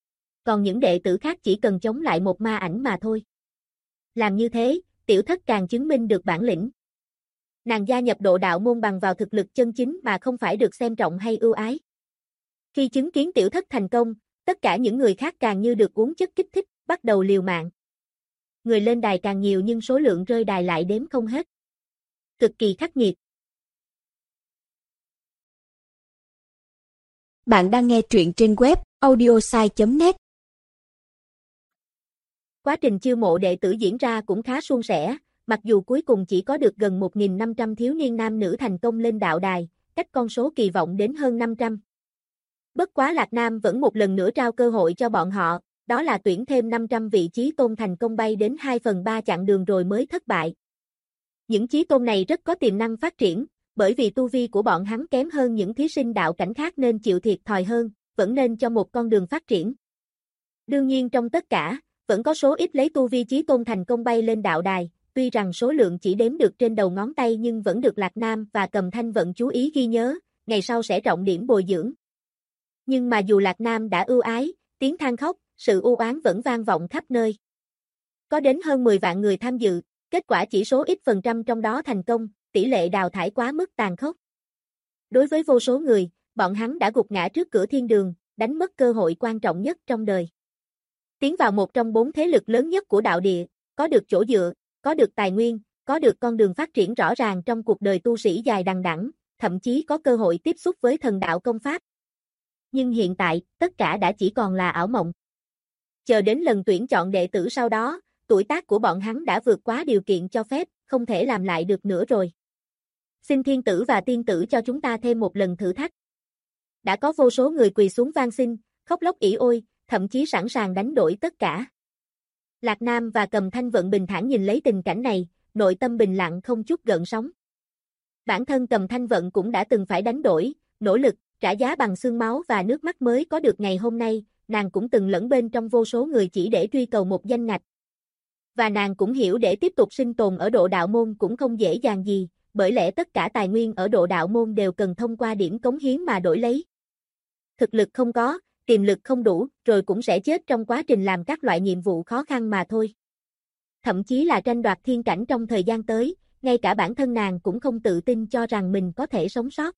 Còn những đệ tử khác chỉ cần chống lại một ma ảnh mà thôi. Làm như thế, Tiểu Thất càng chứng minh được bản lĩnh. Nàng gia nhập độ đạo môn bằng vào thực lực chân chính mà không phải được xem trọng hay ưu ái. Khi chứng kiến Tiểu Thất thành công, tất cả những người khác càng như được uống chất kích thích, bắt đầu liều mạng. Người lên đài càng nhiều nhưng số lượng rơi đài lại đếm không hết. Cực kỳ khắc nghiệt. Bạn đang nghe truyện trên web audiosai.net. Quá trình chiêu mộ đệ tử diễn ra cũng khá suôn sẻ, mặc dù cuối cùng chỉ có được gần 1.500 thiếu niên nam nữ thành công lên đạo đài, cách con số kỳ vọng đến hơn 500. Bất quá Lạc Nam vẫn một lần nữa trao cơ hội cho bọn họ, đó là tuyển thêm 500 vị chí tôn thành công bay đến 2/3 chặng đường rồi mới thất bại. Những chí tôn này rất có tiềm năng phát triển, bởi vì tu vi của bọn hắn kém hơn những thí sinh đạo cảnh khác nên chịu thiệt thòi hơn, vẫn nên cho một con đường phát triển. Đương nhiên trong tất cả, vẫn có số ít lấy tu vi chí tôn thành công bay lên đạo đài, tuy rằng số lượng chỉ đếm được trên đầu ngón tay nhưng vẫn được Lạc Nam và Cầm Thanh Vận chú ý ghi nhớ, ngày sau sẽ trọng điểm bồi dưỡng. Nhưng mà dù Lạc Nam đã ưu ái, tiếng than khóc, sự u oán vẫn vang vọng khắp nơi. Có đến hơn 10 vạn người tham dự, kết quả chỉ số ít phần trăm trong đó thành công, tỷ lệ đào thải quá mức tàn khốc. Đối với vô số người, bọn hắn đã gục ngã trước cửa thiên đường, đánh mất cơ hội quan trọng nhất trong đời. Tiến vào một trong 4 thế lực lớn nhất của đạo địa, có được chỗ dựa, có được tài nguyên, có được con đường phát triển rõ ràng trong cuộc đời tu sĩ dài đằng đẵng, thậm chí có cơ hội tiếp xúc với thần đạo công pháp. Nhưng hiện tại, tất cả đã chỉ còn là ảo mộng. Chờ đến lần tuyển chọn đệ tử sau đó, tuổi tác của bọn hắn đã vượt quá điều kiện cho phép, không thể làm lại được nữa rồi. Xin thiên tử và tiên tử cho chúng ta thêm một lần thử thách. Đã có vô số người quỳ xuống van xin, khóc lóc ỉ ôi, thậm chí sẵn sàng đánh đổi tất cả. Lạc Nam và Cầm Thanh Vận bình thản nhìn lấy tình cảnh này, nội tâm bình lặng không chút gợn sóng. Bản thân Cầm Thanh Vận cũng đã từng phải đánh đổi, nỗ lực, trả giá bằng xương máu và nước mắt mới có được ngày hôm nay, nàng cũng từng lẫn bên trong vô số người chỉ để truy cầu một danh ngạch. Và nàng cũng hiểu để tiếp tục sinh tồn ở độ đạo môn cũng không dễ dàng gì, bởi lẽ tất cả tài nguyên ở độ đạo môn đều cần thông qua điểm cống hiến mà đổi lấy. Thực lực không có, tiềm lực không đủ, rồi cũng sẽ chết trong quá trình làm các loại nhiệm vụ khó khăn mà thôi. Thậm chí là tranh đoạt thiên cảnh trong thời gian tới, ngay cả bản thân nàng cũng không tự tin cho rằng mình có thể sống sót.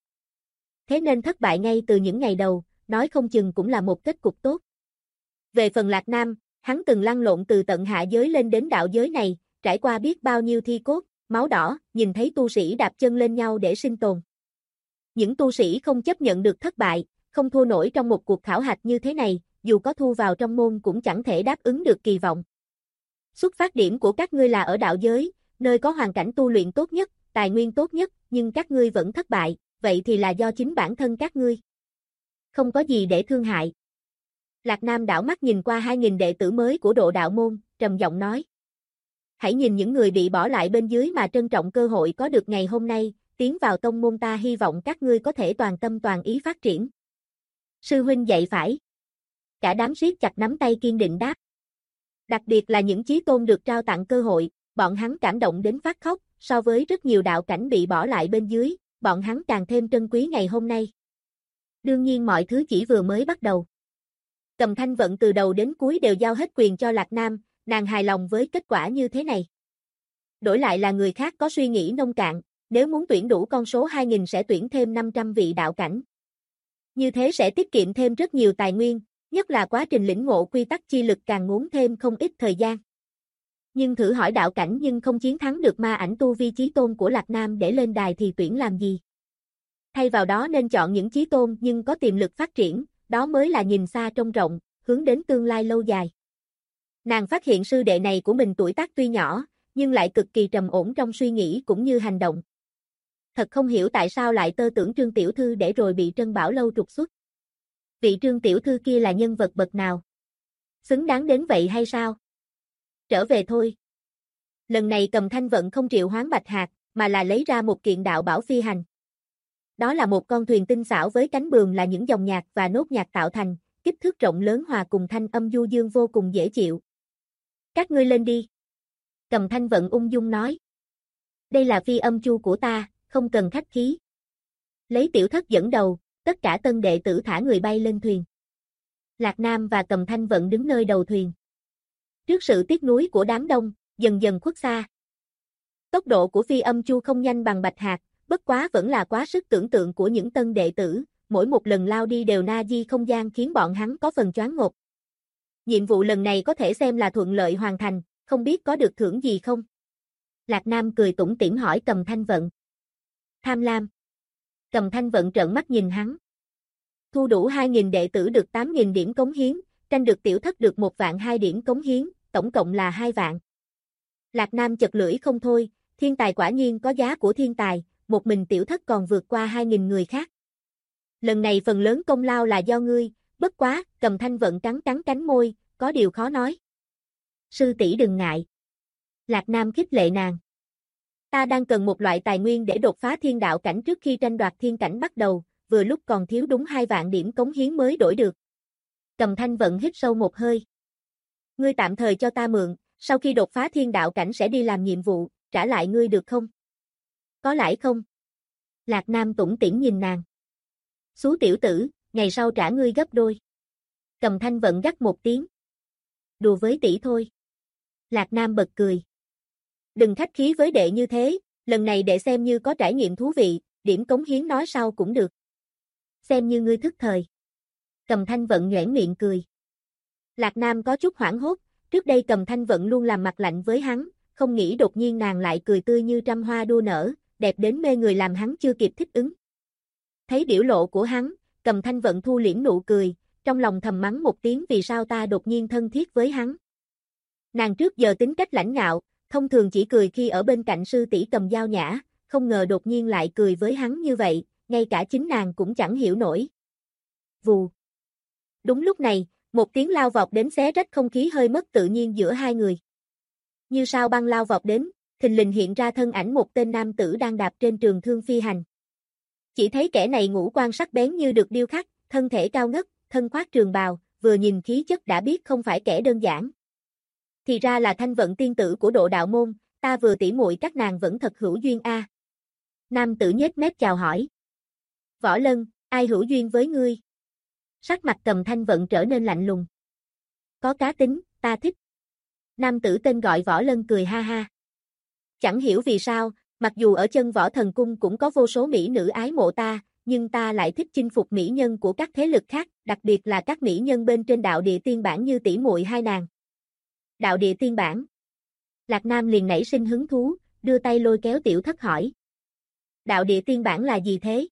Thế nên thất bại ngay từ những ngày đầu, nói không chừng cũng là một kết cục tốt. Về phần Lạc Nam, hắn từng lăn lộn từ tận hạ giới lên đến đạo giới này, trải qua biết bao nhiêu thi cốt, máu đỏ, nhìn thấy tu sĩ đạp chân lên nhau để sinh tồn. Những tu sĩ không chấp nhận được thất bại, không thua nổi trong một cuộc khảo hạch như thế này, dù có thu vào trong môn cũng chẳng thể đáp ứng được kỳ vọng. Xuất phát điểm của các ngươi là ở đạo giới, nơi có hoàn cảnh tu luyện tốt nhất, tài nguyên tốt nhất, nhưng các ngươi vẫn thất bại, vậy thì là do chính bản thân các ngươi. Không có gì để thương hại. Lạc Nam đảo mắt nhìn qua 2.000 đệ tử mới của độ đạo môn, trầm giọng nói. Hãy nhìn những người bị bỏ lại bên dưới mà trân trọng cơ hội có được ngày hôm nay, tiến vào tông môn ta hy vọng các ngươi có thể toàn tâm toàn ý phát triển. Sư huynh dạy phải. Cả đám siết chặt nắm tay kiên định đáp. Đặc biệt là những chí tôn được trao tặng cơ hội, bọn hắn cảm động đến phát khóc, so với rất nhiều đạo cảnh bị bỏ lại bên dưới, bọn hắn càng thêm trân quý ngày hôm nay. Đương nhiên mọi thứ chỉ vừa mới bắt đầu. Cầm Thanh Vận từ đầu đến cuối đều giao hết quyền cho Lạc Nam, nàng hài lòng với kết quả như thế này. Đổi lại là người khác có suy nghĩ nông cạn, nếu muốn tuyển đủ con số 2.000 sẽ tuyển thêm 500 vị đạo cảnh. Như thế sẽ tiết kiệm thêm rất nhiều tài nguyên, nhất là quá trình lĩnh ngộ quy tắc chi lực càng ngốn thêm không ít thời gian. Nhưng thử hỏi đạo cảnh nhưng không chiến thắng được ma ảnh tu vi chí tôn của Lạc Nam để lên đài thì tuyển làm gì? Thay vào đó nên chọn những chí tôn nhưng có tiềm lực phát triển, đó mới là nhìn xa trông rộng, hướng đến tương lai lâu dài. Nàng phát hiện sư đệ này của mình tuổi tác tuy nhỏ, nhưng lại cực kỳ trầm ổn trong suy nghĩ cũng như hành động. Thật không hiểu tại sao lại tơ tưởng Trương tiểu thư để rồi bị Trân Bảo Lâu trục xuất. Vị Trương tiểu thư kia là nhân vật bậc nào? Xứng đáng đến vậy hay sao? Trở về thôi. Lần này Cầm Thanh Vận không triệu hoán Bạch Hạc, mà là lấy ra một kiện đạo bảo phi hành. Đó là một con thuyền tinh xảo với cánh buồm là những dòng nhạc và nốt nhạc tạo thành, kích thước rộng lớn hòa cùng thanh âm du dương vô cùng dễ chịu. Các ngươi lên đi. Cầm Thanh Vận ung dung nói. Đây là phi âm chu của ta, không cần khách khí. Lấy tiểu thất dẫn đầu, tất cả tân đệ tử thả người bay lên thuyền. Lạc Nam và Cầm Thanh Vận đứng nơi đầu thuyền. Trước sự tiếc nuối của đám đông, dần dần khuất xa. Tốc độ của phi âm chu không nhanh bằng Bạch Hạc, bất quá vẫn là quá sức tưởng tượng của những tân đệ tử, mỗi một lần lao đi đều na di không gian khiến bọn hắn có phần choáng ngợp. Nhiệm vụ lần này có thể xem là thuận lợi hoàn thành, không biết có được thưởng gì không? Lạc Nam cười tủm tỉm hỏi Cầm Thanh Vận. Tham lam. Cầm Thanh Vận trợn mắt nhìn hắn. Thu đủ 2.000 đệ tử được 8.000 điểm cống hiến, tranh được tiểu thất được 1.200.000 điểm cống hiến, tổng cộng là 2 vạn. Lạc Nam chật lưỡi không thôi, thiên tài quả nhiên có giá của thiên tài, một mình tiểu thất còn vượt qua 2.000 người khác. Lần này phần lớn công lao là do ngươi, bất quá, Cầm Thanh Vận cắn cắn cánh môi, có điều khó nói. Sư tỷ đừng ngại. Lạc Nam khích lệ nàng. Ta đang cần một loại tài nguyên để đột phá thiên đạo cảnh trước khi tranh đoạt thiên cảnh bắt đầu, vừa lúc còn thiếu đúng 2 vạn điểm cống hiến mới đổi được. Cầm Thanh Vận hít sâu một hơi. Ngươi tạm thời cho ta mượn, sau khi đột phá thiên đạo cảnh sẽ đi làm nhiệm vụ, trả lại ngươi được không? Có lãi không? Lạc Nam tủm tỉm nhìn nàng. Xú tiểu tử, ngày sau trả ngươi gấp đôi. Cầm Thanh Vận gắt một tiếng. Đùa với tỷ thôi. Lạc Nam bật cười. Đừng khách khí với đệ như thế, lần này đệ xem như có trải nghiệm thú vị, điểm cống hiến nói sau cũng được. Xem như ngươi thức thời. Cầm Thanh Vận nhoẻn miệng cười. Lạc Nam có chút hoảng hốt, trước đây Cầm Thanh Vận luôn làm mặt lạnh với hắn, không nghĩ đột nhiên nàng lại cười tươi như trăm hoa đua nở, đẹp đến mê người làm hắn chưa kịp thích ứng. Thấy biểu lộ của hắn, Cầm Thanh Vận thu liễm nụ cười, trong lòng thầm mắng một tiếng vì sao ta đột nhiên thân thiết với hắn. Nàng trước giờ tính cách lãnh ngạo, thông thường chỉ cười khi ở bên cạnh sư tỷ Cầm Dao Nhã, không ngờ đột nhiên lại cười với hắn như vậy, ngay cả chính nàng cũng chẳng hiểu nổi. Vù. Đúng lúc này, một tiếng lao vọt đến xé rách không khí hơi mất tự nhiên giữa hai người. Như sao băng lao vọt đến, thình lình hiện ra thân ảnh một tên nam tử đang đạp trên trường thương phi hành. Chỉ thấy kẻ này ngũ quan sắc bén như được điêu khắc, thân thể cao ngất, thân khoác trường bào, vừa nhìn khí chất đã biết không phải kẻ đơn giản. Thì ra là Thanh Vận tiên tử của Độ Đạo môn, ta vừa tỉ muội các nàng vẫn thật hữu duyên a. Nam tử nhếch mép chào hỏi. Võ Lân, ai hữu duyên với ngươi? Sắc mặt Cầm Thanh Vận trở nên lạnh lùng. Có cá tính, ta thích. Nam tử tên gọi Võ Lân cười ha ha. Chẳng hiểu vì sao, mặc dù ở chân Võ Thần Cung cũng có vô số mỹ nữ ái mộ ta, nhưng ta lại thích chinh phục mỹ nhân của các thế lực khác, đặc biệt là các mỹ nhân bên trên đạo địa tiên bản như tỷ muội hai nàng. Đạo địa tiên bản. Lạc Nam liền nảy sinh hứng thú, đưa tay lôi kéo Tiểu Thất hỏi. Đạo địa tiên bản là gì thế?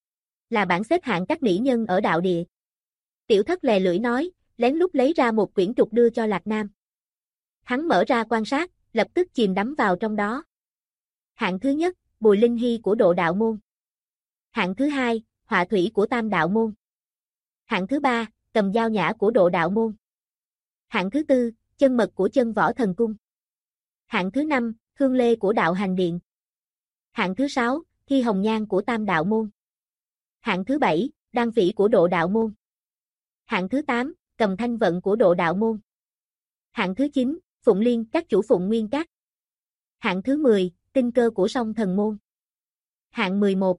Là bảng xếp hạng các mỹ nhân ở đạo địa. Tiểu Thất lè lưỡi nói, lén lút lấy ra một quyển trục đưa cho Lạc Nam. Hắn mở ra quan sát, lập tức chìm đắm vào trong đó. Hạng thứ nhất, Bùi Linh Hy của Độ Đạo môn. Hạng thứ hai, Họa Thủy của Tam Đạo môn. Hạng thứ ba, Cầm Dao Nhã của Độ Đạo môn. Hạng thứ tư, Chân Mật của Chân Võ Thần Cung. Hạng thứ năm, Hương Lê của Đạo Hành Điện. Hạng thứ sáu, Thi Hồng Nhan của Tam Đạo môn. Hạng thứ bảy, Đan Phỉ của Độ Đạo môn. Hạng thứ 8, Cầm Thanh Vận của Độ Đạo môn. Hạng thứ 9, Phụng Liên các chủ Phụng Nguyên Các. Hạng thứ 10, Tinh Cơ của Song Thần môn. Hạng 11.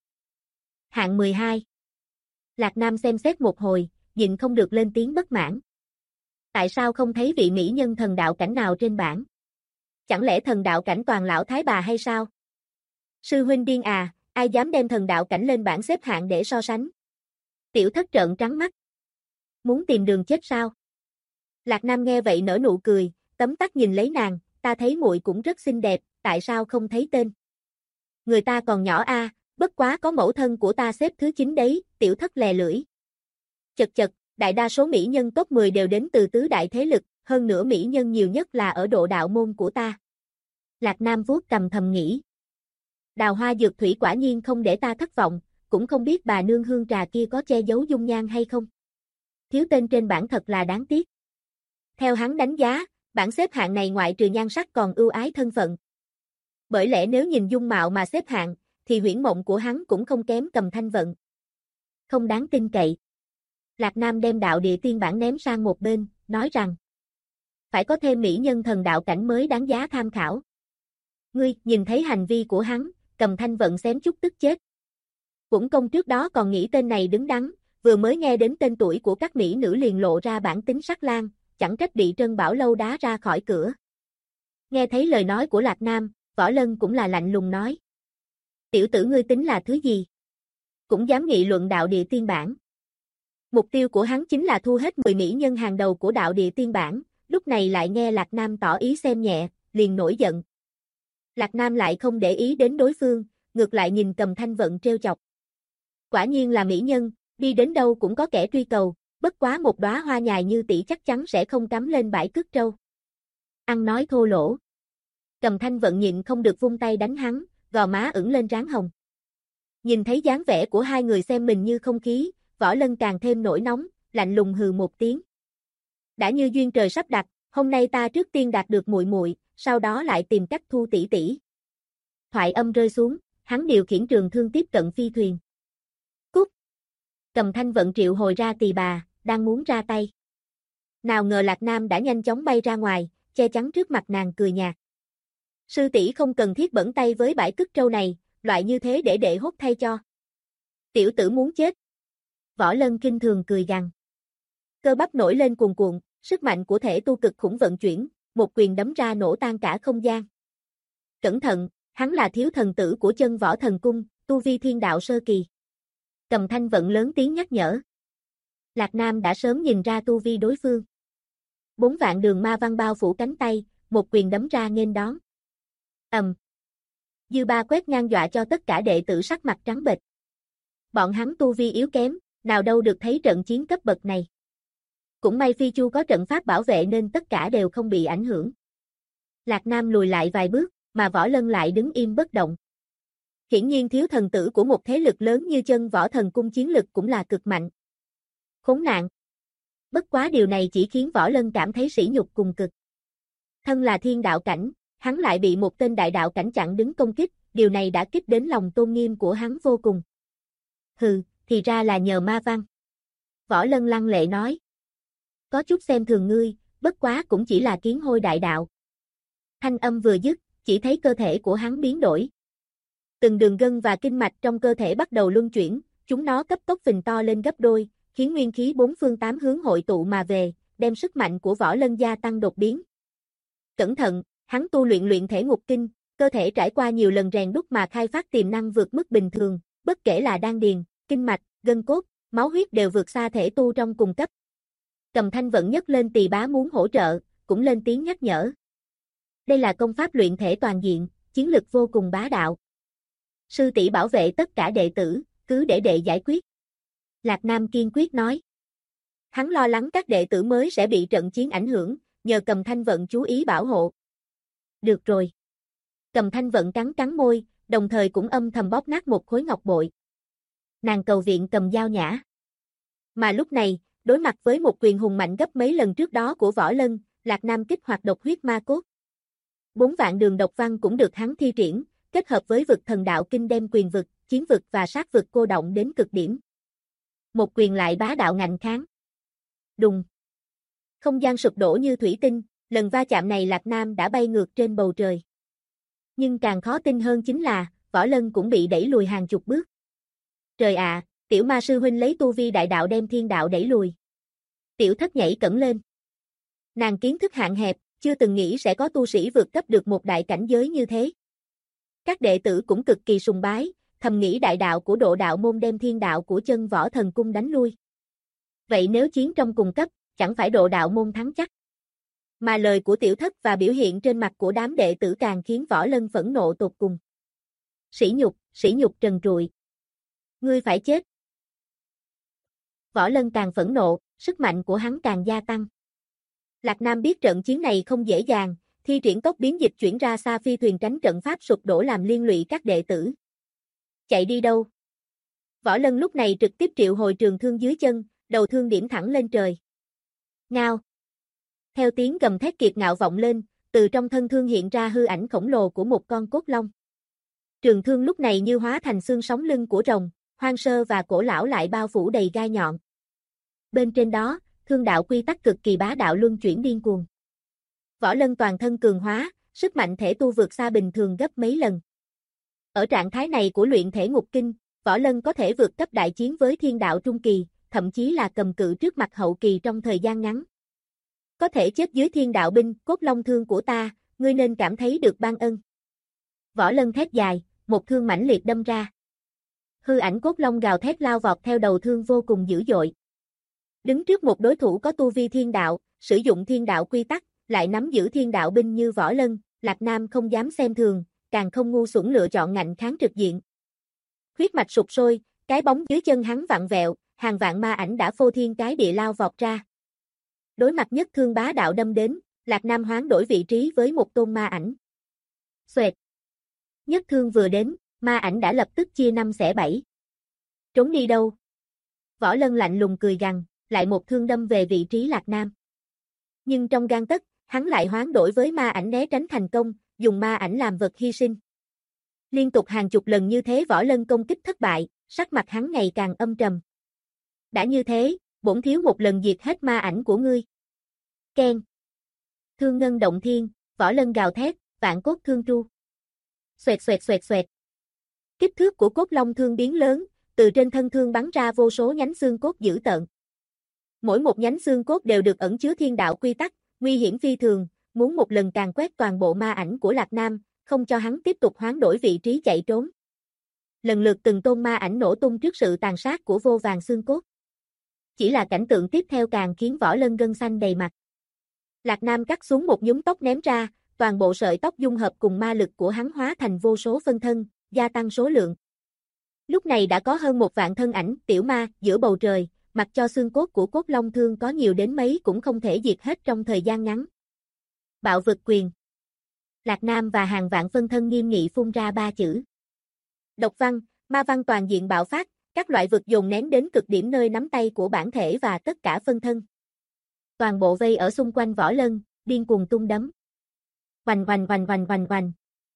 Hạng 12. Lạc Nam xem xét một hồi, nhịn không được lên tiếng bất mãn. Tại sao không thấy vị mỹ nhân thần đạo cảnh nào trên bảng? Chẳng lẽ thần đạo cảnh toàn lão thái bà hay sao? Sư huynh điên à, ai dám đem thần đạo cảnh lên bảng xếp hạng để so sánh? Tiểu Thất trợn trắng mắt. Muốn tìm đường chết sao? Lạc Nam nghe vậy nở nụ cười, tấm tắc nhìn lấy nàng, ta thấy muội cũng rất xinh đẹp, tại sao không thấy tên? Người ta còn nhỏ a, bất quá có mẫu thân của ta xếp thứ 9 đấy, Tiểu Thất lè lưỡi. Chật chật, đại đa số mỹ nhân top 10 đều đến từ tứ đại thế lực, hơn nữa mỹ nhân nhiều nhất là ở Độ Đạo môn của ta. Lạc Nam vuốt cầm thầm nghĩ. Đào Hoa Dược Thủy quả nhiên không để ta thất vọng, cũng không biết bà nương hương trà kia có che giấu dung nhan hay không. Thiếu tên trên bảng thật là đáng tiếc. Theo hắn đánh giá, bảng xếp hạng này ngoại trừ nhan sắc còn ưu ái thân phận. Bởi lẽ nếu nhìn dung mạo mà xếp hạng, thì huyễn mộng của hắn cũng không kém Cầm Thanh Vận. Không đáng tin cậy. Lạc Nam đem đạo địa tiên bản ném sang một bên, nói rằng phải có thêm mỹ nhân thần đạo cảnh mới đáng giá tham khảo. Ngươi, nhìn thấy hành vi của hắn, Cầm Thanh Vận xém chút tức chết. Cũng công trước đó còn nghĩ tên này đứng đắn, vừa mới nghe đến tên tuổi của các mỹ nữ liền lộ ra bản tính sắc lang, chẳng trách bị Trân Bảo Lâu đá ra khỏi cửa. Nghe thấy lời nói của Lạc Nam, Võ Lân cũng là lạnh lùng nói. Tiểu tử ngươi tính là thứ gì? Cũng dám nghị luận đạo địa tiên bản. Mục tiêu của hắn chính là thu hết 10 mỹ nhân hàng đầu của đạo địa tiên bản, lúc này lại nghe Lạc Nam tỏ ý xem nhẹ, liền nổi giận. Lạc Nam lại không để ý đến đối phương, ngược lại nhìn Cầm Thanh Vận trêu chọc. Quả nhiên là mỹ nhân, đi đến đâu cũng có kẻ truy cầu, bất quá một đóa hoa nhài như tỷ chắc chắn sẽ không cắm lên bãi cất trâu. Ăn nói thô lỗ. Cầm Thanh Vận nhịn không được vung tay đánh hắn, gò má ửng lên ráng hồng. Nhìn thấy dáng vẻ của hai người xem mình như không khí, Võ Lân càng thêm nổi nóng, lạnh lùng hừ một tiếng. Đã như duyên trời sắp đặt, hôm nay ta trước tiên đạt được muội muội, sau đó lại tìm cách thu tỷ tỷ. Thoại âm rơi xuống, hắn điều khiển trường thương tiếp cận phi thuyền. Cút! Cầm Thanh Vận triệu hồi ra tỳ bà, đang muốn ra tay. Nào ngờ Lạc Nam đã nhanh chóng bay ra ngoài, che chắn trước mặt nàng cười nhạt. Sư tỷ không cần thiết bẩn tay với bãi cứt trâu này, loại như thế để đệ hốt thay cho. Tiểu tử muốn chết. Võ Lân kinh thường cười gằn. Cơ bắp nổi lên cuồn cuộn, sức mạnh của thể tu cực khủng vận chuyển, một quyền đấm ra nổ tan cả không gian. Cẩn thận, hắn là thiếu thần tử của Chân Võ Thần Cung, tu vi thiên đạo sơ kỳ. Cầm Thanh Vận lớn tiếng nhắc nhở. Lạc Nam đã sớm nhìn ra tu vi đối phương. 4 vạn đường ma văn bao phủ cánh tay, một quyền đấm ra nghênh đón. Dư ba quét ngang dọa cho tất cả đệ tử sắc mặt trắng bệch. Bọn hắn tu vi yếu kém, nào đâu được thấy trận chiến cấp bậc này. Cũng may Phi Chu có trận pháp bảo vệ nên tất cả đều không bị ảnh hưởng. Lạc Nam lùi lại vài bước, mà Võ Lân lại đứng im bất động. Hiển nhiên thiếu thần tử của một thế lực lớn như Chân Võ Thần Cung chiến lực cũng là cực mạnh. Khốn nạn. Bất quá điều này chỉ khiến Võ Lân cảm thấy sỉ nhục cùng cực. Thân là thiên đạo cảnh, hắn lại bị một tên đại đạo cảnh chặn đứng công kích, điều này đã kích đến lòng tôn nghiêm của hắn vô cùng. Hừ, thì ra là nhờ ma văn. Võ Lân lăng lệ nói. Có chút xem thường ngươi, bất quá cũng chỉ là kiến hôi đại đạo. Thanh âm vừa dứt, chỉ thấy cơ thể của hắn biến đổi. Từng đường gân và kinh mạch trong cơ thể bắt đầu luân chuyển, chúng nó cấp tốc phình to lên gấp đôi, khiến nguyên khí bốn phương tám hướng hội tụ mà về, đem sức mạnh của Võ Lân gia tăng đột biến. Cẩn thận, hắn tu luyện thể ngục kinh, cơ thể trải qua nhiều lần rèn đúc mà khai phát tiềm năng vượt mức bình thường, bất kể là đan điền, kinh mạch, gân cốt, máu huyết đều vượt xa thể tu trong cùng cấp. Cầm Thanh Vận nhấc lên tỳ bá muốn hỗ trợ, cũng lên tiếng nhắc nhở. Đây là công pháp luyện thể toàn diện, chiến lực vô cùng bá đạo. Sư tỷ bảo vệ tất cả đệ tử, cứ để đệ giải quyết. Lạc Nam kiên quyết nói. Hắn lo lắng các đệ tử mới sẽ bị trận chiến ảnh hưởng, nhờ Cầm Thanh Vận chú ý bảo hộ. Được rồi. Cầm Thanh Vận cắn cắn môi, đồng thời cũng âm thầm bóp nát một khối ngọc bội. Nàng cầu viện Cầm Dao Nhã. Mà lúc này, đối mặt với một quyền hùng mạnh gấp mấy lần trước đó của Võ Lân, Lạc Nam kích hoạt độc huyết ma cốt. 4 vạn đường độc văn cũng được hắn thi triển, kết hợp với vực thần đạo kinh đem quyền vực, chiến vực và sát vực cô động đến cực điểm. Một quyền lại bá đạo ngạnh kháng. Đùng. Không gian sụp đổ như thủy tinh, lần va chạm này Lạc Nam đã bay ngược trên bầu trời. Nhưng càng khó tin hơn chính là, Võ Lân cũng bị đẩy lùi hàng chục bước. Trời ạ, tiểu ma sư huynh lấy tu vi đại đạo đem thiên đạo đẩy lùi. Tiểu Thất nhảy cẫng lên. Nàng kiến thức hạn hẹp, chưa từng nghĩ sẽ có tu sĩ vượt cấp được một đại cảnh giới như thế. Các đệ tử cũng cực kỳ sùng bái, thầm nghĩ đại đạo của Độ Đạo môn đem thiên đạo của Chân Võ Thần Cung đánh lui. Vậy nếu chiến trong cùng cấp, chẳng phải Độ Đạo môn thắng chắc. Mà lời của Tiểu Thất và biểu hiện trên mặt của đám đệ tử càng khiến Võ Lân phẫn nộ tột cùng. Sỉ nhục trần trụi. Ngươi phải chết. Võ Lân càng phẫn nộ, sức mạnh của hắn càng gia tăng. Lạc Nam biết trận chiến này không dễ dàng, thi triển tốc biến dịch chuyển ra xa phi thuyền tránh trận pháp sụp đổ làm liên lụy các đệ tử. Chạy đi đâu? Võ Lân lúc này trực tiếp triệu hồi trường thương dưới chân, đầu thương điểm thẳng lên trời. Ngao. Theo tiếng gầm thét kiệt ngạo vọng lên, từ trong thân thương hiện ra hư ảnh khổng lồ của một con cốt long. Trường thương lúc này như hóa thành xương sống lưng của rồng, hoang sơ và cổ lão lại bao phủ đầy gai nhọn. Bên trên đó, thương đạo quy tắc cực kỳ bá đạo luân chuyển điên cuồng. Võ Lân toàn thân cường hóa, sức mạnh thể tu vượt xa bình thường gấp mấy lần. Ở trạng thái này của luyện thể ngục kinh, Võ Lân có thể vượt cấp đại chiến với thiên đạo trung kỳ, thậm chí là cầm cự trước mặt hậu kỳ trong thời gian ngắn. Có thể chết dưới thiên đạo binh, cốt long thương của ta, ngươi nên cảm thấy được ban ân. Võ Lân thét dài, một thương mãnh liệt đâm ra. Hư ảnh cốt long gào thét lao vọt theo đầu thương vô cùng dữ dội. Đứng trước một đối thủ có tu vi thiên đạo, sử dụng thiên đạo quy tắc, lại nắm giữ thiên đạo binh như Võ Lân, Lạc Nam không dám xem thường, càng không ngu xuẩn lựa chọn ngạnh kháng trực diện. Huyết mạch sụp sôi, cái bóng dưới chân hắn vặn vẹo, hàng vạn ma ảnh đã phô thiên cái địa lao vọt ra. Đối mặt nhất thương bá đạo đâm đến, Lạc Nam hoán đổi vị trí với một tôn ma ảnh. Xoẹt. Nhất thương vừa đến, ma ảnh đã lập tức chia 5 xẻ 7. Trốn đi đâu? Võ Lân lạnh lùng cười gằn, lại một thương đâm về vị trí Lạc Nam. Nhưng trong gang tấc, hắn lại hoán đổi với ma ảnh né tránh thành công, dùng ma ảnh làm vật hy sinh. Liên tục hàng chục lần như thế Võ Lân công kích thất bại, sắc mặt hắn ngày càng âm trầm. Đã như thế, bổn thiếu một lần diệt hết ma ảnh của ngươi. Keng. Thương ngân động thiên, Võ Lân gào thét, vạn cốt thương tru. Xoẹt xoẹt xoẹt xoẹt. Kích thước của cốt long thương biến lớn, từ trên thân thương bắn ra vô số nhánh xương cốt dữ tợn. Mỗi một nhánh xương cốt đều được ẩn chứa thiên đạo quy tắc, nguy hiểm phi thường, muốn một lần càn quét toàn bộ ma ảnh của Lạc Nam, không cho hắn tiếp tục hoán đổi vị trí chạy trốn. Lần lượt từng tôn ma ảnh nổ tung trước sự tàn sát của vô vàn xương cốt. Chỉ là cảnh tượng tiếp theo càng khiến Võ Lân gân xanh đầy mặt. Lạc Nam cắt xuống một nhúm tóc ném ra, toàn bộ sợi tóc dung hợp cùng ma lực của hắn hóa thành vô số phân thân, gia tăng số lượng. Lúc này đã có hơn 1 vạn thân ảnh tiểu ma giữa bầu trời, mặc cho xương cốt của cốt long thương có nhiều đến mấy cũng không thể diệt hết trong thời gian ngắn. Bạo vực quyền. Lạc Nam và hàng vạn phân thân nghiêm nghị phun ra 3 chữ. Độc văn, ma văn toàn diện bạo phát, các loại vực dồn nén đến cực điểm nơi nắm tay của bản thể và tất cả phân thân. Toàn bộ vây ở xung quanh Võ Lân, điên cuồng tung đấm. Oanh oanh oanh oanh oanh oanh.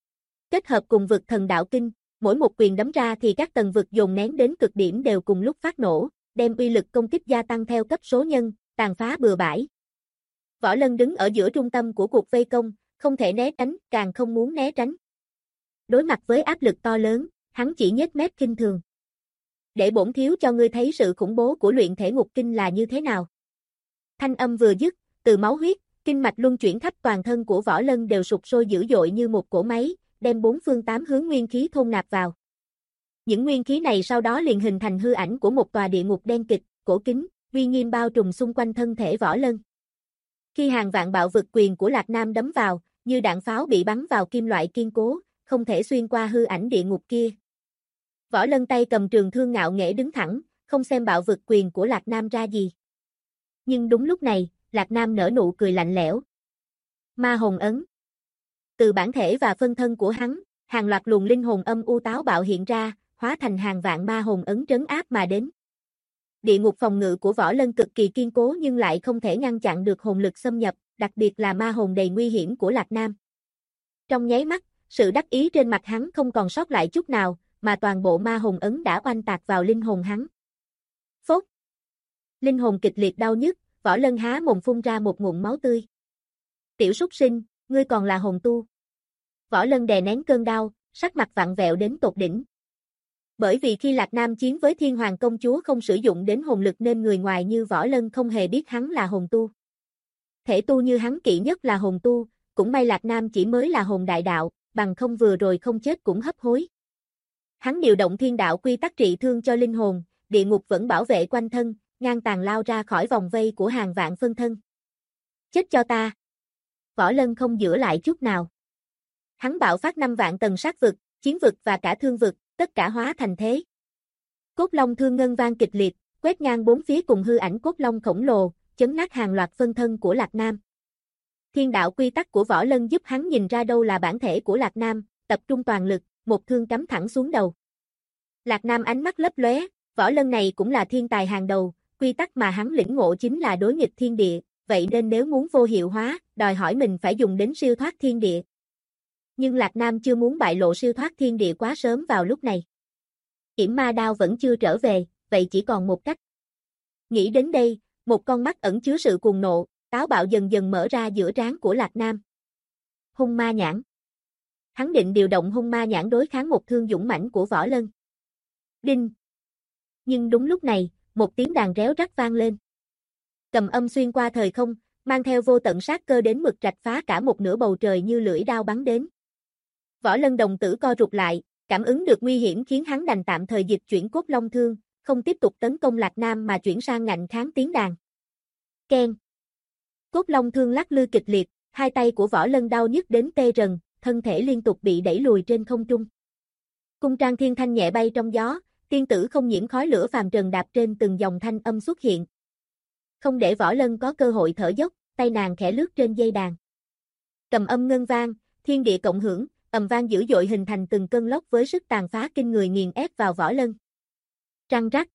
Kết hợp cùng vực thần đạo kinh, mỗi một quyền đấm ra thì các tầng vực dồn nén đến cực điểm đều cùng lúc phát nổ, đem uy lực công kích gia tăng theo cấp số nhân, tàn phá bừa bãi. Võ Lân đứng ở giữa trung tâm của cuộc vây công, không thể né tránh, càng không muốn né tránh. Đối mặt với áp lực to lớn, hắn chỉ nhếch mép khinh thường. Để bổn thiếu cho ngươi thấy sự khủng bố của luyện thể ngục kinh là như thế nào. Thanh âm vừa dứt, từ máu huyết, kinh mạch luân chuyển khắp toàn thân của Võ Lân đều sụp sôi dữ dội như một cỗ máy, đem 4 phương 8 hướng nguyên khí thôn nạp vào. Những nguyên khí này sau đó liền hình thành hư ảnh của một tòa địa ngục đen kịch, cổ kính, uy nghiêm bao trùm xung quanh thân thể Võ Lân. Khi hàng vạn bạo vực quyền của Lạc Nam đấm vào, như đạn pháo bị bắn vào kim loại kiên cố, không thể xuyên qua hư ảnh địa ngục kia. Võ Lân tay cầm trường thương ngạo nghễ đứng thẳng, không xem bạo vực quyền của Lạc Nam ra gì. Nhưng đúng lúc này, Lạc Nam nở nụ cười lạnh lẽo. Ma hồn ấn. Từ bản thể và phân thân của hắn, hàng loạt luồng linh hồn âm u táo bạo hiện ra, hóa thành hàng vạn ma hồn ấn trấn áp mà đến. Địa ngục phòng ngự của Võ Lân cực kỳ kiên cố nhưng lại không thể ngăn chặn được hồn lực xâm nhập, đặc biệt là ma hồn đầy nguy hiểm của Lạc Nam. Trong nháy mắt, sự đắc ý trên mặt hắn không còn sót lại chút nào, mà toàn bộ ma hồn ấn đã oanh tạc vào linh hồn hắn. Phốt. Linh hồn kịch liệt đau nhức, Võ Lân há mồm phun ra một ngụm máu tươi. Tiểu súc sinh, ngươi còn là hồn tu. Võ Lân đè nén cơn đau, sắc mặt vặn vẹo đến tột đỉnh. Bởi vì khi Lạc Nam chiến với Thiên Hoàng công chúa không sử dụng đến hồn lực nên người ngoài như Võ Lân không hề biết hắn là hồn tu. Thể tu như hắn kỵ nhất là hồn tu, cũng may Lạc Nam chỉ mới là hồn đại đạo, bằng không vừa rồi không chết cũng hấp hối. Hắn điều động thiên đạo quy tắc trị thương cho linh hồn, địa ngục vẫn bảo vệ quanh thân, ngang tàn lao ra khỏi vòng vây của hàng vạn phân thân. Chết cho ta! Võ Lân không giữ lại chút nào. Hắn bạo phát 5 vạn tầng sát vực, chiến vực và cả thương vực, tất cả hóa thành thế. Cốt long thương ngân vang kịch liệt, quét ngang 4 phía cùng hư ảnh cốt long khổng lồ, chấn nát hàng loạt phân thân của Lạc Nam. Thiên đạo quy tắc của Võ Lân giúp hắn nhìn ra đâu là bản thể của Lạc Nam, tập trung toàn lực, một thương cắm thẳng xuống đầu. Lạc Nam ánh mắt lấp lóe, Võ Lân này cũng là thiên tài hàng đầu, quy tắc mà hắn lĩnh ngộ chính là đối nghịch thiên địa, vậy nên nếu muốn vô hiệu hóa, đòi hỏi mình phải dùng đến siêu thoát thiên địa. Nhưng Lạc Nam chưa muốn bại lộ siêu thoát thiên địa quá sớm vào lúc này. Yểm ma đao vẫn chưa trở về, vậy chỉ còn một cách. Nghĩ đến đây, một con mắt ẩn chứa sự cuồng nộ, táo bạo dần dần mở ra giữa trán của Lạc Nam. Hung ma nhãn. Hắn định điều động hung ma nhãn đối kháng một thương dũng mãnh của Võ Lân. Đinh. Nhưng đúng lúc này, một tiếng đàn réo rắt vang lên. Cầm âm xuyên qua thời không, mang theo vô tận sát cơ đến mực rạch phá cả một nửa bầu trời như lưỡi đao bắn đến. Võ Lân đồng tử co rụt lại, cảm ứng được nguy hiểm khiến hắn đành tạm thời dịch chuyển cốt long thương, không tiếp tục tấn công Lạc Nam mà chuyển sang ngạnh kháng tiếng đàn. Keng. Cốt long thương lắc lư kịch liệt, hai tay của Võ Lân đau nhức đến tê rần, thân thể liên tục bị đẩy lùi trên không trung. Cung trang thiên thanh nhẹ bay trong gió, tiên tử không nhiễm khói lửa phàm trần đạp trên từng dòng thanh âm xuất hiện. Không để Võ Lân có cơ hội thở dốc, tay nàng khẽ lướt trên dây đàn. Cầm âm ngân vang, thiên địa cộng hưởng, ầm vang dữ dội hình thành từng cơn lốc với sức tàn phá kinh người nghiền ép vào Võ Lân. Răng rắc.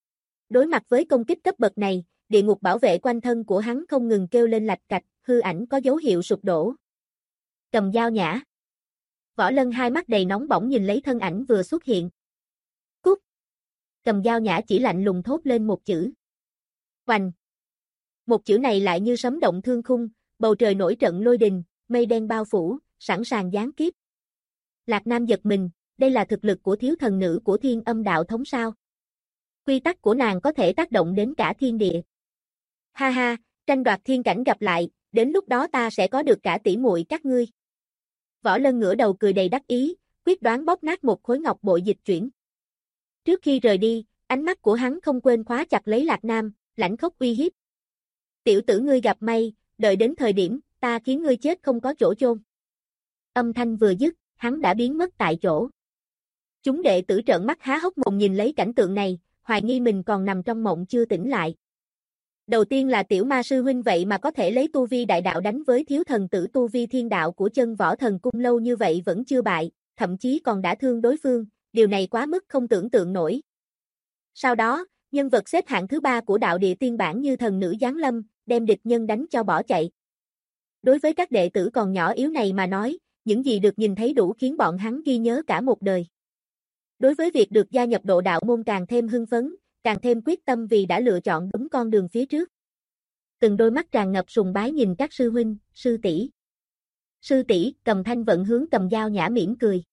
Đối mặt với công kích cấp bậc này, địa ngục bảo vệ quanh thân của hắn không ngừng kêu lên lạch cạch, hư ảnh có dấu hiệu sụp đổ. Cầm dao nhã. Võ Lân hai mắt đầy nóng bỏng nhìn lấy thân ảnh vừa xuất hiện. Cút! Cầm Dao Nhã chỉ lạnh lùng thốt lên một chữ. Oành! Một chữ này lại như sấm động thương khung, bầu trời nổi trận lôi đình, mây đen bao phủ, sẵn sàng giáng kiếp. Lạc Nam giật mình, đây là thực lực của thiếu thần nữ của Thiên Âm đạo thống sao? Quy tắc của nàng có thể tác động đến cả thiên địa. Ha ha, tranh đoạt thiên cảnh gặp lại, đến lúc đó ta sẽ có được cả tỷ muội các ngươi. Võ Lân ngửa đầu cười đầy đắc ý, quyết đoán bóp nát một khối ngọc bội dịch chuyển. Trước khi rời đi, ánh mắt của hắn không quên khóa chặt lấy Lạc Nam, lãnh khốc uy hiếp. Tiểu tử ngươi gặp may, đợi đến thời điểm, ta khiến ngươi chết không có chỗ chôn. Âm thanh vừa dứt, hắn đã biến mất tại chỗ. Chúng đệ tử trợn mắt há hốc mồm nhìn lấy cảnh tượng này, hoài nghi mình còn nằm trong mộng chưa tỉnh lại. Đầu tiên là tiểu ma sư huynh vậy mà có thể lấy tu vi đại đạo đánh với thiếu thần tử tu vi thiên đạo của chân võ thần cung lâu như vậy vẫn chưa bại, thậm chí còn đã thương đối phương, điều này quá mức không tưởng tượng nổi. Sau đó, nhân vật xếp hạng thứ 3 của đạo địa tiên bản như thần nữ giáng lâm, đem địch nhân đánh cho bỏ chạy. Đối với các đệ tử còn nhỏ yếu này mà nói, những gì được nhìn thấy đủ khiến bọn hắn ghi nhớ cả một đời. Đối với việc được gia nhập độ đạo môn càng thêm hưng phấn, càng thêm quyết tâm vì đã lựa chọn đúng con đường phía trước. Từng đôi mắt tràn ngập sùng bái nhìn các sư huynh, sư tỷ. Sư tỷ, Cầm Thanh Vận hướng Cầm Dao Nhã mỉm cười.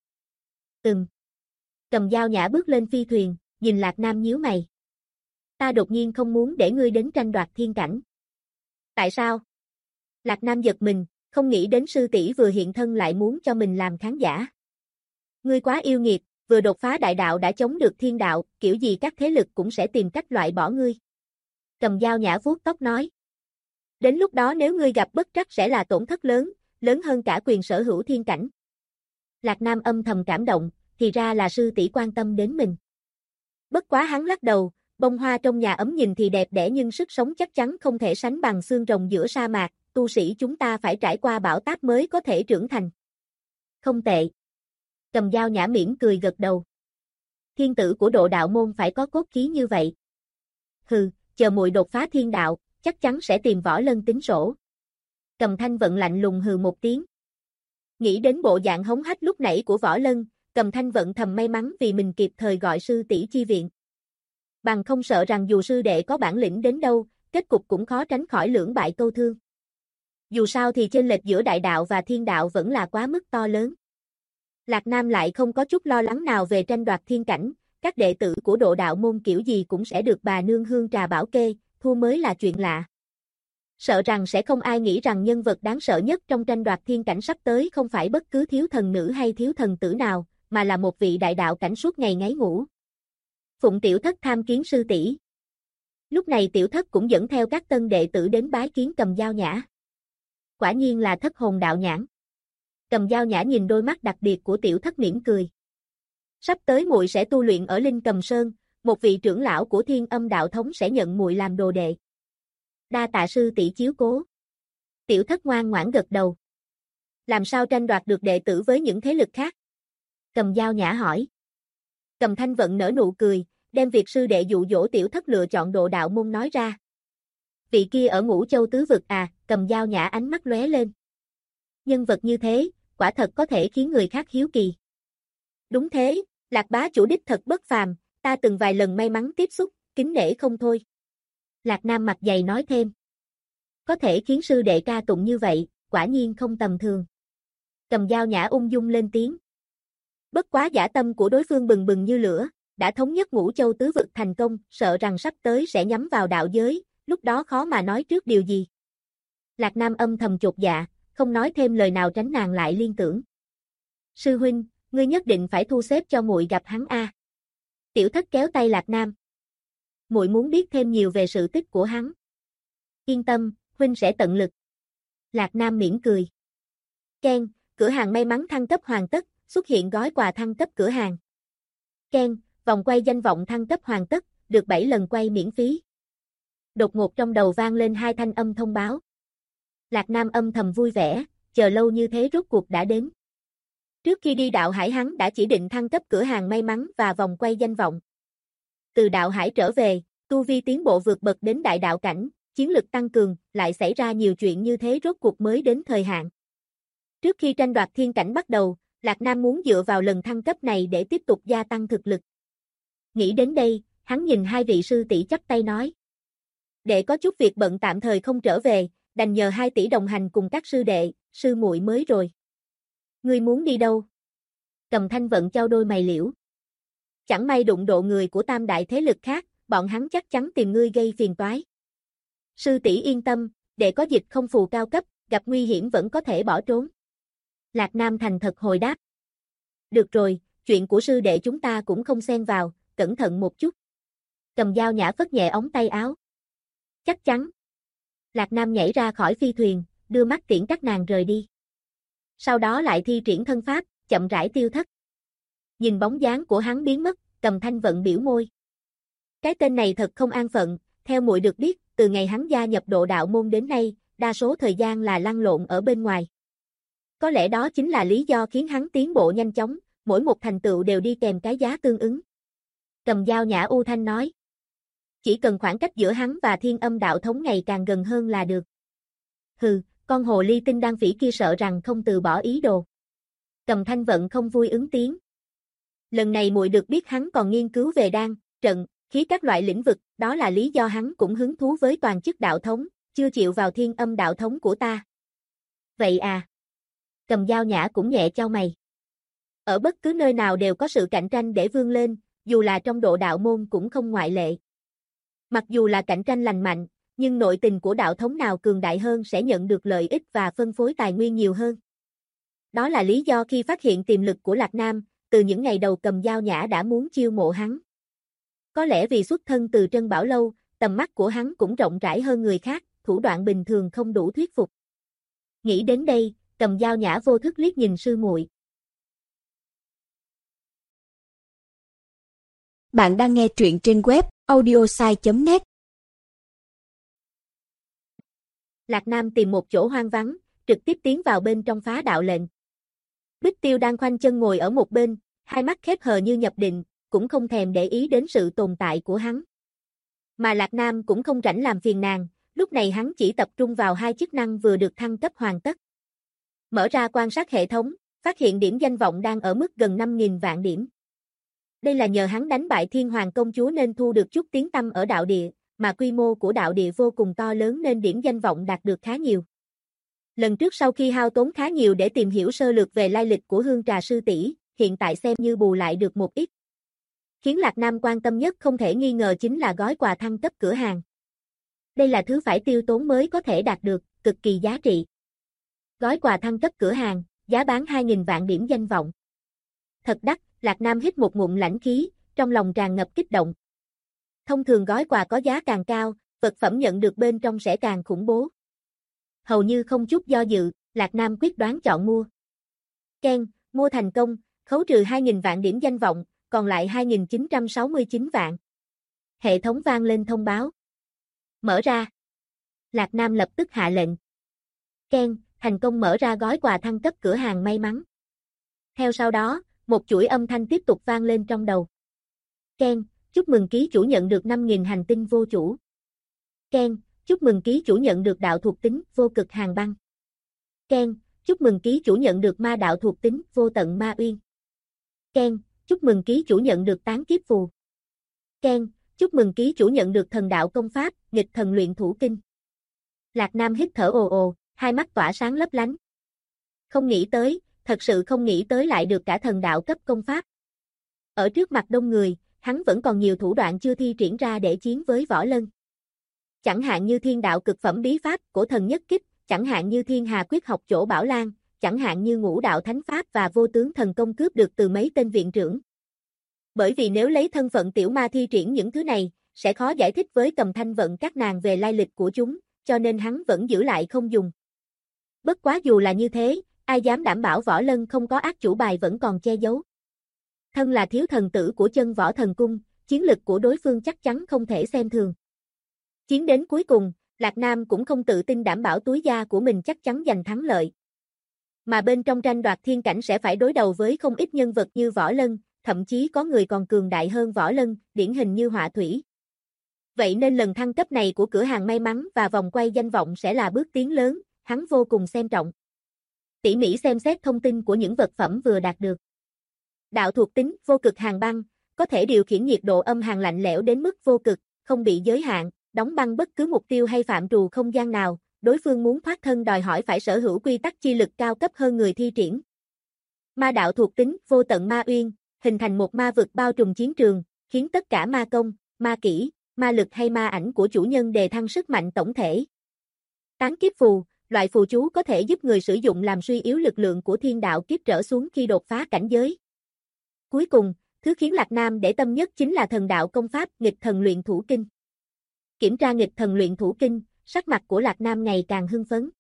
Cầm Dao Nhã bước lên phi thuyền, nhìn Lạc Nam nhíu mày. Ta đột nhiên không muốn để ngươi đến tranh đoạt thiên cảnh. Tại sao? Lạc Nam giật mình, không nghĩ đến sư tỷ vừa hiện thân lại muốn cho mình làm khán giả. Ngươi quá yêu nghiệt, vừa đột phá đại đạo đã chống được thiên đạo, kiểu gì các thế lực cũng sẽ tìm cách loại bỏ ngươi. Cầm Dao Nhã vuốt tóc nói. Đến lúc đó nếu ngươi gặp bất trắc sẽ là tổn thất lớn, lớn hơn cả quyền sở hữu thiên cảnh. Lạc Nam âm thầm cảm động, thì ra là sư tỷ quan tâm đến mình. Bất quá hắn lắc đầu, bông hoa trong nhà ấm nhìn thì đẹp đẽ nhưng sức sống chắc chắn không thể sánh bằng xương rồng giữa sa mạc, tu sĩ chúng ta phải trải qua bão táp mới có thể trưởng thành. Không tệ. Cầm Dao Nhã mỉm cười gật đầu. Thiên tử của độ đạo môn phải có cốt khí như vậy. Hừ, chờ muội đột phá thiên đạo, chắc chắn sẽ tìm Võ Lân tính sổ. Cầm Thanh Vận lạnh lùng hừ một tiếng. Nghĩ đến bộ dạng hống hách lúc nãy của Võ Lân, Cầm Thanh Vận thầm may mắn vì mình kịp thời gọi sư tỷ chi viện. Bằng không sợ rằng dù sư đệ có bản lĩnh đến đâu, kết cục cũng khó tránh khỏi lưỡng bại câu thương. Dù sao thì chênh lệch giữa đại đạo và thiên đạo vẫn là quá mức to lớn. Lạc Nam lại không có chút lo lắng nào về tranh đoạt thiên cảnh, các đệ tử của độ đạo môn kiểu gì cũng sẽ được bà nương hương trà bảo kê, thua mới là chuyện lạ. Sợ rằng sẽ không ai nghĩ rằng nhân vật đáng sợ nhất trong tranh đoạt thiên cảnh sắp tới không phải bất cứ thiếu thần nữ hay thiếu thần tử nào, mà là một vị đại đạo cảnh suốt ngày ngáy ngủ. Phụng tiểu thất tham kiến sư tỷ. Lúc này tiểu thất cũng dẫn theo các tân đệ tử đến bái kiến Cầm Dao Nhã. Quả nhiên là thất hồn đạo nhãn. Cầm Dao Nhã nhìn đôi mắt đặc biệt của tiểu thất mỉm cười. Sắp tới muội sẽ tu luyện ở Linh Cầm Sơn, một vị trưởng lão của Thiên Âm đạo thống sẽ nhận muội làm đồ đệ. Đa tạ sư tỷ chiếu cố. Tiểu thất ngoan ngoãn gật đầu. Làm sao tranh đoạt được đệ tử với những thế lực khác? Cầm Dao Nhã hỏi. Cầm Thanh Vận nở nụ cười, đem việc sư đệ dụ dỗ tiểu thất lựa chọn độ đạo môn nói ra. Vị kia ở Ngũ Châu tứ vực à? Cầm Dao Nhã ánh mắt lóe lên. Nhân vật như thế, quả thật có thể khiến người khác hiếu kỳ. Đúng thế, Lạc bá chủ đích thật bất phàm, ta từng vài lần may mắn tiếp xúc, kính nể không thôi. Lạc Nam mặt dày nói thêm. Có thể khiến sư đệ ca tụng như vậy, quả nhiên không tầm thường. Cầm Dao Nhã ung dung lên tiếng. Bất quá dã tâm của đối phương bừng bừng như lửa, đã thống nhất Ngũ Châu tứ vực thành công, sợ rằng sắp tới sẽ nhắm vào đạo giới, lúc đó khó mà nói trước điều gì. Lạc Nam âm thầm chột dạ, không nói thêm lời nào tránh nàng lại liên tưởng. Sư huynh, ngươi nhất định phải thu xếp cho muội gặp hắn a. Tiểu thất kéo tay Lạc Nam. Muội muốn biết thêm nhiều về sự tích của hắn. Yên tâm, huynh sẽ tận lực. Lạc Nam mỉm cười. Ken, cửa hàng may mắn thăng cấp hoàn tất, xuất hiện gói quà thăng cấp cửa hàng. Ken, vòng quay danh vọng thăng cấp hoàn tất, được 7 lần quay miễn phí. Đột ngột trong đầu vang lên 2 thanh âm thông báo. Lạc Nam âm thầm vui vẻ, chờ lâu như thế rốt cuộc đã đến. Trước khi đi đạo hải hắn đã chỉ định thăng cấp cửa hàng may mắn và vòng quay danh vọng. Từ đạo hải trở về, tu vi tiến bộ vượt bậc đến đại đạo cảnh, chiến lực tăng cường, lại xảy ra nhiều chuyện như thế rốt cuộc mới đến thời hạn. Trước khi tranh đoạt thiên cảnh bắt đầu, Lạc Nam muốn dựa vào lần thăng cấp này để tiếp tục gia tăng thực lực. Nghĩ đến đây, hắn nhìn hai vị sư tỷ chắp tay nói. Đệ có chút việc bận tạm thời không trở về, đành nhờ 2 tỷ đồng hành cùng các sư đệ, sư muội mới rồi. Ngươi muốn đi đâu? Cầm Thanh Vận chau đôi mày liễu. Chẳng may đụng độ người của tam đại thế lực khác, bọn hắn chắc chắn tìm ngươi gây phiền toái. Sư tỷ yên tâm, đệ có dịch không phù cao cấp, gặp nguy hiểm vẫn có thể bỏ trốn. Lạc Nam thành thật hồi đáp. Được rồi, chuyện của sư đệ chúng ta cũng không xen vào, cẩn thận một chút. Cầm Dao Nhã phất nhẹ ống tay áo. Chắc chắn. Lạc Nam nhảy ra khỏi phi thuyền, đưa mắt tiễn các nàng rời đi. Sau đó lại thi triển thân pháp, chậm rãi tiêu thất. Nhìn bóng dáng của hắn biến mất, Cầm Thanh Vận biểu môi. Cái tên này thật không an phận, theo muội được biết, từ ngày hắn gia nhập Độ Đạo môn đến nay, đa số thời gian là lăn lộn ở bên ngoài. Có lẽ đó chính là lý do khiến hắn tiến bộ nhanh chóng, mỗi một thành tựu đều đi kèm cái giá tương ứng. Cầm Dao Nhã u thanh nói. Chỉ cần khoảng cách giữa hắn và Thiên Âm đạo thống ngày càng gần hơn là được. Hừ, con hồ ly tinh đan phỉ kia sợ rằng không từ bỏ ý đồ. Cầm Thanh Vận không vui ứng tiếng. Lần này muội được biết hắn còn nghiên cứu về đan, trận, khí các loại lĩnh vực, đó là lý do hắn cũng hứng thú với toàn chức đạo thống, chưa chịu vào Thiên Âm đạo thống của ta. Vậy à? Cầm Dao Nhã cũng nhẹ chau mày. Ở bất cứ nơi nào đều có sự cạnh tranh để vươn lên, dù là trong Độ Đạo môn cũng không ngoại lệ. Mặc dù là cạnh tranh lành mạnh, nhưng nội tình của đạo thống nào cường đại hơn sẽ nhận được lợi ích và phân phối tài nguyên nhiều hơn. Đó là lý do khi phát hiện tiềm lực của Lạc Nam, từ những ngày đầu Cầm Dao Nhã đã muốn chiêu mộ hắn. Có lẽ vì xuất thân từ Trân Bảo Lâu, tầm mắt của hắn cũng rộng rãi hơn người khác, thủ đoạn bình thường không đủ thuyết phục. Nghĩ đến đây, Cầm Dao Nhã vô thức liếc nhìn sư muội. Bạn đang nghe truyện trên web audiosai.net. Lạc Nam tìm một chỗ hoang vắng, trực tiếp tiến vào bên trong phá đạo lệnh. Bích Tiêu đang khoanh chân ngồi ở một bên, hai mắt khép hờ như nhập định, cũng không thèm để ý đến sự tồn tại của hắn. Mà Lạc Nam cũng không rảnh làm phiền nàng, lúc này hắn chỉ tập trung vào 2 chức năng vừa được thăng cấp hoàn tất. Mở ra quan sát hệ thống, phát hiện điểm danh vọng đang ở mức gần 5.000 vạn điểm. Đây là nhờ hắn đánh bại Thiên Hoàng công chúa nên thu được chút tiếng tăm ở đạo địa, mà quy mô của đạo địa vô cùng to lớn nên điểm danh vọng đạt được khá nhiều. Lần trước sau khi hao tốn khá nhiều để tìm hiểu sơ lược về lai lịch của Hương Trà sư tỷ, hiện tại xem như bù lại được một ít. Khiến Lạc Nam quan tâm nhất không thể nghi ngờ chính là gói quà thăng cấp cửa hàng. Đây là thứ phải tiêu tốn mới có thể đạt được, cực kỳ giá trị. Gói quà thăng cấp cửa hàng, giá bán 2.000 vạn điểm danh vọng. Thật đắt, Lạc Nam hít một ngụm lãnh khí, trong lòng tràn ngập kích động. Thông thường gói quà có giá càng cao, vật phẩm nhận được bên trong sẽ càng khủng bố. Hầu như không chút do dự, Lạc Nam quyết đoán chọn mua. Ken, mua thành công, khấu trừ 2.000 vạn điểm danh vọng, còn lại 2.969 vạn. Hệ thống vang lên thông báo. Mở ra. Lạc Nam lập tức hạ lệnh. Ken, thành công mở ra gói quà thăng cấp cửa hàng may mắn. Theo sau đó, một chuỗi âm thanh tiếp tục vang lên trong đầu. Ken, chúc mừng ký chủ nhận được 5.000 hành tinh vô chủ. Ken, chúc mừng ký chủ nhận được đạo thuộc tính vô cực hàng băng. Ken, chúc mừng ký chủ nhận được ma đạo thuộc tính vô tận ma uyên. Ken, chúc mừng ký chủ nhận được tán kiếp phù. Ken, chúc mừng ký chủ nhận được thần đạo công pháp, nghịch thần luyện thủ kinh. Lạc Nam hít thở ồ ồ, hai mắt tỏa sáng lấp lánh. Không nghĩ tới, thật sự không nghĩ tới lại được cả thần đạo cấp công pháp. Ở trước mặt đông người, hắn vẫn còn nhiều thủ đoạn chưa thi triển ra để chiến với Võ Lân. Chẳng hạn như thiên đạo cực phẩm bí pháp của thần nhất kích, chẳng hạn như thiên hà quyết học chỗ Bảo Lan, chẳng hạn như ngũ đạo thánh pháp và vô tướng thần công cướp được từ mấy tên viện trưởng. Bởi vì nếu lấy thân phận tiểu ma thi triển những thứ này, sẽ khó giải thích với Cầm Thanh Vận các nàng về lai lịch của chúng, cho nên hắn vẫn giữ lại không dùng. Bất quá dù là như thế, ai dám đảm bảo Võ Lân không có ác chủ bài vẫn còn che giấu. Thân là thiếu thần tử của Chân Võ Thần Cung, chiến lực của đối phương chắc chắn không thể xem thường. Chiến đến cuối cùng, Lạc Nam cũng không tự tin đảm bảo túi da của mình chắc chắn giành thắng lợi. Mà bên trong tranh đoạt thiên cảnh sẽ phải đối đầu với không ít nhân vật như Võ Lân, thậm chí có người còn cường đại hơn Võ Lân, điển hình như Họa Thủy. Vậy nên lần thăng cấp này của cửa hàng may mắn và vòng quay danh vọng sẽ là bước tiến lớn, hắn vô cùng xem trọng. Tỉ mỉ xem xét thông tin của những vật phẩm vừa đạt được. Đạo thuộc tính vô cực hàn băng, có thể điều khiển nhiệt độ âm hàn lạnh lẽo đến mức vô cực, không bị giới hạn, đóng băng bất cứ mục tiêu hay phạm trù không gian nào, đối phương muốn thoát thân đòi hỏi phải sở hữu quy tắc chi lực cao cấp hơn người thi triển. Ma đạo thuộc tính vô tận ma uyên, hình thành một ma vực bao trùm chiến trường, khiến tất cả ma công, ma kỹ, ma lực hay ma ảnh của chủ nhân đề thăng sức mạnh tổng thể. Tán kiếp phù, loại phù chú có thể giúp người sử dụng làm suy yếu lực lượng của thiên đạo kiếp trở xuống khi đột phá cảnh giới. Cuối cùng, thứ khiến Lạc Nam để tâm nhất chính là thần đạo công pháp nghịch thần luyện thủ kinh. Kiểm tra nghịch thần luyện thủ kinh, sắc mặt của Lạc Nam ngày càng hưng phấn.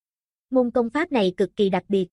Môn công pháp này cực kỳ đặc biệt.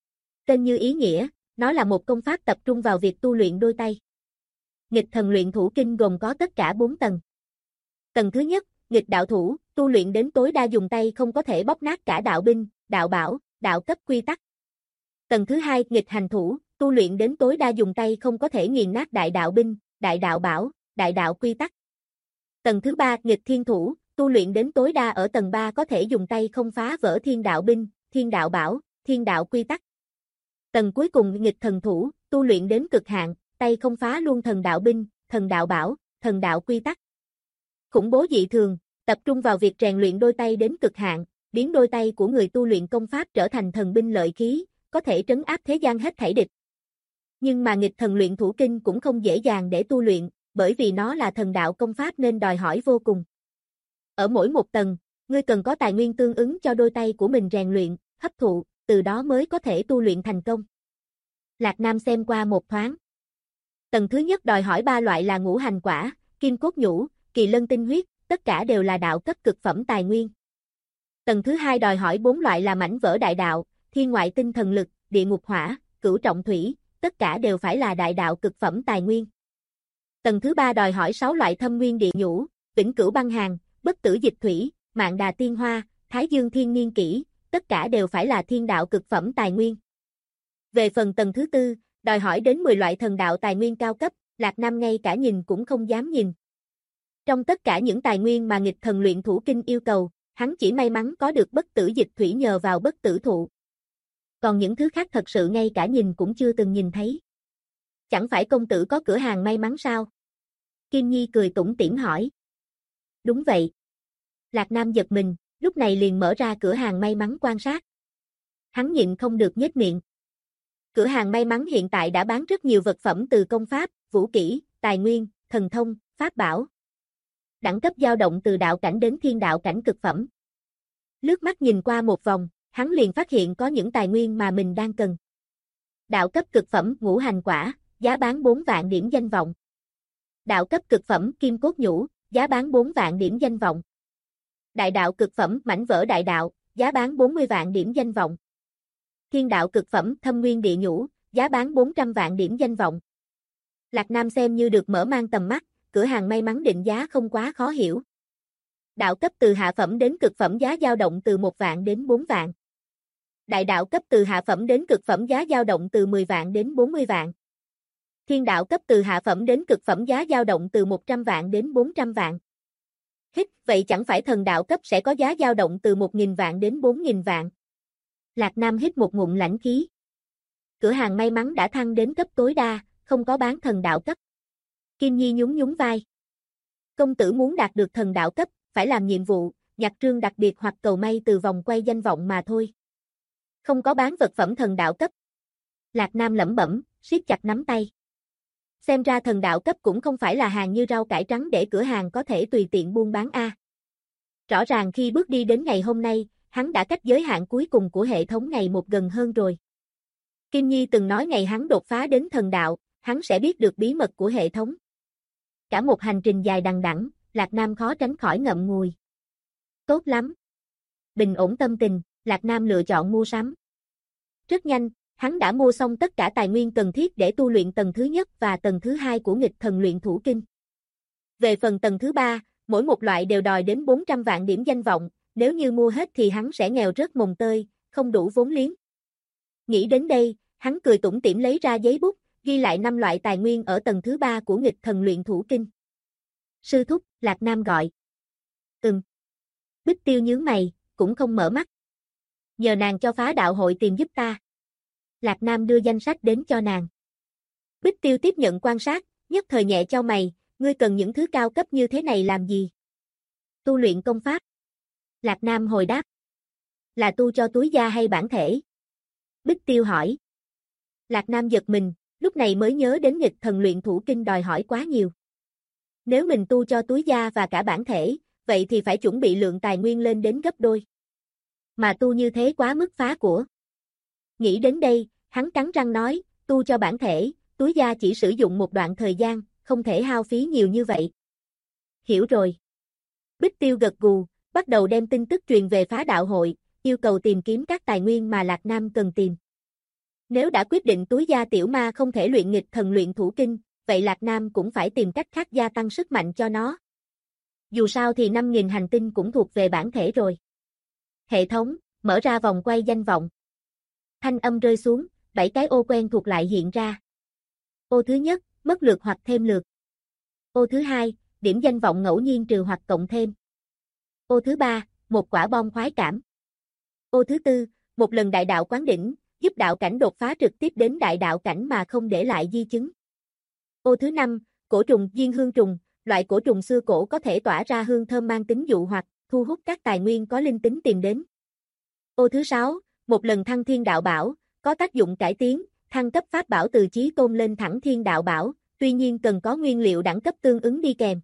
Tên như ý nghĩa, nó là một công pháp tập trung vào việc tu luyện đôi tay. Nghịch thần luyện thủ kinh gồm có tất cả 4 tầng. Tầng thứ nhất, nghịch đạo thủ, tu luyện đến tối đa dùng tay không có thể bóp nát cả đạo binh, đạo bảo, đạo cấp quy tắc. Tầng thứ hai, nghịch hành thủ, tu luyện đến tối đa dùng tay không có thể nghiền nát đại đạo binh, đại đạo bảo, đại đạo quy tắc. Tầng thứ ba, nghịch thiên thủ, tu luyện đến tối đa ở tầng 3 có thể dùng tay không phá vỡ thiên đạo binh, thiên đạo bảo, thiên đạo quy tắc. Tầng cuối cùng nghịch thần thủ, tu luyện đến cực hạn, tay không phá luôn thần đạo binh, thần đạo bảo, thần đạo quy tắc. Khủng bố dị thường, tập trung vào việc rèn luyện đôi tay đến cực hạn, biến đôi tay của người tu luyện công pháp trở thành thần binh lợi khí, có thể trấn áp thế gian hết thảy địch. Nhưng mà nghịch thần luyện thủ kinh cũng không dễ dàng để tu luyện, bởi vì nó là thần đạo công pháp nên đòi hỏi vô cùng. Ở mỗi một tầng, ngươi cần có tài nguyên tương ứng cho đôi tay của mình rèn luyện, hấp thụ, từ đó mới có thể tu luyện thành công. Lạc Nam xem qua một thoáng. Tầng thứ nhất đòi hỏi 3 loại là ngũ hành quả, kim cốt nhũ, kỳ lân tinh huyết, tất cả đều là đạo cấp cực phẩm tài nguyên. Tầng thứ hai đòi hỏi 4 loại là mảnh vỡ đại đạo, thiên ngoại tinh thần lực, địa ngục hỏa, cửu trọng thủy, tất cả đều phải là đại đạo cực phẩm tài nguyên. Tầng thứ ba đòi hỏi 6 loại thâm nguyên địa nhũ, vĩnh cửu băng hàn, bất tử dịch thủy, mạn đà tiên hoa, thái dương thiên niên kỷ, tất cả đều phải là thiên đạo cực phẩm tài nguyên. Về phần tầng thứ tư, đòi hỏi đến 10 loại thần đạo tài nguyên cao cấp, Lạc Nam ngay cả nhìn cũng không dám nhìn. Trong tất cả những tài nguyên mà nghịch thần luyện thủ kinh yêu cầu, hắn chỉ may mắn có được bất tử dịch thủy nhờ vào bất tử thụ. Còn những thứ khác thật sự ngay cả nhìn cũng chưa từng nhìn thấy. Chẳng phải công tử có cửa hàng may mắn sao? Kim Nhi cười tủm tỉm hỏi. Đúng vậy. Lạc Nam giật mình, lúc này liền mở ra cửa hàng may mắn quan sát. Hắn nhịn không được nhếch miệng. Cửa hàng may mắn hiện tại đã bán rất nhiều vật phẩm từ công pháp, vũ kỹ, tài nguyên, thần thông, pháp bảo. Đẳng cấp dao động từ đạo cảnh đến thiên đạo cảnh cực phẩm. Lướt mắt nhìn qua một vòng, hắn liền phát hiện có những tài nguyên mà mình đang cần. Đạo cấp cực phẩm ngũ hành quả, giá bán 4 vạn điểm danh vọng. Đạo cấp cực phẩm kim cốt nhũ, giá bán 4 vạn điểm danh vọng. Đại đạo cực phẩm mảnh vỡ đại đạo, giá bán 40 vạn điểm danh vọng. Thiên đạo cực phẩm thâm nguyên địa nhũ, giá bán 400 vạn điểm danh vọng. Lạc Nam xem như được mở mang tầm mắt, cửa hàng may mắn định giá không quá khó hiểu. Đạo cấp từ hạ phẩm đến cực phẩm giá dao động từ 1 vạn đến 4 vạn. Đại đạo cấp từ hạ phẩm đến cực phẩm giá dao động từ 10 vạn đến 40 vạn. Thiên đạo cấp từ hạ phẩm đến cực phẩm giá dao động từ 100 vạn đến 400 vạn. Hít, vậy chẳng phải thần đạo cấp sẽ có giá dao động từ 1.000 vạn đến 4.000 vạn. Lạc Nam hít một ngụm lãnh khí. Cửa hàng may mắn đã thăng đến cấp tối đa, không có bán thần đạo cấp. Kim Nhi nhún nhún vai. Công tử muốn đạt được thần đạo cấp, phải làm nhiệm vụ, nhặt trương đặc biệt hoặc cầu may từ vòng quay danh vọng mà thôi. Không có bán vật phẩm thần đạo cấp. Lạc Nam lẩm bẩm, siết chặt nắm tay. Xem ra thần đạo cấp cũng không phải là hàng như rau cải trắng để cửa hàng có thể tùy tiện buôn bán a. Rõ ràng khi bước đi đến ngày hôm nay, hắn đã cách giới hạn cuối cùng của hệ thống ngày một gần hơn rồi. Kim Nhi từng nói ngày hắn đột phá đến thần đạo, hắn sẽ biết được bí mật của hệ thống. Cả một hành trình dài đằng đẵng, Lạc Nam khó tránh khỏi ngậm ngùi. Tốt lắm. Bình ổn tâm tình, Lạc Nam lựa chọn mua sắm. Rất nhanh, hắn đã mua xong tất cả tài nguyên cần thiết để tu luyện tầng thứ nhất và tầng thứ hai của nghịch thần luyện thủ kinh. Về phần tầng thứ ba, mỗi một loại đều đòi đến 400 vạn điểm danh vọng, nếu như mua hết thì hắn sẽ nghèo rớt mồng tơi, không đủ vốn liếng. Nghĩ đến đây, hắn cười tủm tỉm lấy ra giấy bút, ghi lại 5 loại tài nguyên ở tầng thứ ba của nghịch thần luyện thủ kinh. Sư thúc, Lạc Nam gọi. Bích Tiêu nhướng mày, cũng không mở mắt. Nhờ nàng cho phá đạo hội tìm giúp ta. Lạc Nam đưa danh sách đến cho nàng. Bích Tiêu tiếp nhận quan sát, nhất thời nhẹ chau mày, ngươi cần những thứ cao cấp như thế này làm gì? Tu luyện công pháp. Lạc Nam hồi đáp. Là tu cho túi da hay bản thể? Bích Tiêu hỏi. Lạc Nam giật mình, lúc này mới nhớ đến nghịch thần luyện thủ kinh đòi hỏi quá nhiều. Nếu mình tu cho túi da và cả bản thể, vậy thì phải chuẩn bị lượng tài nguyên lên đến gấp đôi. Mà tu như thế quá mức phá của. Nghĩ đến đây, hắn cắn răng nói, tu cho bản thể, túi da chỉ sử dụng một đoạn thời gian, không thể hao phí nhiều như vậy. Hiểu rồi. Bích Tiêu gật gù, bắt đầu đem tin tức truyền về phá đạo hội, yêu cầu tìm kiếm các tài nguyên mà Lạc Nam cần tìm. Nếu đã quyết định túi da tiểu ma không thể luyện nghịch thần luyện thủ kinh, vậy Lạc Nam cũng phải tìm cách khác gia tăng sức mạnh cho nó. Dù sao thì 5.000 hành tinh cũng thuộc về bản thể rồi. Hệ thống, mở ra vòng quay danh vọng. Thanh âm rơi xuống, 7 cái ô quen thuộc lại hiện ra. Ô thứ nhất, mất lượt hoặc thêm lượt. Ô thứ hai, điểm danh vọng ngẫu nhiên trừ hoặc cộng thêm. Ô thứ ba, một quả bom khoái cảm. Ô thứ tư, một lần đại đạo quán đỉnh, giúp đạo cảnh đột phá trực tiếp đến đại đạo cảnh mà không để lại di chứng. Ô thứ năm, cổ trùng diên hương trùng, loại cổ trùng xưa cổ có thể tỏa ra hương thơm mang tính dụ hoặc, thu hút các tài nguyên có linh tính tìm đến. Ô thứ sáu, một lần thăng thiên đạo bảo, có tác dụng cải tiến, thăng cấp pháp bảo từ chí tôn lên thẳng thiên đạo bảo, tuy nhiên cần có nguyên liệu đẳng cấp tương ứng đi kèm.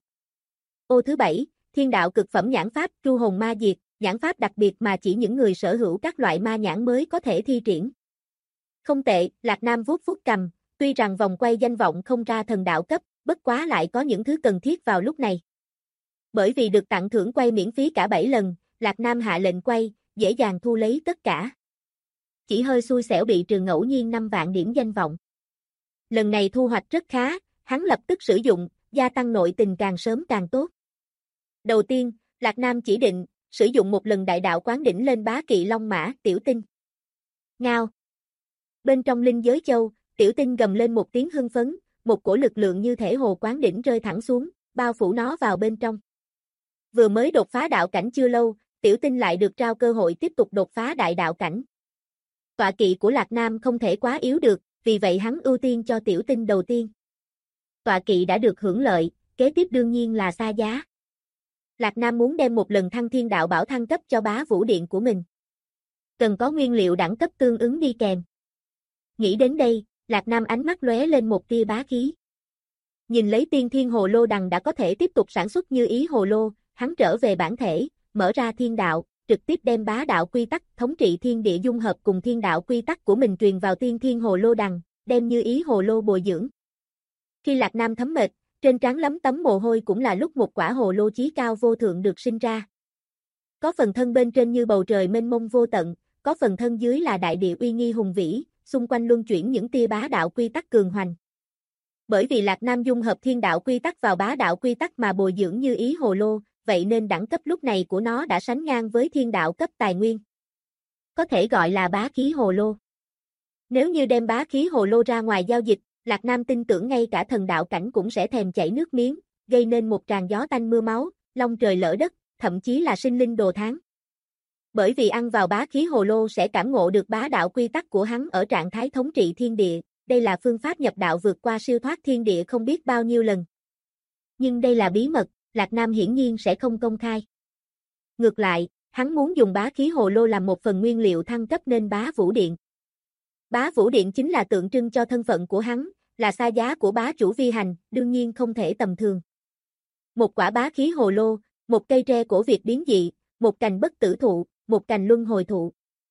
Ô thứ bảy, thiên đạo cực phẩm nhãn pháp, tru hồn ma diệt, nhãn pháp đặc biệt mà chỉ những người sở hữu các loại ma nhãn mới có thể thi triển. Không tệ, Lạc Nam vuốt vuốt cầm, tuy rằng vòng quay danh vọng không ra thần đạo cấp, bất quá lại có những thứ cần thiết vào lúc này. Bởi vì được tặng thưởng quay miễn phí cả 7 lần, Lạc Nam hạ lệnh quay, dễ dàng thu lấy tất cả. Chỉ hơi xui xẻo bị trừ ngẫu nhiên 5 vạn điểm danh vọng. Lần này thu hoạch rất khá, hắn lập tức sử dụng, gia tăng nội tình càng sớm càng tốt. Đầu tiên, Lạc Nam chỉ định, sử dụng một lần đại đạo quán đỉnh lên bá kỵ long mã, tiểu tinh. Ngao. Bên trong linh giới châu, tiểu tinh gầm lên một tiếng hưng phấn, một cổ lực lượng như thể hồ quán đỉnh rơi thẳng xuống, bao phủ nó vào bên trong. Vừa mới đột phá đạo cảnh chưa lâu, tiểu tinh lại được trao cơ hội tiếp tục đột phá đại đạo cảnh. Tọa kỵ của Lạc Nam không thể quá yếu được, vì vậy hắn ưu tiên cho tiểu tinh đầu tiên. Tọa kỵ đã được hưởng lợi, kế tiếp đương nhiên là xa giá. Lạc Nam muốn đem một lần thăng thiên đạo bảo thăng cấp cho bá vũ điện của mình. Cần có nguyên liệu đẳng cấp tương ứng đi kèm. Nghĩ đến đây, Lạc Nam ánh mắt lóe lên một tia bá khí. Nhìn lấy tiên thiên hồ lô đằng đã có thể tiếp tục sản xuất như ý hồ lô, hắn trở về bản thể, mở ra thiên đạo, trực tiếp đem bá đạo quy tắc thống trị thiên địa dung hợp cùng thiên đạo quy tắc của mình truyền vào tiên thiên hồ lô đằng, đem như ý hồ lô bồi dưỡng. Khi Lạc Nam thấm mệt, trên trán lấm tấm mồ hôi cũng là lúc một quả hồ lô chí cao vô thượng được sinh ra. Có phần thân bên trên như bầu trời mênh mông vô tận, có phần thân dưới là đại địa uy nghi hùng vĩ, xung quanh luân chuyển những tia bá đạo quy tắc cường hoành. Bởi vì Lạc Nam dung hợp thiên đạo quy tắc vào bá đạo quy tắc mà bồi dưỡng như ý hồ lô, vậy nên đẳng cấp lúc này của nó đã sánh ngang với thiên đạo cấp tài nguyên. Có thể gọi là bá khí hồ lô. Nếu như đem bá khí hồ lô ra ngoài giao dịch, Lạc Nam tin tưởng ngay cả thần đạo cảnh cũng sẽ thèm chảy nước miếng, gây nên một tràn gió tanh mưa máu, long trời lỡ đất, thậm chí là sinh linh đồ thán. Bởi vì ăn vào bá khí hồ lô sẽ cảm ngộ được bá đạo quy tắc của hắn ở trạng thái thống trị thiên địa, đây là phương pháp nhập đạo vượt qua siêu thoát thiên địa không biết bao nhiêu lần. Nhưng đây là bí mật, Lạc Nam hiển nhiên sẽ không công khai. Ngược lại, hắn muốn dùng bá khí hồ lô làm một phần nguyên liệu thăng cấp nên bá vũ điện. Bá vũ điện chính là tượng trưng cho thân phận của hắn, là xa giá của bá chủ vi hành, đương nhiên không thể tầm thường. Một quả bá khí hồ lô, một cây tre cổ Việt biến dị, một cành bất tử thụ, một cành luân hồi thụ.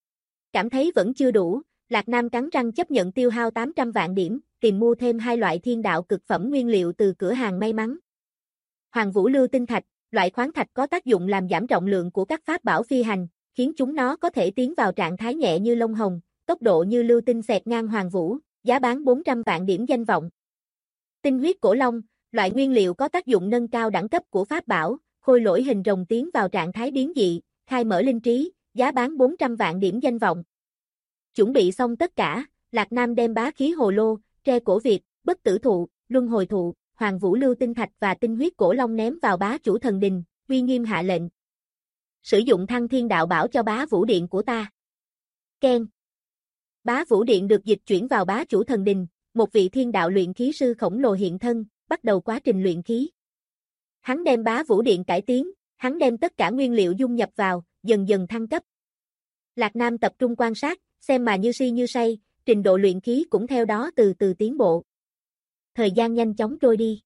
Cảm thấy vẫn chưa đủ, Lạc Nam cắn răng chấp nhận tiêu hao 800 vạn điểm, tìm mua thêm 2 loại thiên đạo cực phẩm nguyên liệu từ cửa hàng may mắn. Hoàng Vũ Lưu Tinh Thạch, loại khoáng thạch có tác dụng làm giảm trọng lượng của các pháp bảo phi hành, khiến chúng nó có thể tiến vào trạng thái nhẹ như lông hồng, tốc độ như lưu tinh xẹt ngang Hoàng Vũ, giá bán 400 vạn điểm danh vọng. Tinh huyết cổ long, loại nguyên liệu có tác dụng nâng cao đẳng cấp của pháp bảo, khôi lỗi hình rồng tiến vào trạng thái biến dị, khai mở linh trí, giá bán 400 vạn điểm danh vọng. Chuẩn bị xong tất cả, Lạc Nam đem bá khí hồ lô, tre cổ Việt, bất tử thụ, luân hồi thụ, Hoàng Vũ Lưu Tinh Thạch và tinh huyết cổ long ném vào bá chủ thần đình, uy nghiêm hạ lệnh. Sử dụng thăng thiên đạo bảo cho bá vũ điện của ta. Ken. Bá Vũ Điện được dịch chuyển vào Bá Chủ Thần Đình, một vị thiên đạo luyện khí sư khổng lồ hiện thân, bắt đầu quá trình luyện khí. Hắn đem Bá Vũ Điện cải tiến, hắn đem tất cả nguyên liệu dung nhập vào, dần dần thăng cấp. Lạc Nam tập trung quan sát, xem mà như si như say, trình độ luyện khí cũng theo đó từ từ tiến bộ. Thời gian nhanh chóng trôi đi.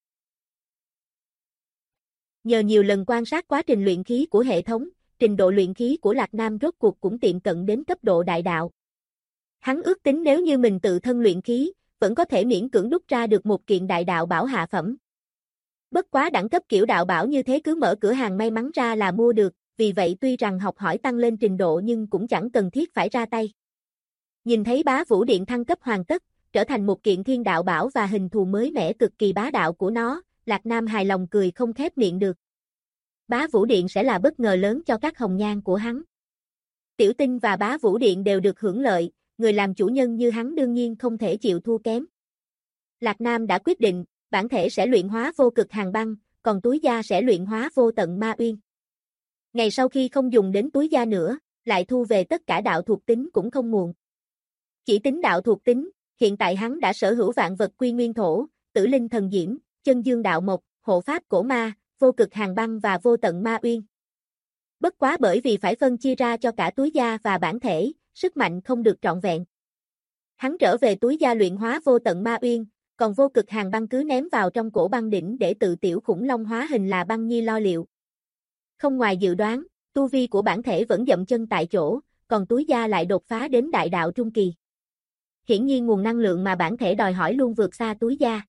Nhờ nhiều lần quan sát quá trình luyện khí của hệ thống, trình độ luyện khí của Lạc Nam rốt cuộc cũng tiệm cận đến cấp độ đại đạo. Hắn ước tính nếu như mình tự thân luyện khí, vẫn có thể miễn cưỡng đúc ra được một kiện đại đạo bảo hạ phẩm. Bất quá đẳng cấp kiểu đạo bảo như thế cứ mở cửa hàng may mắn ra là mua được, vì vậy tuy rằng học hỏi tăng lên trình độ nhưng cũng chẳng cần thiết phải ra tay. Nhìn thấy Bá Vũ Điện thăng cấp hoàn tất, trở thành một kiện thiên đạo bảo và hình thù mới mẻ cực kỳ bá đạo của nó, Lạc Nam hài lòng cười không khép miệng được. Bá Vũ Điện sẽ là bất ngờ lớn cho các hồng nhan của hắn. Tiểu Tinh và Bá Vũ Điện đều được hưởng lợi, người làm chủ nhân như hắn đương nhiên không thể chịu thua kém. Lạc Nam đã quyết định, bản thể sẽ luyện hóa vô cực hàng băng, còn túi da sẽ luyện hóa vô tận ma uyên. Ngày sau khi không dùng đến túi da nữa, lại thu về tất cả đạo thuộc tính cũng không muộn. Chỉ tính đạo thuộc tính, hiện tại hắn đã sở hữu vạn vật quy nguyên thổ, tử linh thần diễm, chân dương đạo mộc, hộ pháp cổ ma, vô cực hàng băng và vô tận ma uyên. Bất quá bởi vì phải phân chia ra cho cả túi da và bản thể, sức mạnh không được trọn vẹn. Hắn trở về túi da luyện hóa vô tận ma uyên, còn vô cực hàng băng cứ ném vào trong cổ băng đỉnh để tự tiểu khủng long hóa hình là băng nhi lo liệu. Không ngoài dự đoán, tu vi của bản thể vẫn dậm chân tại chỗ, còn túi da lại đột phá đến đại đạo trung kỳ. Hiển nhiên nguồn năng lượng mà bản thể đòi hỏi luôn vượt xa túi da.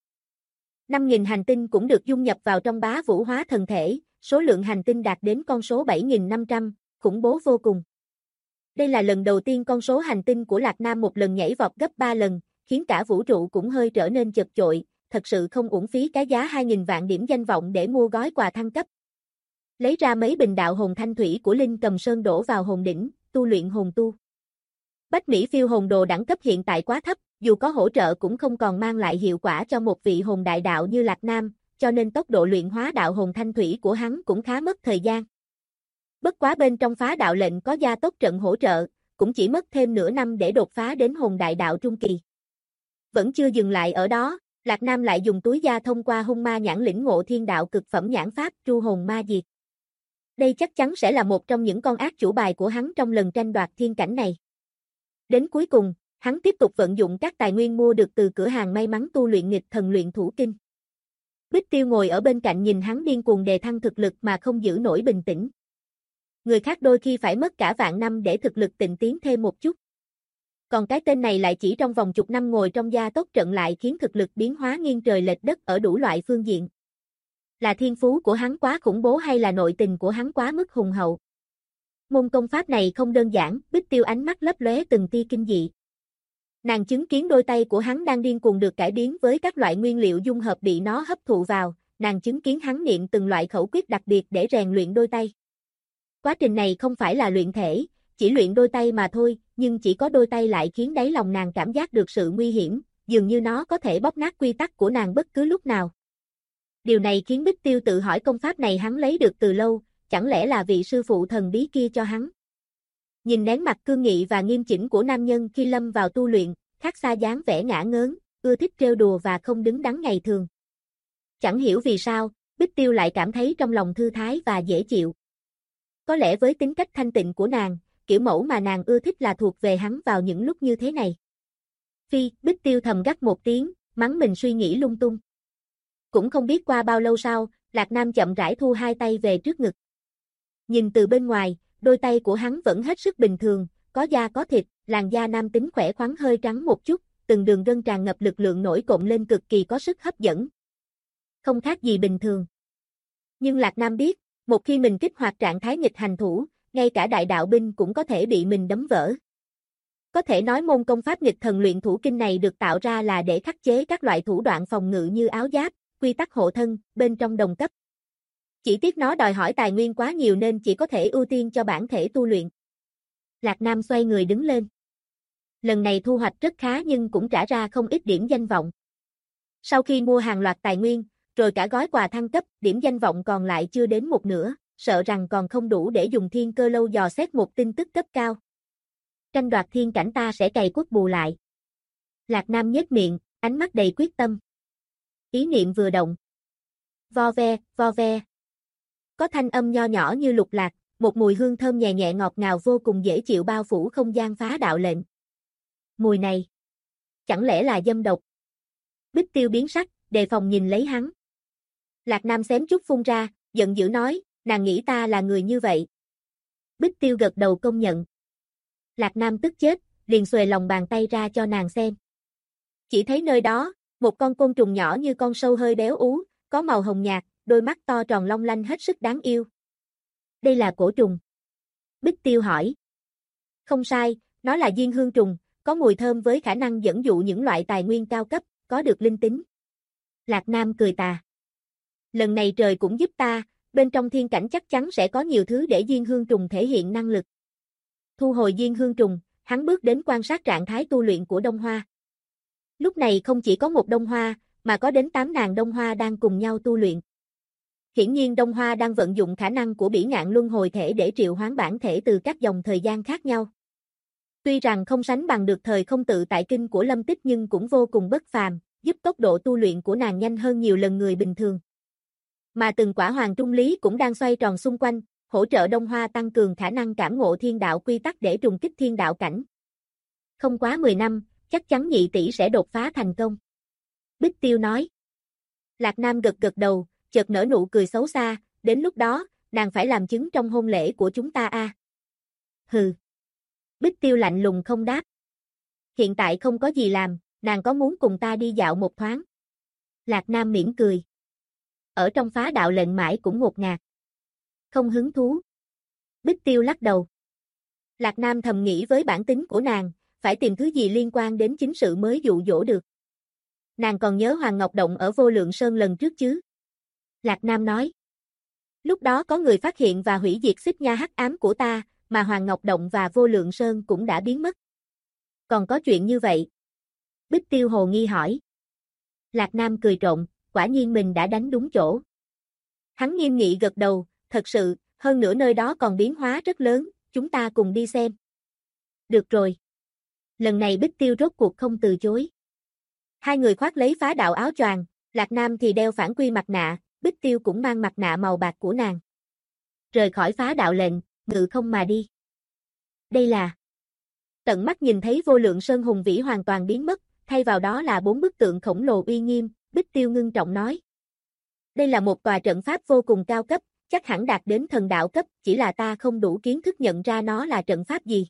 5.000 hành tinh cũng được dung nhập vào trong Bá Vũ hóa thần thể, số lượng hành tinh đạt đến con số 7.500, khủng bố vô cùng. Đây là lần đầu tiên con số hành tinh của Lạc Nam một lần nhảy vọt gấp 3 lần, khiến cả vũ trụ cũng hơi trở nên chật chội, thật sự không uổng phí cái giá 2.000 vạn điểm danh vọng để mua gói quà thăng cấp. Lấy ra mấy bình đạo hồn thanh thủy của Linh Cầm Sơn đổ vào hồn đỉnh, tu luyện hồn tu. Bách Mỹ phiêu hồn đồ đẳng cấp hiện tại quá thấp, dù có hỗ trợ cũng không còn mang lại hiệu quả cho một vị hồn đại đạo như Lạc Nam, cho nên tốc độ luyện hóa đạo hồn thanh thủy của hắn cũng khá mất thời gian. Bất quá bên trong phá đạo lệnh có gia tốc trận hỗ trợ, cũng chỉ mất thêm nửa năm để đột phá đến hồn đại đạo trung kỳ. Vẫn chưa dừng lại ở đó, Lạc Nam lại dùng túi da thông qua hung ma nhãn lĩnh ngộ thiên đạo cực phẩm nhãn pháp tru hồn ma diệt. Đây chắc chắn sẽ là một trong những con ác chủ bài của hắn trong lần tranh đoạt thiên cảnh này. Đến cuối cùng, hắn tiếp tục vận dụng các tài nguyên mua được từ cửa hàng may mắn tu luyện nghịch thần luyện thủ kinh. Bích Tiêu ngồi ở bên cạnh nhìn hắn điên cuồng đề thăng thực lực mà không giữ nổi bình tĩnh. Người khác đôi khi phải mất cả vạn năm để thực lực tịnh tiến thêm một chút. Còn cái tên này lại chỉ trong vòng chục năm ngồi trong gia tốc trận lại khiến thực lực biến hóa nghiêng trời lệch đất ở đủ loại phương diện. Là thiên phú của hắn quá khủng bố hay là nội tình của hắn quá mức hùng hậu? Môn công pháp này không đơn giản, Bích Tiêu ánh mắt lấp lóe từng tia kinh dị. Nàng chứng kiến đôi tay của hắn đang điên cuồng được cải biến với các loại nguyên liệu dung hợp bị nó hấp thụ vào, nàng chứng kiến hắn niệm từng loại khẩu quyết đặc biệt để rèn luyện đôi tay. Quá trình này không phải là luyện thể, chỉ luyện đôi tay mà thôi, nhưng chỉ có đôi tay lại khiến đáy lòng nàng cảm giác được sự nguy hiểm, dường như nó có thể bóp nát quy tắc của nàng bất cứ lúc nào. Điều này khiến Bích Tiêu tự hỏi công pháp này hắn lấy được từ lâu, chẳng lẽ là vị sư phụ thần bí kia cho hắn. Nhìn nén mặt cương nghị và nghiêm chỉnh của nam nhân khi lâm vào tu luyện, khác xa dáng vẻ ngả ngớn, ưa thích trêu đùa và không đứng đắn ngày thường. Chẳng hiểu vì sao, Bích Tiêu lại cảm thấy trong lòng thư thái và dễ chịu. Có lẽ với tính cách thanh tịnh của nàng, kiểu mẫu mà nàng ưa thích là thuộc về hắn vào những lúc như thế này. Phi, Bích Tiêu thầm gắt một tiếng, mắng mình suy nghĩ lung tung. Cũng không biết qua bao lâu sau, Lạc Nam chậm rãi thu hai tay về trước ngực. Nhìn từ bên ngoài, đôi tay của hắn vẫn hết sức bình thường, có da có thịt, làn da nam tính khỏe khoắn hơi trắng một chút, từng đường gân tràn ngập lực lượng nổi cộm lên cực kỳ có sức hấp dẫn. Không khác gì bình thường. Nhưng Lạc Nam biết, một khi mình kích hoạt trạng thái nghịch hành thủ, ngay cả đại đạo binh cũng có thể bị mình đấm vỡ. Có thể nói môn công pháp nghịch thần luyện thủ kinh này được tạo ra là để khắc chế các loại thủ đoạn phòng ngự như áo giáp, quy tắc hộ thân, bên trong đồng cấp. Chỉ tiếc nó đòi hỏi tài nguyên quá nhiều nên chỉ có thể ưu tiên cho bản thể tu luyện. Lạc Nam xoay người đứng lên. Lần này thu hoạch rất khá nhưng cũng trả ra không ít điểm danh vọng. Sau khi mua hàng loạt tài nguyên, rồi cả gói quà thăng cấp, điểm danh vọng còn lại chưa đến một nửa, sợ rằng còn không đủ để dùng thiên cơ lâu dò xét một tin tức cấp cao. Tranh đoạt thiên cảnh ta sẽ cày quất bù lại. Lạc Nam nhếch miệng, ánh mắt đầy quyết tâm. Ý niệm vừa động. Vo ve, vo ve. Có thanh âm nho nhỏ như lục lạc, một mùi hương thơm nhẹ nhẹ ngọt ngào vô cùng dễ chịu bao phủ không gian phá đạo lệnh. Mùi này, chẳng lẽ là dâm độc? Bích Tiêu biến sắc, đề phòng nhìn lấy hắn. Lạc Nam xém chút phun ra, giận dữ nói, nàng nghĩ ta là người như vậy. Bích Tiêu gật đầu công nhận. Lạc Nam tức chết, liền xuề lòng bàn tay ra cho nàng xem. Chỉ thấy nơi đó, một con côn trùng nhỏ như con sâu hơi béo ú, có màu hồng nhạt, đôi mắt to tròn long lanh hết sức đáng yêu. Đây là cổ trùng. Bích Tiêu hỏi. Không sai, nó là diên hương trùng, có mùi thơm với khả năng dẫn dụ những loại tài nguyên cao cấp, có được linh tính. Lạc Nam cười tà. Lần này trời cũng giúp ta, bên trong thiên cảnh chắc chắn sẽ có nhiều thứ để diên hương trùng thể hiện năng lực. Thu hồi diên hương trùng, hắn bước đến quan sát trạng thái tu luyện của Đông Hoa. Lúc này không chỉ có một Đông Hoa, mà có đến 8 nàng Đông Hoa đang cùng nhau tu luyện. Hiển nhiên Đông Hoa đang vận dụng khả năng của bỉ ngạn luân hồi thể để triệu hoán bản thể từ các dòng thời gian khác nhau. Tuy rằng không sánh bằng được thời không tự tại kinh của Lâm Tích nhưng cũng vô cùng bất phàm, giúp tốc độ tu luyện của nàng nhanh hơn nhiều lần người bình thường. Mà từng quả hoàng trung lý cũng đang xoay tròn xung quanh, hỗ trợ Đông Hoa tăng cường khả năng cảm ngộ thiên đạo quy tắc để trùng kích thiên đạo cảnh. Không quá 10 năm, chắc chắn nhị tỷ sẽ đột phá thành công. Bích Tiêu nói. Lạc Nam gật gật đầu, chợt nở nụ cười xấu xa, đến lúc đó, nàng phải làm chứng trong hôn lễ của chúng ta a. Hừ. Bích Tiêu lạnh lùng không đáp. Hiện tại không có gì làm, nàng có muốn cùng ta đi dạo một thoáng? Lạc Nam mỉm cười. Ở trong phá đạo lệnh mãi cũng ngột ngạt. Không hứng thú. Bích Tiêu lắc đầu. Lạc Nam thầm nghĩ với bản tính của nàng, phải tìm thứ gì liên quan đến chính sự mới dụ dỗ được. Nàng còn nhớ Hoàng Ngọc Động ở Vô Lượng Sơn lần trước chứ? Lạc Nam nói. Lúc đó có người phát hiện và hủy diệt xích nha hắc ám của ta, mà Hoàng Ngọc Động và Vô Lượng Sơn cũng đã biến mất. Còn có chuyện như vậy? Bích Tiêu hồ nghi hỏi. Lạc Nam cười trộm, quả nhiên mình đã đánh đúng chỗ. Hắn nghiêm nghị gật đầu, thật sự, hơn nữa nơi đó còn biến hóa rất lớn, chúng ta cùng đi xem. Được rồi. Lần này Bích Tiêu rốt cuộc không từ chối. Hai người khoác lấy phá đạo áo choàng, Lạc Nam thì đeo phản quy mặt nạ, Bích Tiêu cũng mang mặt nạ màu bạc của nàng. Rời khỏi phá đạo lệnh, ngự không mà đi. Đây là... Tận mắt nhìn thấy Vô Lượng Sơn hùng vĩ hoàn toàn biến mất, thay vào đó là 4 bức tượng khổng lồ uy nghiêm, Bích Tiêu ngưng trọng nói. Đây là một tòa trận pháp vô cùng cao cấp, chắc hẳn đạt đến thần đạo cấp, chỉ là ta không đủ kiến thức nhận ra nó là trận pháp gì.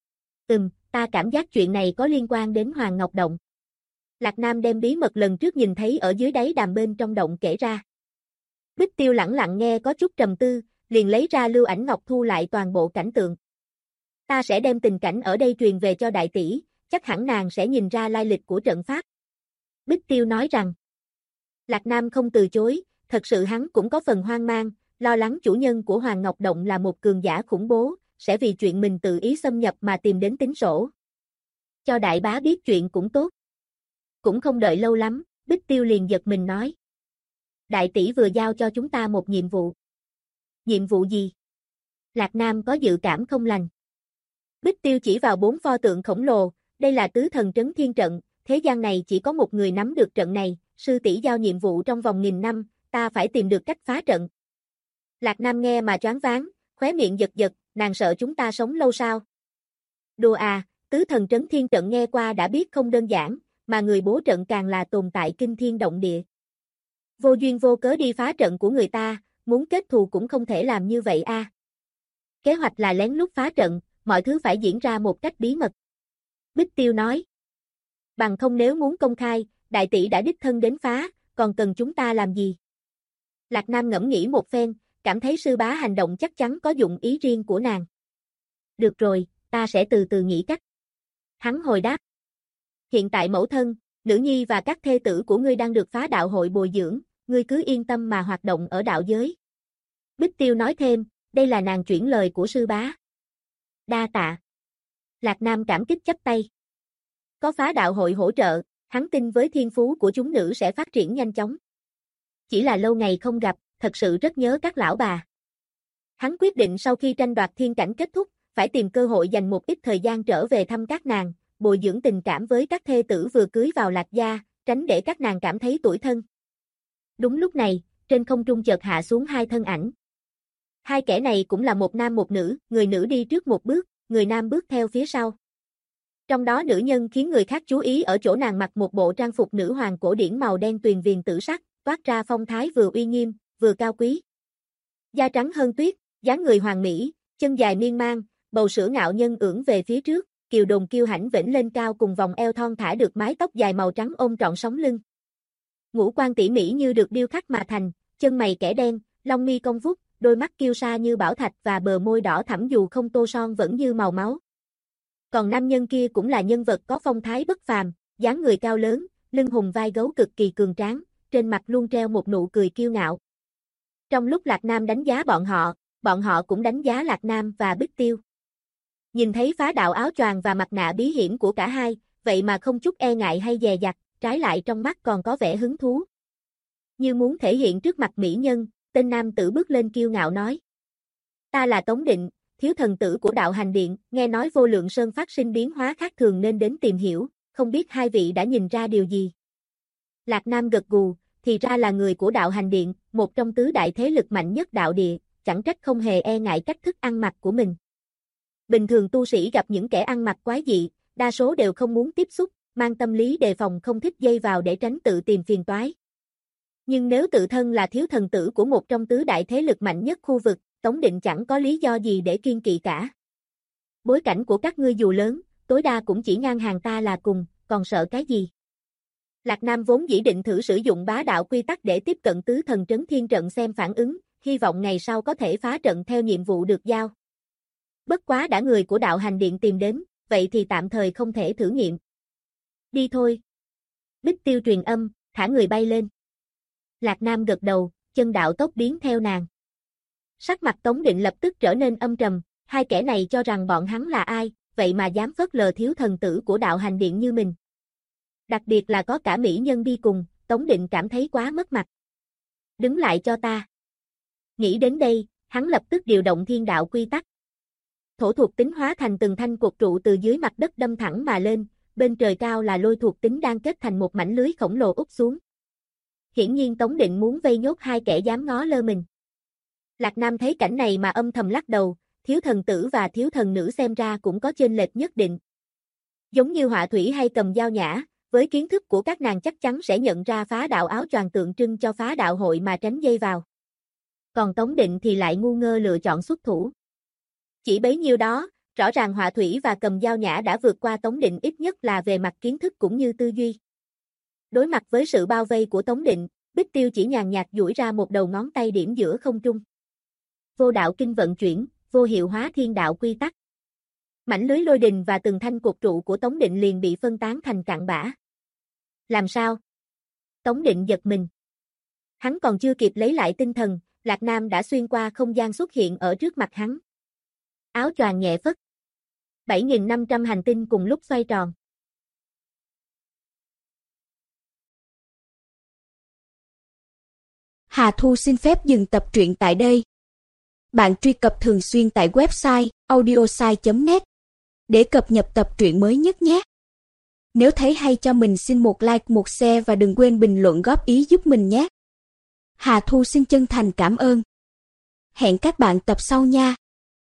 Ta cảm giác chuyện này có liên quan đến Hoàng Ngọc Động. Lạc Nam đem bí mật lần trước nhìn thấy ở dưới đáy đàm bên trong động kể ra. Bích Tiêu lẳng lặng nghe có chút trầm tư, liền lấy ra lưu ảnh ngọc thu lại toàn bộ cảnh tượng. Ta sẽ đem tình cảnh ở đây truyền về cho đại tỷ, chắc hẳn nàng sẽ nhìn ra lai lịch của trận pháp. Bích Tiêu nói rằng. Lạc Nam không từ chối, thật sự hắn cũng có phần hoang mang, lo lắng chủ nhân của Hoàng Ngọc Động là một cường giả khủng bố, sẽ vì chuyện mình tự ý xâm nhập mà tìm đến tính sổ. Cho đại bá biết chuyện cũng tốt. Cũng không đợi lâu lắm, Bích Tiêu liền giật mình nói. Đại tỷ vừa giao cho chúng ta một nhiệm vụ. Nhiệm vụ gì? Lạc Nam có dự cảm không lành. Bích Tiêu chỉ vào 4 pho tượng khổng lồ, đây là tứ thần trấn thiên trận, thế gian này chỉ có một người nắm được trận này, sư tỷ giao nhiệm vụ trong vòng 1000 năm, ta phải tìm được cách phá trận. Lạc Nam nghe mà choáng váng, khóe miệng giật giật, nàng sợ chúng ta sống lâu sao? Đùa à, tứ thần trấn thiên trận nghe qua đã biết không đơn giản, mà người bố trận càng là tồn tại kinh thiên động địa. Vô duyên vô cớ đi phá trận của người ta, muốn kết thù cũng không thể làm như vậy a. Kế hoạch là lén lút phá trận, mọi thứ phải diễn ra một cách bí mật. Bích Tiêu nói. Bằng không nếu muốn công khai, đại tỷ đã đích thân đến phá, còn cần chúng ta làm gì? Lạc Nam ngẫm nghĩ một phen, cảm thấy sư bá hành động chắc chắn có dụng ý riêng của nàng. Được rồi, ta sẽ từ từ nghĩ cách. Hắn hồi đáp. Hiện tại mẫu thân, nữ nhi và các thê tử của ngươi đang được phá đạo hội bồi dưỡng, ngươi cứ yên tâm mà hoạt động ở đạo giới. Bích Tiêu nói thêm, đây là nàng chuyển lời của sư bá. Đa tạ. Lạc Nam cảm kích chắp tay. Có phá đạo hội hỗ trợ, hắn tin với thiên phú của chúng nữ sẽ phát triển nhanh chóng. Chỉ là lâu ngày không gặp, thật sự rất nhớ các lão bà. Hắn quyết định sau khi tranh đoạt thiên cảnh kết thúc, phải tìm cơ hội dành một ít thời gian trở về thăm các nàng, bồi dưỡng tình cảm với các thê tử vừa cưới vào Lạc gia, tránh để các nàng cảm thấy tủi thân. Đúng lúc này, trên không trung chợt hạ xuống hai thân ảnh. Hai kẻ này cũng là một nam một nữ, người nữ đi trước một bước, người nam bước theo phía sau. Trong đó nữ nhân khiến người khác chú ý ở chỗ nàng mặc một bộ trang phục nữ hoàng cổ điển màu đen tuyền viền tử sắc, toát ra phong thái vừa uy nghiêm, vừa cao quý. Da trắng hơn tuyết, dáng người hoàn mỹ, chân dài miên man, bầu sữa ngạo nhân ưỡn về phía trước, kiều đồn kiêu hãnh vểnh lên cao cùng vòng eo thon thả được mái tóc dài màu trắng ôm trọn sống lưng. Ngũ quan tỉ mỉ như được điêu khắc mà thành, chân mày kẻ đen, lông mi cong vút, đôi mắt kiêu sa như bảo thạch và bờ môi đỏ thẫm dù không tô son vẫn như màu máu. Còn nam nhân kia cũng là nhân vật có phong thái bất phàm, dáng người cao lớn, lưng hùng vai gấu cực kỳ cường tráng, trên mặt luôn treo một nụ cười kiêu ngạo. Trong lúc Lạc Nam đánh giá bọn họ cũng đánh giá Lạc Nam và Bích Tiêu. Nhìn thấy phá đạo áo choàng và mặt nạ bí hiểm của cả hai, vậy mà không chút e ngại hay dè dặt, trái lại trong mắt còn có vẻ hứng thú. Như muốn thể hiện trước mặt mỹ nhân, tên nam tử bước lên kiêu ngạo nói: "Ta là Tống Định, thiếu thần tử của đạo hành điện, nghe nói Vô Lượng Sơn phát sinh biến hóa khác thường nên đến tìm hiểu, không biết hai vị đã nhìn ra điều gì?" Lạc Nam gật gù, thì ra là người của đạo hành điện, một trong tứ đại thế lực mạnh nhất đạo địa, chẳng trách không hề e ngại cách thức ăn mặc của mình. Bình thường tu sĩ gặp những kẻ ăn mặc quái dị, đa số đều không muốn tiếp xúc, mang tâm lý đề phòng không thích dây vào để tránh tự tìm phiền toái. Nhưng nếu tự thân là thiếu thần tử của một trong tứ đại thế lực mạnh nhất khu vực, Tống Định chẳng có lý do gì để kiêng kỵ cả. Bối cảnh của các ngươi dù lớn, tối đa cũng chỉ ngang hàng ta là cùng, còn sợ cái gì? Lạc Nam vốn dĩ định thử sử dụng bá đạo quy tắc để tiếp cận tứ thần trấn thiên trận xem phản ứng, hy vọng ngày sau có thể phá trận theo nhiệm vụ được giao. Bất quá đã người của đạo hành điện tìm đến, vậy thì tạm thời không thể thử nghiệm. Đi thôi. Bích Tiêu truyền âm, thả người bay lên. Lạc Nam gật đầu, chân đạo tốc biến theo nàng. Sắc mặt Tống Định lập tức trở nên âm trầm, hai kẻ này cho rằng bọn hắn là ai, vậy mà dám phớt lờ thiếu thần tử của đạo hành điện như mình. Đặc biệt là có cả mỹ nhân đi cùng, Tống Định cảm thấy quá mất mặt. Đứng lại cho ta. Nghĩ đến đây, hắn lập tức điều động thiên đạo quy tắc. Thổ thuộc tính hóa thành từng thanh cột trụ từ dưới mặt đất đâm thẳng mà lên, bên trời cao là lôi thuộc tính đang kết thành một mảnh lưới khổng lồ úp xuống. Hiển nhiên Tống Định muốn vây nhốt hai kẻ dám ngó lơ mình. Lạc Nam thấy cảnh này mà âm thầm lắc đầu, thiếu thần tử và thiếu thần nữ xem ra cũng có chênh lệch nhất định. Giống như Họa Thủy hay Cầm Dao Nhã, với kiến thức của các nàng chắc chắn sẽ nhận ra phá đạo áo choàng tượng trưng cho phá đạo hội mà tránh dây vào. Còn Tống Định thì lại ngu ngơ lựa chọn xuất thủ. Chỉ bấy nhiêu đó, rõ ràng Họa Thủy và Cầm Dao Nhã đã vượt qua Tống Định ít nhất là về mặt kiến thức cũng như tư duy. Đối mặt với sự bao vây của Tống Định, Bích Tiêu chỉ nhàn nhạt duỗi ra một đầu ngón tay điểm giữa không trung. Vô đạo kinh vận chuyển, vô hiệu hóa thiên đạo quy tắc. Mảnh lưới lôi đình và từng thanh cột trụ của Tống Định liền bị phân tán thành cặn bã. Làm sao? Tống Định giật mình. Hắn còn chưa kịp lấy lại tinh thần, Lạc Nam đã xuyên qua không gian xuất hiện ở trước mặt hắn. Áo choàng nhẹ phất. 7.500 hành tinh cùng lúc xoay tròn. Hà Thu xin phép dừng tập truyện tại đây. Bạn truy cập thường xuyên tại website audiosai.net để cập nhật tập truyện mới nhất nhé. Nếu thấy hay cho mình xin một like, một share và đừng quên bình luận góp ý giúp mình nhé. Hà Thu xin chân thành cảm ơn. Hẹn các bạn tập sau nha.